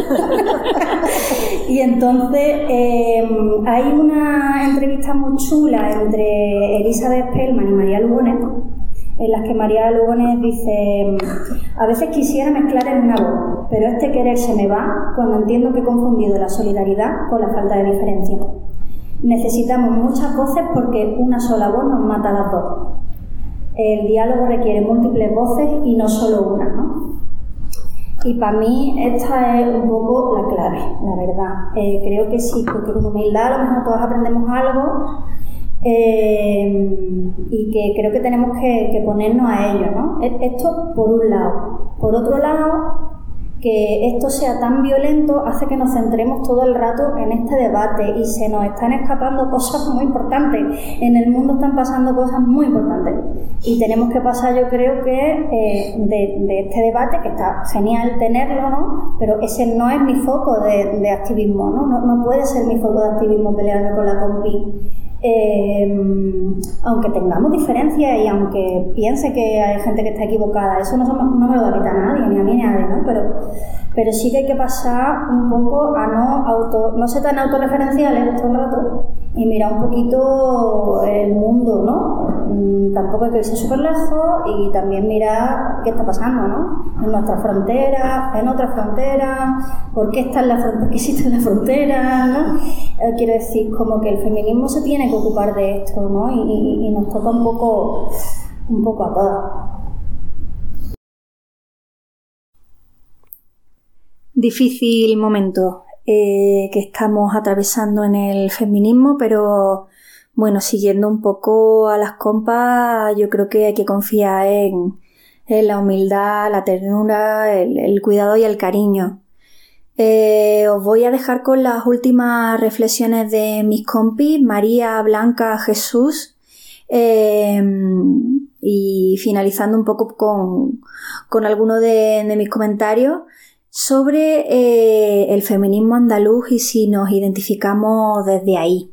Y entonces eh, hay una entrevista muy chula entre Elizabeth Spellman y María Lugones, en las que María Lugones dice: a veces quisiera mezclar en una voz, pero este querer se me va cuando entiendo que he confundido la solidaridad con la falta de diferencia. Necesitamos muchas voces porque una sola voz nos mata a las dos. El diálogo requiere múltiples voces y no solo una, ¿no? Y para mí esta es un poco la clave, la verdad. Eh, creo que sí, porque con humildad a lo mejor todos aprendemos algo eh, y que creo que tenemos que, que ponernos a ello, ¿no? Esto por un lado. Por otro lado, que esto sea tan violento hace que nos centremos todo el rato en este debate y se nos están escapando cosas muy importantes. En el mundo están pasando cosas muy importantes y tenemos que pasar, yo creo que eh, de, de este debate, que está genial tenerlo, ¿no? Pero ese no es mi foco de, de activismo, ¿no? ¿no? No puede ser mi foco de activismo pelearme con la compi. Eh, aunque tengamos diferencias y aunque piense que hay gente que está equivocada, eso no, somos, no me lo va a quitar nadie, ni a mí ni a nadie, ¿no? Pero, pero sí que hay que pasar un poco a no auto, no ser tan autorreferenciales todo el rato y mirar un poquito el mundo, ¿no? Mm, tampoco hay que irse súper lejos y también mirar qué está pasando, ¿no? En nuestra frontera, en otras fronteras, por qué está en la frontera, por qué existe en la frontera, ¿no? Eh, quiero decir, como que el feminismo se tiene que ocupar de esto, ¿no? Y, y, y nos toca un poco, un poco a todas. Difícil momento eh, que estamos atravesando en el feminismo, pero bueno, siguiendo un poco a las compas, yo creo que hay que confiar en, en la humildad, la ternura, el, el cuidado y el cariño. Eh, os voy a dejar con las últimas reflexiones de mis compis, María, Blanca, Jesús, eh, y finalizando un poco con, con algunos de, de mis comentarios sobre eh, el feminismo andaluz y si nos identificamos desde ahí.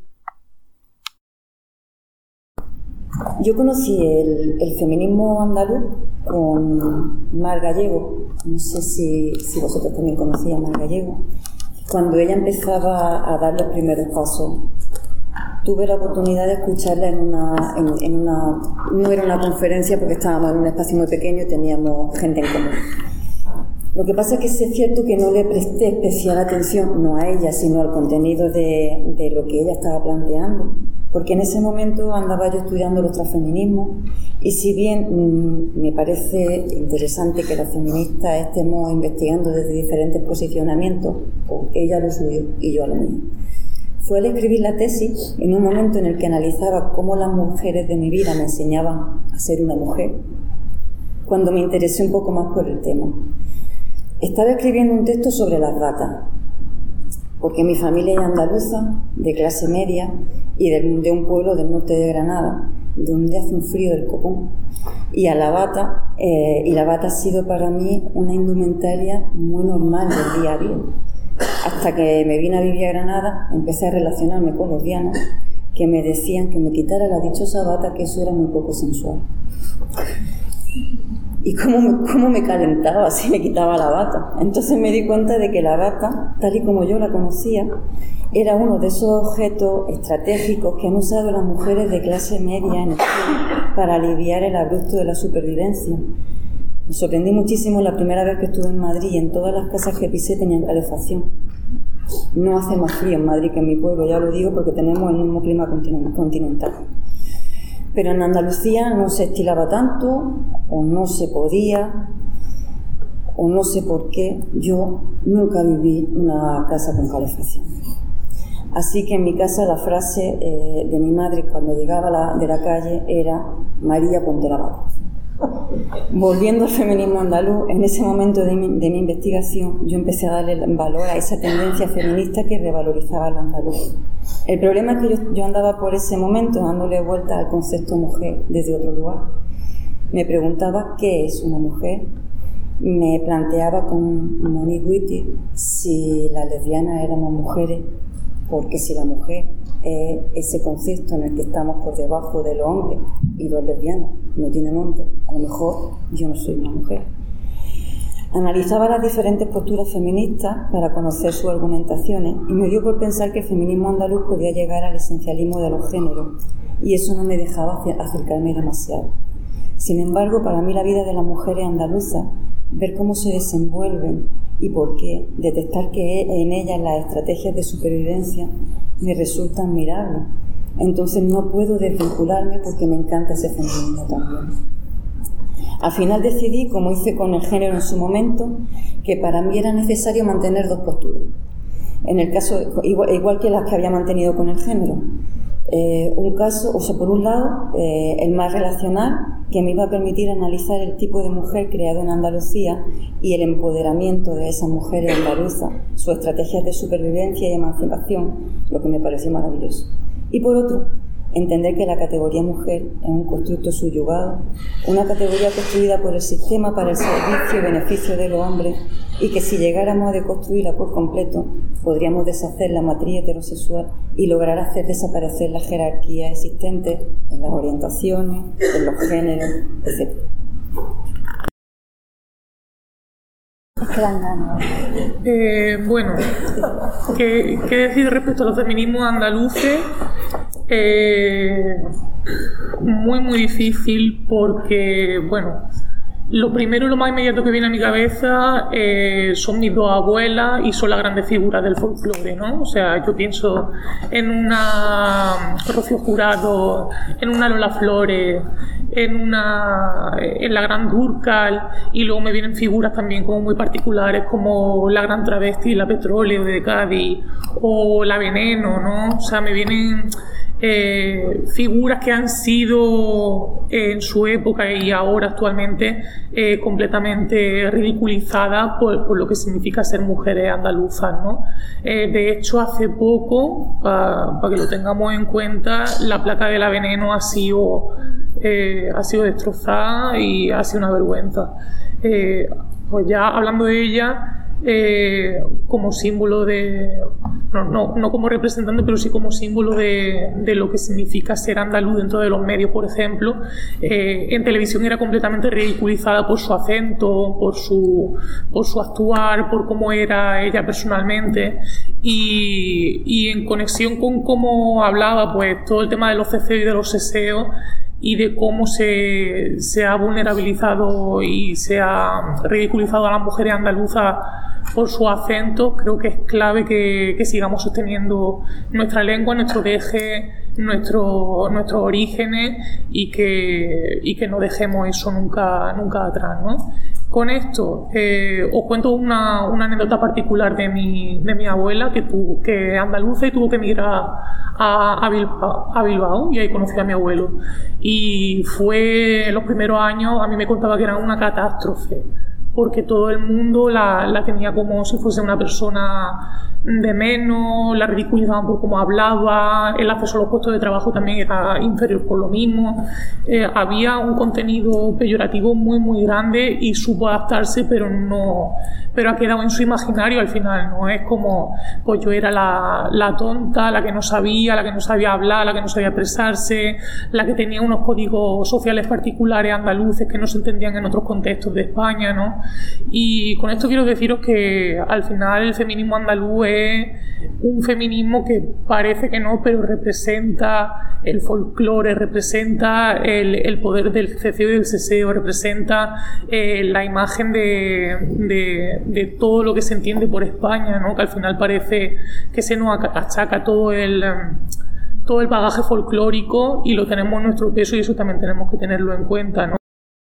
Yo conocí el, el feminismo andaluz con Mar Gallego, no sé si, si vosotros también conocíais a Mar Gallego, cuando ella empezaba a dar los primeros pasos. Tuve la oportunidad de escucharla en una, en, en una, no era una conferencia porque estábamos en un espacio muy pequeño y teníamos gente en común. Lo que pasa es que sí es cierto que no le presté especial atención, no a ella, sino al contenido de, de lo que ella estaba planteando, porque en ese momento andaba yo estudiando los transfeminismos y si bien mmm, me parece interesante que las feministas estemos investigando desde diferentes posicionamientos, pues ella lo suyo y yo a lo mío. Fue al escribir la tesis en un momento en el que analizaba cómo las mujeres de mi vida me enseñaban a ser una mujer, cuando me interesé un poco más por el tema. Estaba escribiendo un texto sobre las batas, porque mi familia es andaluza, de clase media y de, de un pueblo del norte de Granada, donde hace un frío del copón. Y a la bata, eh, y la bata ha sido para mí una indumentaria muy normal del día a día. Hasta que me vine a vivir a Granada, empecé a relacionarme con los dianos, que me decían que me quitara la dichosa bata, que eso era muy poco sensual. Y cómo me, cómo me calentaba si me quitaba la bata. Entonces me di cuenta de que la bata, tal y como yo la conocía, era uno de esos objetos estratégicos que han usado las mujeres de clase media en España para aliviar el abrupto de la supervivencia. Me sorprendí muchísimo la primera vez que estuve en Madrid y en todas las casas que pisé tenían calefacción. No hace más frío en Madrid que en mi pueblo, ya lo digo porque tenemos el mismo clima continental. Pero en Andalucía no se estilaba tanto, o no se podía, o no sé por qué. Yo nunca viví una casa con calefacción. Así que en mi casa la frase eh, de mi madre cuando llegaba la, de la calle era: María, ponte la bata. Volviendo al feminismo andaluz, en ese momento de mi, de mi investigación yo empecé a darle valor a esa tendencia feminista que revalorizaba al andaluz. El problema es que yo, yo andaba por ese momento dándole vuelta al concepto mujer desde otro lugar. Me preguntaba qué es una mujer, me planteaba con Monique Wittig si las lesbianas éramos mujeres, porque si la mujer es ese concepto en el que estamos por debajo de los hombres y los lesbianos no tienen hombre, a lo mejor yo no soy una mujer. Analizaba las diferentes posturas feministas para conocer sus argumentaciones y me dio por pensar que el feminismo andaluz podía llegar al esencialismo de los géneros y eso no me dejaba acercarme demasiado. Sin embargo, para mí la vida de las mujeres andaluzas, ver cómo se desenvuelven y por qué, detectar que en ellas las estrategias de supervivencia me resultan admirables. Entonces no puedo desvincularme porque me encanta ese feminismo también. Al final decidí, como hice con el género en su momento, que para mí era necesario mantener dos posturas. En el caso, igual, igual que las que había mantenido con el género. Eh, un caso, o sea, por un lado, eh, el más relacional, que me iba a permitir analizar el tipo de mujer creado en Andalucía y el empoderamiento de esas mujeres andaluzas, sus estrategias de supervivencia y emancipación, lo que me pareció maravilloso. Y por otro, entender que la categoría mujer es un constructo subyugado, una categoría construida por el sistema para el servicio y beneficio de los hombres, y que si llegáramos a deconstruirla por completo, podríamos deshacer la matriz heterosexual y lograr hacer desaparecer las jerarquías existentes en las orientaciones, en los géneros, etcétera. Eh, bueno, ¿qué, ¿qué decir respecto a los feminismos andaluces? Eh, muy muy difícil porque, bueno, lo primero y lo más inmediato que viene a mi cabeza eh, son mis dos abuelas y son las grandes figuras del folclore, ¿no? O sea, yo pienso en una Rocío Jurado, en una Lola Flores, en una en la Gran Dúrcal, y luego me vienen figuras también como muy particulares como la Gran Travesti, la Petróleo de Cádiz o la Veneno, ¿no? O sea, me vienen Eh, figuras que han sido eh, en su época y ahora actualmente eh, completamente ridiculizadas por, por lo que significa ser mujeres andaluzas, ¿no? Eh, de hecho, hace poco, para pa que lo tengamos en cuenta, la placa de la Veneno ha sido, eh, ha sido destrozada y ha sido una vergüenza. Eh, pues ya hablando de ella, Eh, como símbolo de, no, no, no como representante, pero sí como símbolo de, de lo que significa ser andaluz dentro de los medios, por ejemplo. Eh, en televisión era completamente ridiculizada por su acento, por su, por su actuar, por cómo era ella personalmente, y, y en conexión con cómo hablaba, pues todo el tema de los ceceos y de los seseos, y de cómo se, se ha vulnerabilizado y se ha ridiculizado a las mujeres andaluzas por su acento. Creo que es clave que, que sigamos sosteniendo nuestra lengua, nuestro deje, nuestro, nuestros orígenes, y que, y que no dejemos eso nunca, nunca atrás, ¿no? Con esto eh, os cuento una, una anécdota particular de mi, de mi abuela, que, tuvo, que es andaluza y tuvo que emigrar a, a, Bilbao, a Bilbao, y ahí conocí a mi abuelo. Y fue en los primeros años, a mí me contaba que era una catástrofe, porque todo el mundo la, la tenía como si fuese una persona de menos, la ridiculizaban por cómo hablaba, el acceso a los puestos de trabajo también era inferior por lo mismo. Eh, había un contenido peyorativo muy muy grande y supo adaptarse, pero no, pero ha quedado en su imaginario al final, ¿no? Es como, pues yo era la, la tonta, la que no sabía, la que no sabía hablar, la que no sabía expresarse, la que tenía unos códigos sociales particulares andaluces que no se entendían en otros contextos de España, ¿no? Y con esto quiero deciros que al final el feminismo andaluz es un feminismo que parece que no, pero representa el folclore, representa el, el poder del ceceo y del seseo, representa eh, la imagen de, de, de todo lo que se entiende por España, ¿no? Que al final parece que se nos achaca todo el, todo el bagaje folclórico, y lo tenemos en nuestro peso, y eso también tenemos que tenerlo en cuenta, ¿no?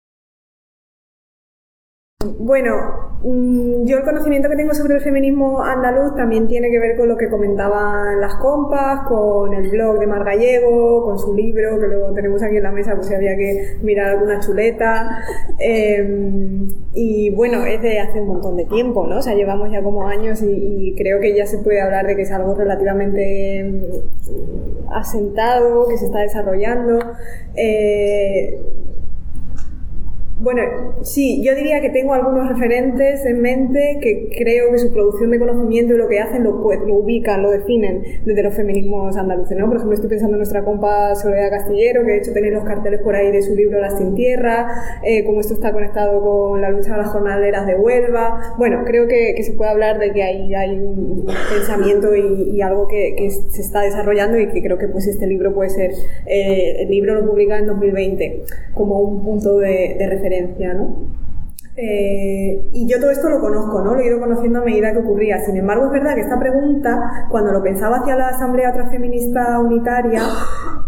Bueno, yo el conocimiento que tengo sobre el feminismo andaluz también tiene que ver con lo que comentaban las compas, con el blog de Mar Gallego, con su libro, que luego tenemos aquí en la mesa, pues si había que mirar alguna chuleta. Eh, y bueno, es de hace un montón de tiempo, ¿no? O sea, llevamos ya como años, y, y creo que ya se puede hablar de que es algo relativamente asentado, que se está desarrollando. Eh, Bueno, sí, yo diría que tengo algunos referentes en mente que creo que su producción de conocimiento y lo que hacen lo, lo ubican, lo definen desde los feminismos andaluces, ¿no? Por ejemplo, estoy pensando en nuestra compa Soledad Castillero, que de hecho tenéis los carteles por ahí de su libro Las sin tierra, eh, cómo esto está conectado con la lucha de las jornaleras de Huelva. Bueno, creo que, que se puede hablar de que hay, hay un pensamiento y, y algo que, que se está desarrollando, y que creo que pues este libro puede ser, eh, el libro lo publica en dos mil veinte como un punto de, de referencia, ¿no? Eh, y yo todo esto lo conozco, ¿no? Lo he ido conociendo a medida que ocurría. Sin embargo, es verdad que esta pregunta, cuando lo pensaba hacia la Asamblea Transfeminista Unitaria,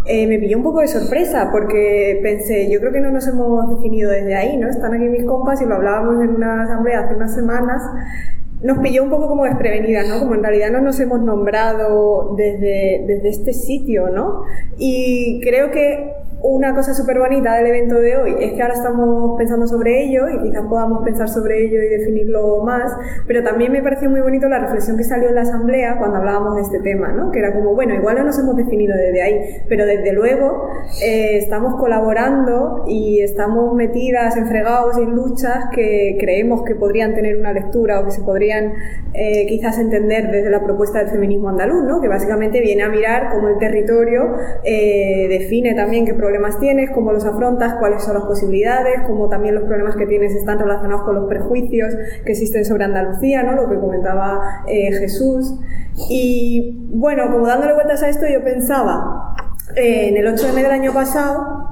eh, me pilló un poco de sorpresa porque pensé, yo creo que no nos hemos definido desde ahí, ¿no? Están aquí mis compas y lo hablábamos en una asamblea hace unas semanas. Nos pilló un poco como desprevenidas, ¿no? Como en realidad no nos hemos nombrado desde, desde este sitio, ¿no? Y creo que una cosa súper bonita del evento de hoy es que ahora estamos pensando sobre ello y quizás podamos pensar sobre ello y definirlo más, pero también me pareció muy bonito la reflexión que salió en la asamblea cuando hablábamos de este tema, ¿no? Que era como, bueno, igual no nos hemos definido desde ahí, pero desde luego eh, estamos colaborando y estamos metidas en fregados y en luchas que creemos que podrían tener una lectura o que se podrían eh, quizás entender desde la propuesta del feminismo andaluz, ¿no? Que básicamente viene a mirar cómo el territorio eh, define también qué problemas tienes, cómo los afrontas, cuáles son las posibilidades, cómo también los problemas que tienes están relacionados con los prejuicios que existen sobre Andalucía, ¿no? Lo que comentaba eh, Jesús. Y bueno, como dándole vueltas a esto, yo pensaba eh, en el ocho eme del año pasado.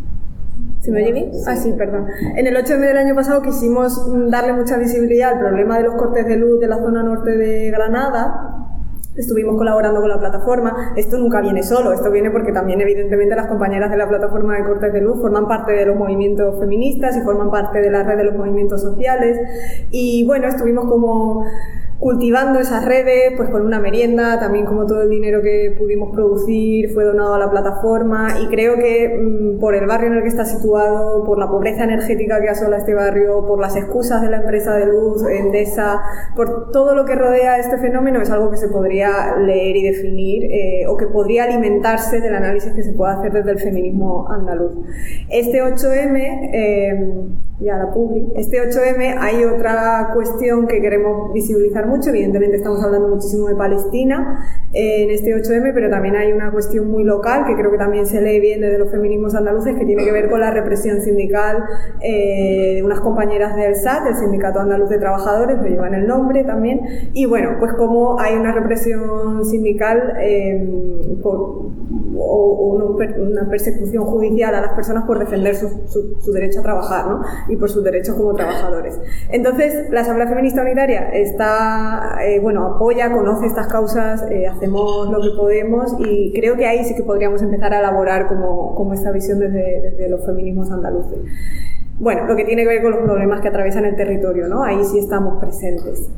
¿Se me oye bien? Ah, sí, perdón. En el ocho eme del año pasado quisimos darle mucha visibilidad al problema de los cortes de luz de la zona norte de Granada. Estuvimos colaborando con la plataforma. Esto nunca viene solo, esto viene porque también evidentemente las compañeras de la plataforma de cortes de luz forman parte de los movimientos feministas y forman parte de la red de los movimientos sociales. Y bueno, estuvimos como cultivando esas redes, pues con una merienda, también como todo el dinero que pudimos producir fue donado a la plataforma, y creo que mmm, por el barrio en el que está situado, por la pobreza energética que asola este barrio, por las excusas de la empresa de luz, Endesa, por todo lo que rodea este fenómeno, es algo que se podría leer y definir eh, o que podría alimentarse del análisis que se puede hacer desde el feminismo andaluz. Este ocho eme, eh, ya la publi, este ocho eme hay otra cuestión que queremos visibilizar mucho. Evidentemente estamos hablando muchísimo de Palestina eh, en este ocho eme, pero también hay una cuestión muy local que creo que también se lee bien desde los feminismos andaluces, que tiene que ver con la represión sindical eh, de unas compañeras del S A T, el Sindicato Andaluz de Trabajadores, lo llevan el nombre también, y bueno, pues como hay una represión sindical eh, por, o, o una persecución judicial a las personas por defender su, su, su derecho a trabajar, ¿no? Y por sus derechos como trabajadores. Entonces, la Asamblea Feminista Unitaria está, eh, bueno, apoya, conoce estas causas, eh, hacemos lo que podemos, y creo que ahí sí que podríamos empezar a elaborar como, como esta visión desde, desde los feminismos andaluces. Bueno, lo que tiene que ver con los problemas que atraviesan el territorio, ¿no? Ahí sí estamos presentes.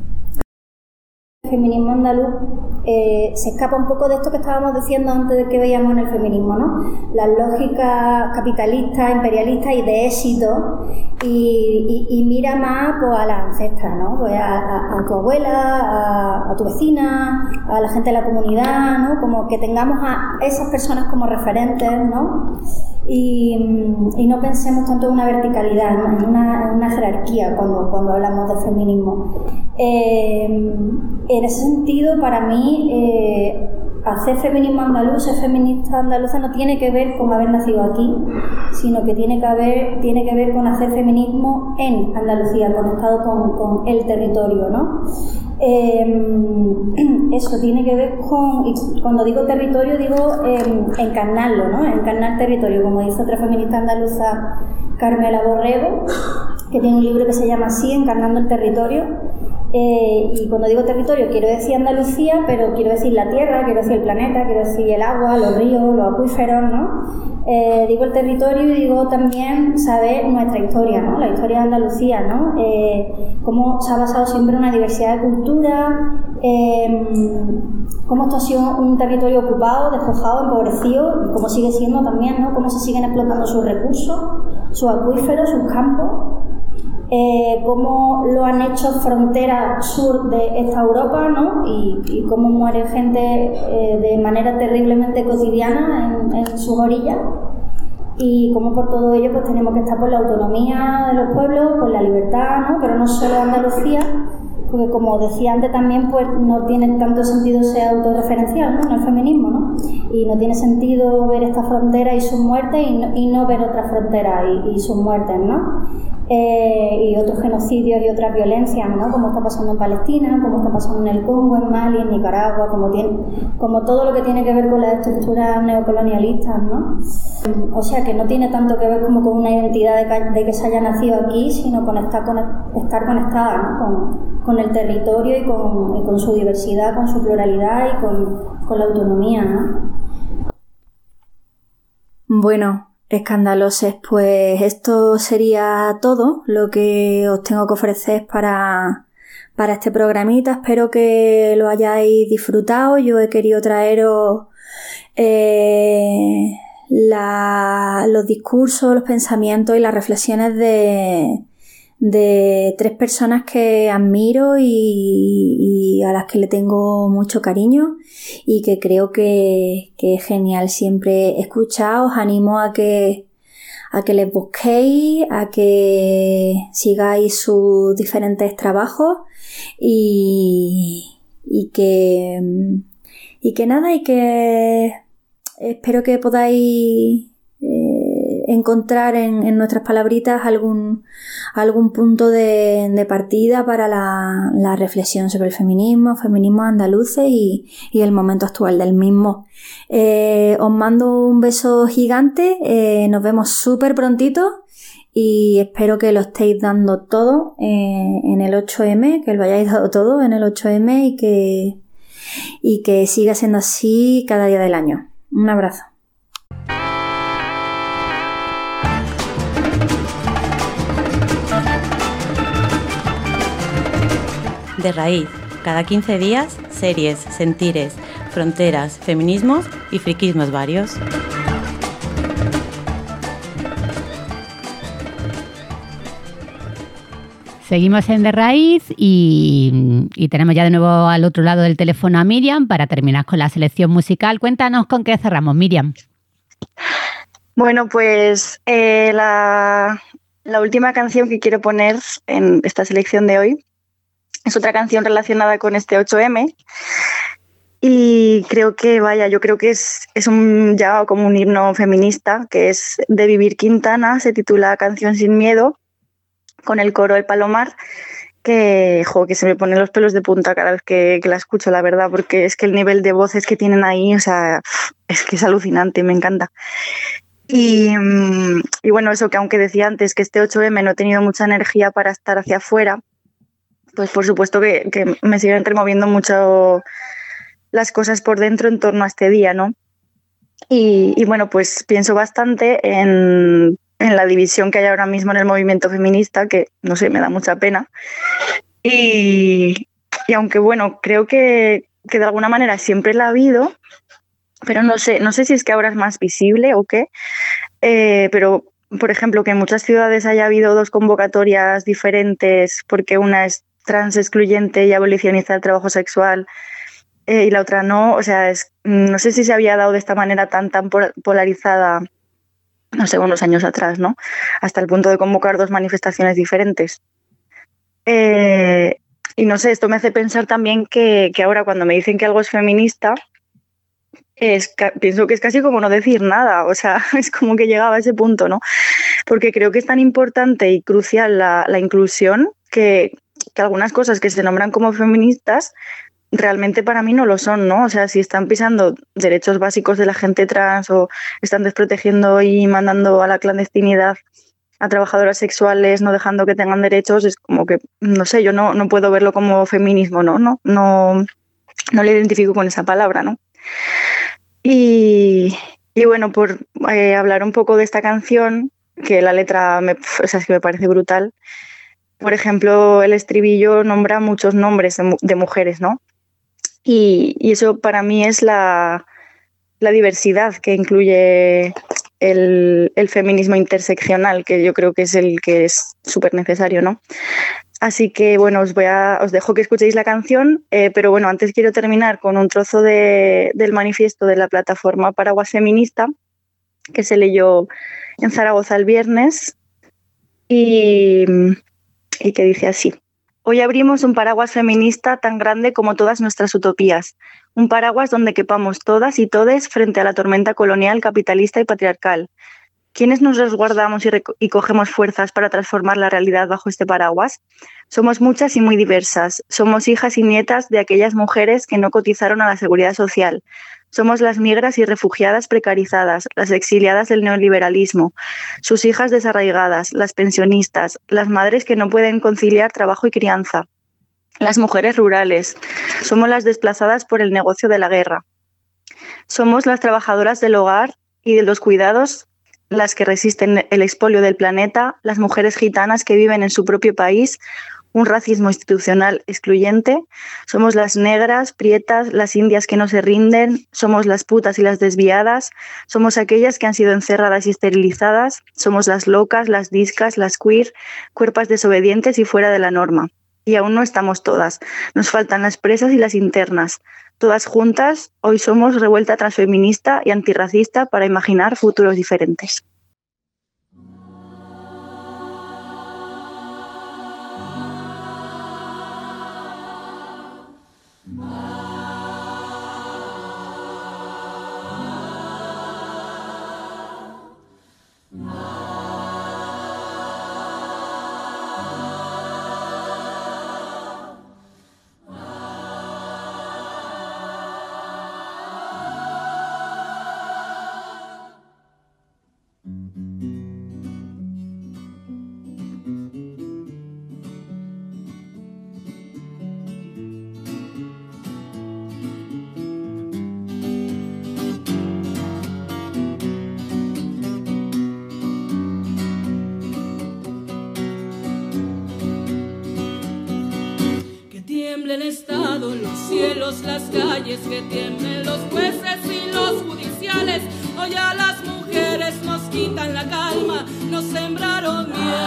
El feminismo andaluz eh, se escapa un poco de esto que estábamos diciendo antes de que veíamos en el feminismo, ¿no? Las lógicas capitalistas, imperialistas y de éxito, y, y, y mira más pues, a las ancestras, ¿no? Pues a, a, a tu abuela, a, a tu vecina, a la gente de la comunidad, ¿no? Como que tengamos a esas personas como referentes, ¿no? Y, y no pensemos tanto en una verticalidad, ¿no? en, una, en una jerarquía cuando, cuando hablamos del feminismo. Eh, en ese sentido, para mí, eh, hacer feminismo andaluz, ser feminista andaluza, no tiene que ver con haber nacido aquí, sino que tiene que, haber, tiene que ver con hacer feminismo en Andalucía, conectado con, con el territorio, ¿no? Eh, eso tiene que ver con, y cuando digo territorio digo eh, encarnarlo, ¿no? Encarnar territorio, como dice otra feminista andaluza, Carmela Borrego, que tiene un libro que se llama así, Encarnando el territorio. Eh, y cuando digo territorio quiero decir Andalucía, pero quiero decir la tierra, quiero decir el planeta, quiero decir el agua, los ríos, los acuíferos, ¿no? Eh, digo el territorio y digo también saber nuestra historia, ¿no? La historia de Andalucía, ¿no? Eh, cómo se ha basado siempre en una diversidad de cultura, eh, cómo esto ha sido un territorio ocupado, despojado, empobrecido, y cómo sigue siendo también, ¿no? Cómo se siguen explotando sus recursos, sus acuíferos, sus campos. Eh, cómo lo han hecho frontera sur de esta Europa, ¿no? y, y cómo muere gente eh, de manera terriblemente cotidiana en, en sus orillas, y cómo por todo ello pues tenemos que estar por la autonomía de los pueblos, por la libertad, ¿no? Pero no solo de Andalucía, porque como decía antes también, pues no tiene tanto sentido ser autorreferencial, ¿no? En el feminismo, ¿no? Y no tiene sentido ver esta frontera y sus muertes y no, y no ver otra frontera y, y sus muertes, ¿no? Eh, y otros genocidios y otras violencias, ¿no? Como está pasando en Palestina, como está pasando en el Congo, en Mali, en Nicaragua, como, tiene, como todo lo que tiene que ver con las estructuras neocolonialistas, ¿no? O sea, que no tiene tanto que ver como con una identidad de que, de que se haya nacido aquí, sino con estar, con, estar conectada, ¿no? con, con el territorio y con, y con su diversidad, con su pluralidad y con, con la autonomía, ¿no? Bueno, escandaloses, pues esto sería todo lo que os tengo que ofrecer para, para este programita. Espero que lo hayáis disfrutado. Yo he querido traeros eh, la, los discursos, los pensamientos y las reflexiones de, de tres personas que admiro y, y a las que le tengo mucho cariño y que creo que, que es genial siempre escuchar. Os animo a que, a que les busquéis, a que sigáis sus diferentes trabajos y, y que y que nada, y que espero que podáis eh, encontrar en, en nuestras palabritas algún, algún punto de, de partida para la, la reflexión sobre el feminismo, feminismos andaluces y, y el momento actual del mismo. Eh, os mando un beso gigante, eh, nos vemos súper prontito y espero que lo estéis dando todo eh, en el ocho eme, que lo hayáis dado todo en el ocho eme y que, y que siga siendo así cada día del año. Un abrazo. De Raíz, cada quince días, series, sentires, fronteras, feminismos y friquismos varios. Seguimos en De Raíz y, y tenemos ya de nuevo al otro lado del teléfono a Miriam para terminar con la selección musical. Cuéntanos con qué cerramos, Miriam. Bueno, pues eh, la, la última canción que quiero poner en esta selección de hoy es otra canción relacionada con este ocho eme y creo que, vaya, yo creo que es, es un, ya como un himno feminista, que es de Vivir Quintana, se titula Canción sin miedo, con el coro El Palomar, que, jo, que se me ponen los pelos de punta cada vez que, que la escucho, la verdad, porque es que el nivel de voces que tienen ahí, o sea, es que es alucinante, me encanta. Y, y bueno, eso que aunque decía antes que este ocho eme no he tenido mucha energía para estar hacia afuera, pues por supuesto que, que me siguen removiendo mucho las cosas por dentro en torno a este día, ¿no? Y, y bueno, pues pienso bastante en, en la división que hay ahora mismo en el movimiento feminista, que no sé, me da mucha pena. Y, y aunque bueno, creo que, que de alguna manera siempre la ha habido, pero no sé, no sé si es que ahora es más visible o qué, eh, pero por ejemplo que en muchas ciudades haya habido dos convocatorias diferentes porque una es trans excluyente y abolicionista del trabajo sexual eh, y la otra no, o sea, es, no sé si se había dado de esta manera tan tan polarizada, no sé, unos años atrás, ¿no? Hasta el punto de convocar dos manifestaciones diferentes. Eh, y no sé, esto me hace pensar también que, que ahora cuando me dicen que algo es feminista, es, pienso que es casi como no decir nada, o sea, es como que llegaba a ese punto, ¿no? Porque creo que es tan importante y crucial la, la inclusión que, que algunas cosas que se nombran como feministas realmente para mí no lo son, ¿no? O sea, si están pisando derechos básicos de la gente trans o están desprotegiendo y mandando a la clandestinidad a trabajadoras sexuales, no dejando que tengan derechos, es como que, no sé, yo no, no puedo verlo como feminismo, ¿no? No, no, no le identifico con esa palabra, ¿no? Y, y bueno, por eh, hablar un poco de esta canción, que la letra me, o sea, es que me parece brutal. Por ejemplo, el estribillo nombra muchos nombres de, de mujeres, ¿no? Y, y eso para mí es la, la diversidad que incluye el, el feminismo interseccional, que yo creo que es el que es súper necesario, ¿no? Así que bueno, os voy a, os dejo que escuchéis la canción, eh, pero bueno, antes quiero terminar con un trozo de, del manifiesto de la plataforma Paraguas Feminista, que se leyó en Zaragoza el viernes y, y que dice así: hoy abrimos un paraguas feminista tan grande como todas nuestras utopías, un paraguas donde quepamos todas y todes frente a la tormenta colonial, capitalista y patriarcal. ¿Quiénes nos resguardamos y, y cogemos fuerzas para transformar la realidad bajo este paraguas? Somos muchas y muy diversas. Somos hijas y nietas de aquellas mujeres que no cotizaron a la seguridad social. Somos las migras y refugiadas precarizadas, las exiliadas del neoliberalismo, sus hijas desarraigadas, las pensionistas, las madres que no pueden conciliar trabajo y crianza, las mujeres rurales. Somos las desplazadas por el negocio de la guerra. Somos las trabajadoras del hogar y de los cuidados, las que resisten el expolio del planeta, las mujeres gitanas que viven en su propio país, un racismo institucional excluyente, somos las negras, prietas, las indias que no se rinden, somos las putas y las desviadas, somos aquellas que han sido encerradas y esterilizadas, somos las locas, las discas, las queer, cuerpas desobedientes y fuera de la norma. Y aún no estamos todas, nos faltan las presas y las internas. Todas juntas, hoy somos revuelta transfeminista y antirracista para imaginar futuros diferentes. tiemblen estado los cielos, las calles, que tiemblen los jueces y los judiciales. Hoy a las mujeres nos quitan la calma, nos sembraron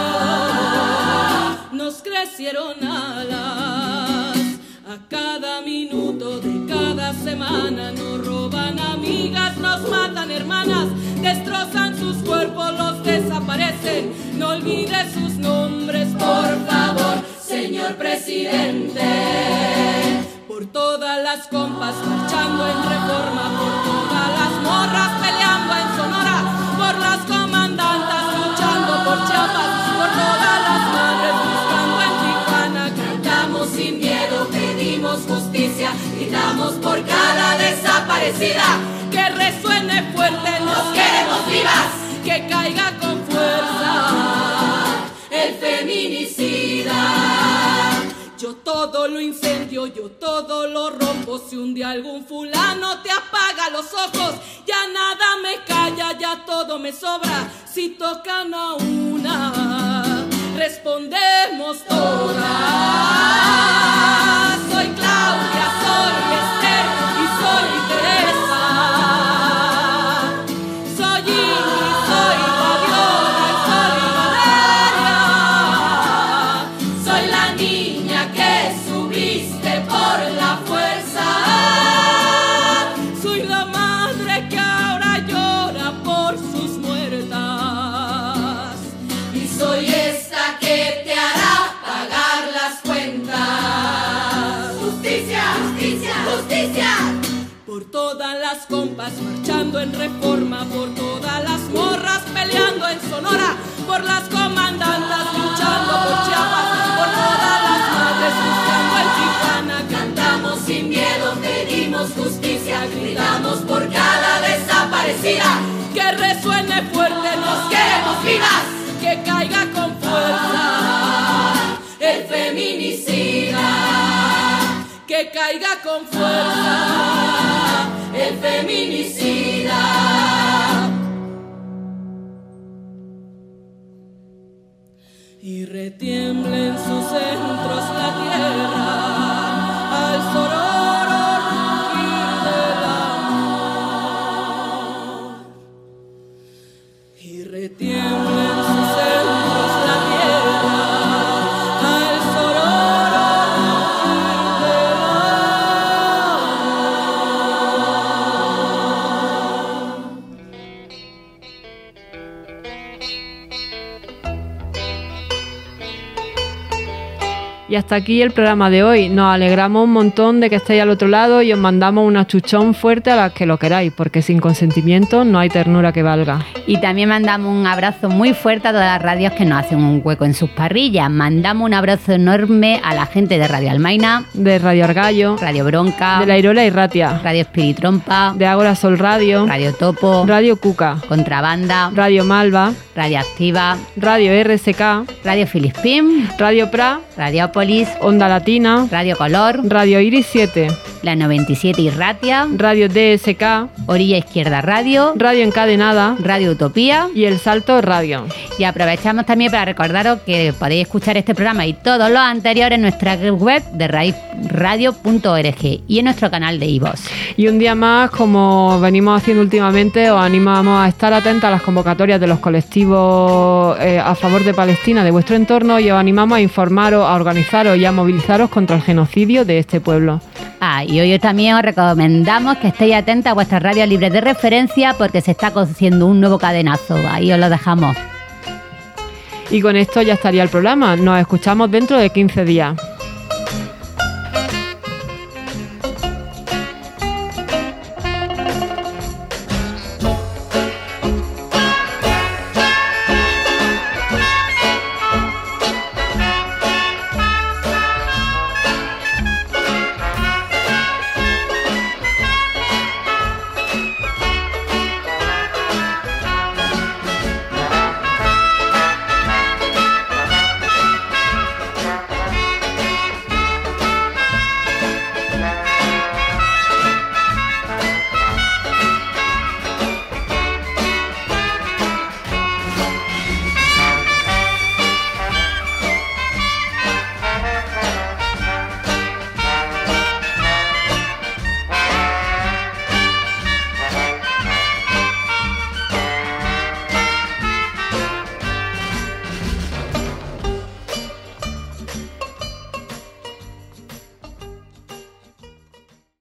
miedo, nos crecieron alas. A cada minuto de cada semana nos roban amigas, nos matan hermanas, destrozan sus cuerpos, los desaparecen. No olvide sus nombres, por favor, señor presidente. Por todas las compas marchando en Reforma, por todas las morras peleando en Sonora, por las comandantas luchando por Chiapas, por todas las madres buscando en Tijuana. Cantamos sin miedo, pedimos justicia, gritamos por cada desaparecida. Que resuene fuerte, nos queremos vivas, que caiga con fuerza el feminicida. Yo todo lo incendio, yo todo lo rompo. Si un día algún fulano te apaga los ojos, ya nada me calla, ya todo me sobra. Si tocan a una, respondemos todas. Soy Claudia, soy Esther y soy Teresa. Soy Ingrid, soy Fabiola y soy Valeria. Soy la niña que subiste por la fuerza. Soy la madre que ahora llora por sus muertas. Y soy esta que te hará pagar las cuentas. Justicia, justicia, justicia. Por todas las compas marchando en Reforma, por todas las morras peleando en Sonora, por las comandantas luchando por Chiapas, por todas las madres buscando en Tijuana. Cantamos sin miedo, pedimos justicia, gritamos por cada desaparecida. Que resuene fuerte, nos queremos vivas, que caiga con fuerza el feminicida. Que caiga con fuerza el feminicida. Y retiemble en sus centros la tierra al sororo rugir del amor. Y retiemble en sus centros la tierra al sororo rugir del Y hasta aquí el programa de hoy. Nos alegramos un montón de que estéis al otro lado y os mandamos un achuchón fuerte a las que lo queráis, porque sin consentimiento no hay ternura que valga. Y también mandamos un abrazo muy fuerte a todas las radios que nos hacen un hueco en sus parrillas. Mandamos un abrazo enorme a la gente de Radio Almaina, de Radio Argallo, Radio Bronca, de La Irola y Ratia, Radio Espiritrompa, de Ágora Sol Radio, Radio Topo, Radio Cuca, Contrabanda, Radio Malva, Radio Activa, Radio R S K, Radio Filispín, Radio Pra, Radiopolis, Onda Latina, Radio Color, Radio Iris siete, la noventa y siete Irratia, Radio D S K, Orilla Izquierda Radio, Radio Encadenada, Radio Utopía y El Salto Radio. Y aprovechamos también para recordaros que podéis escuchar este programa y todos los anteriores en nuestra web de raíz radio punto org y en nuestro canal de iVoox. Y un día más, como venimos haciendo últimamente, os animamos a estar atentos a las convocatorias de los colectivos eh, a favor de Palestina de vuestro entorno y os animamos a informaros, a organizaros y a movilizaros contra el genocidio de este pueblo. Ah, y hoy también os recomendamos que estéis atentos a vuestras radios libres de referencia porque se está cociendo un nuevo cadenazo. Ahí os lo dejamos. Y con esto ya estaría el programa. Nos escuchamos dentro de quince días.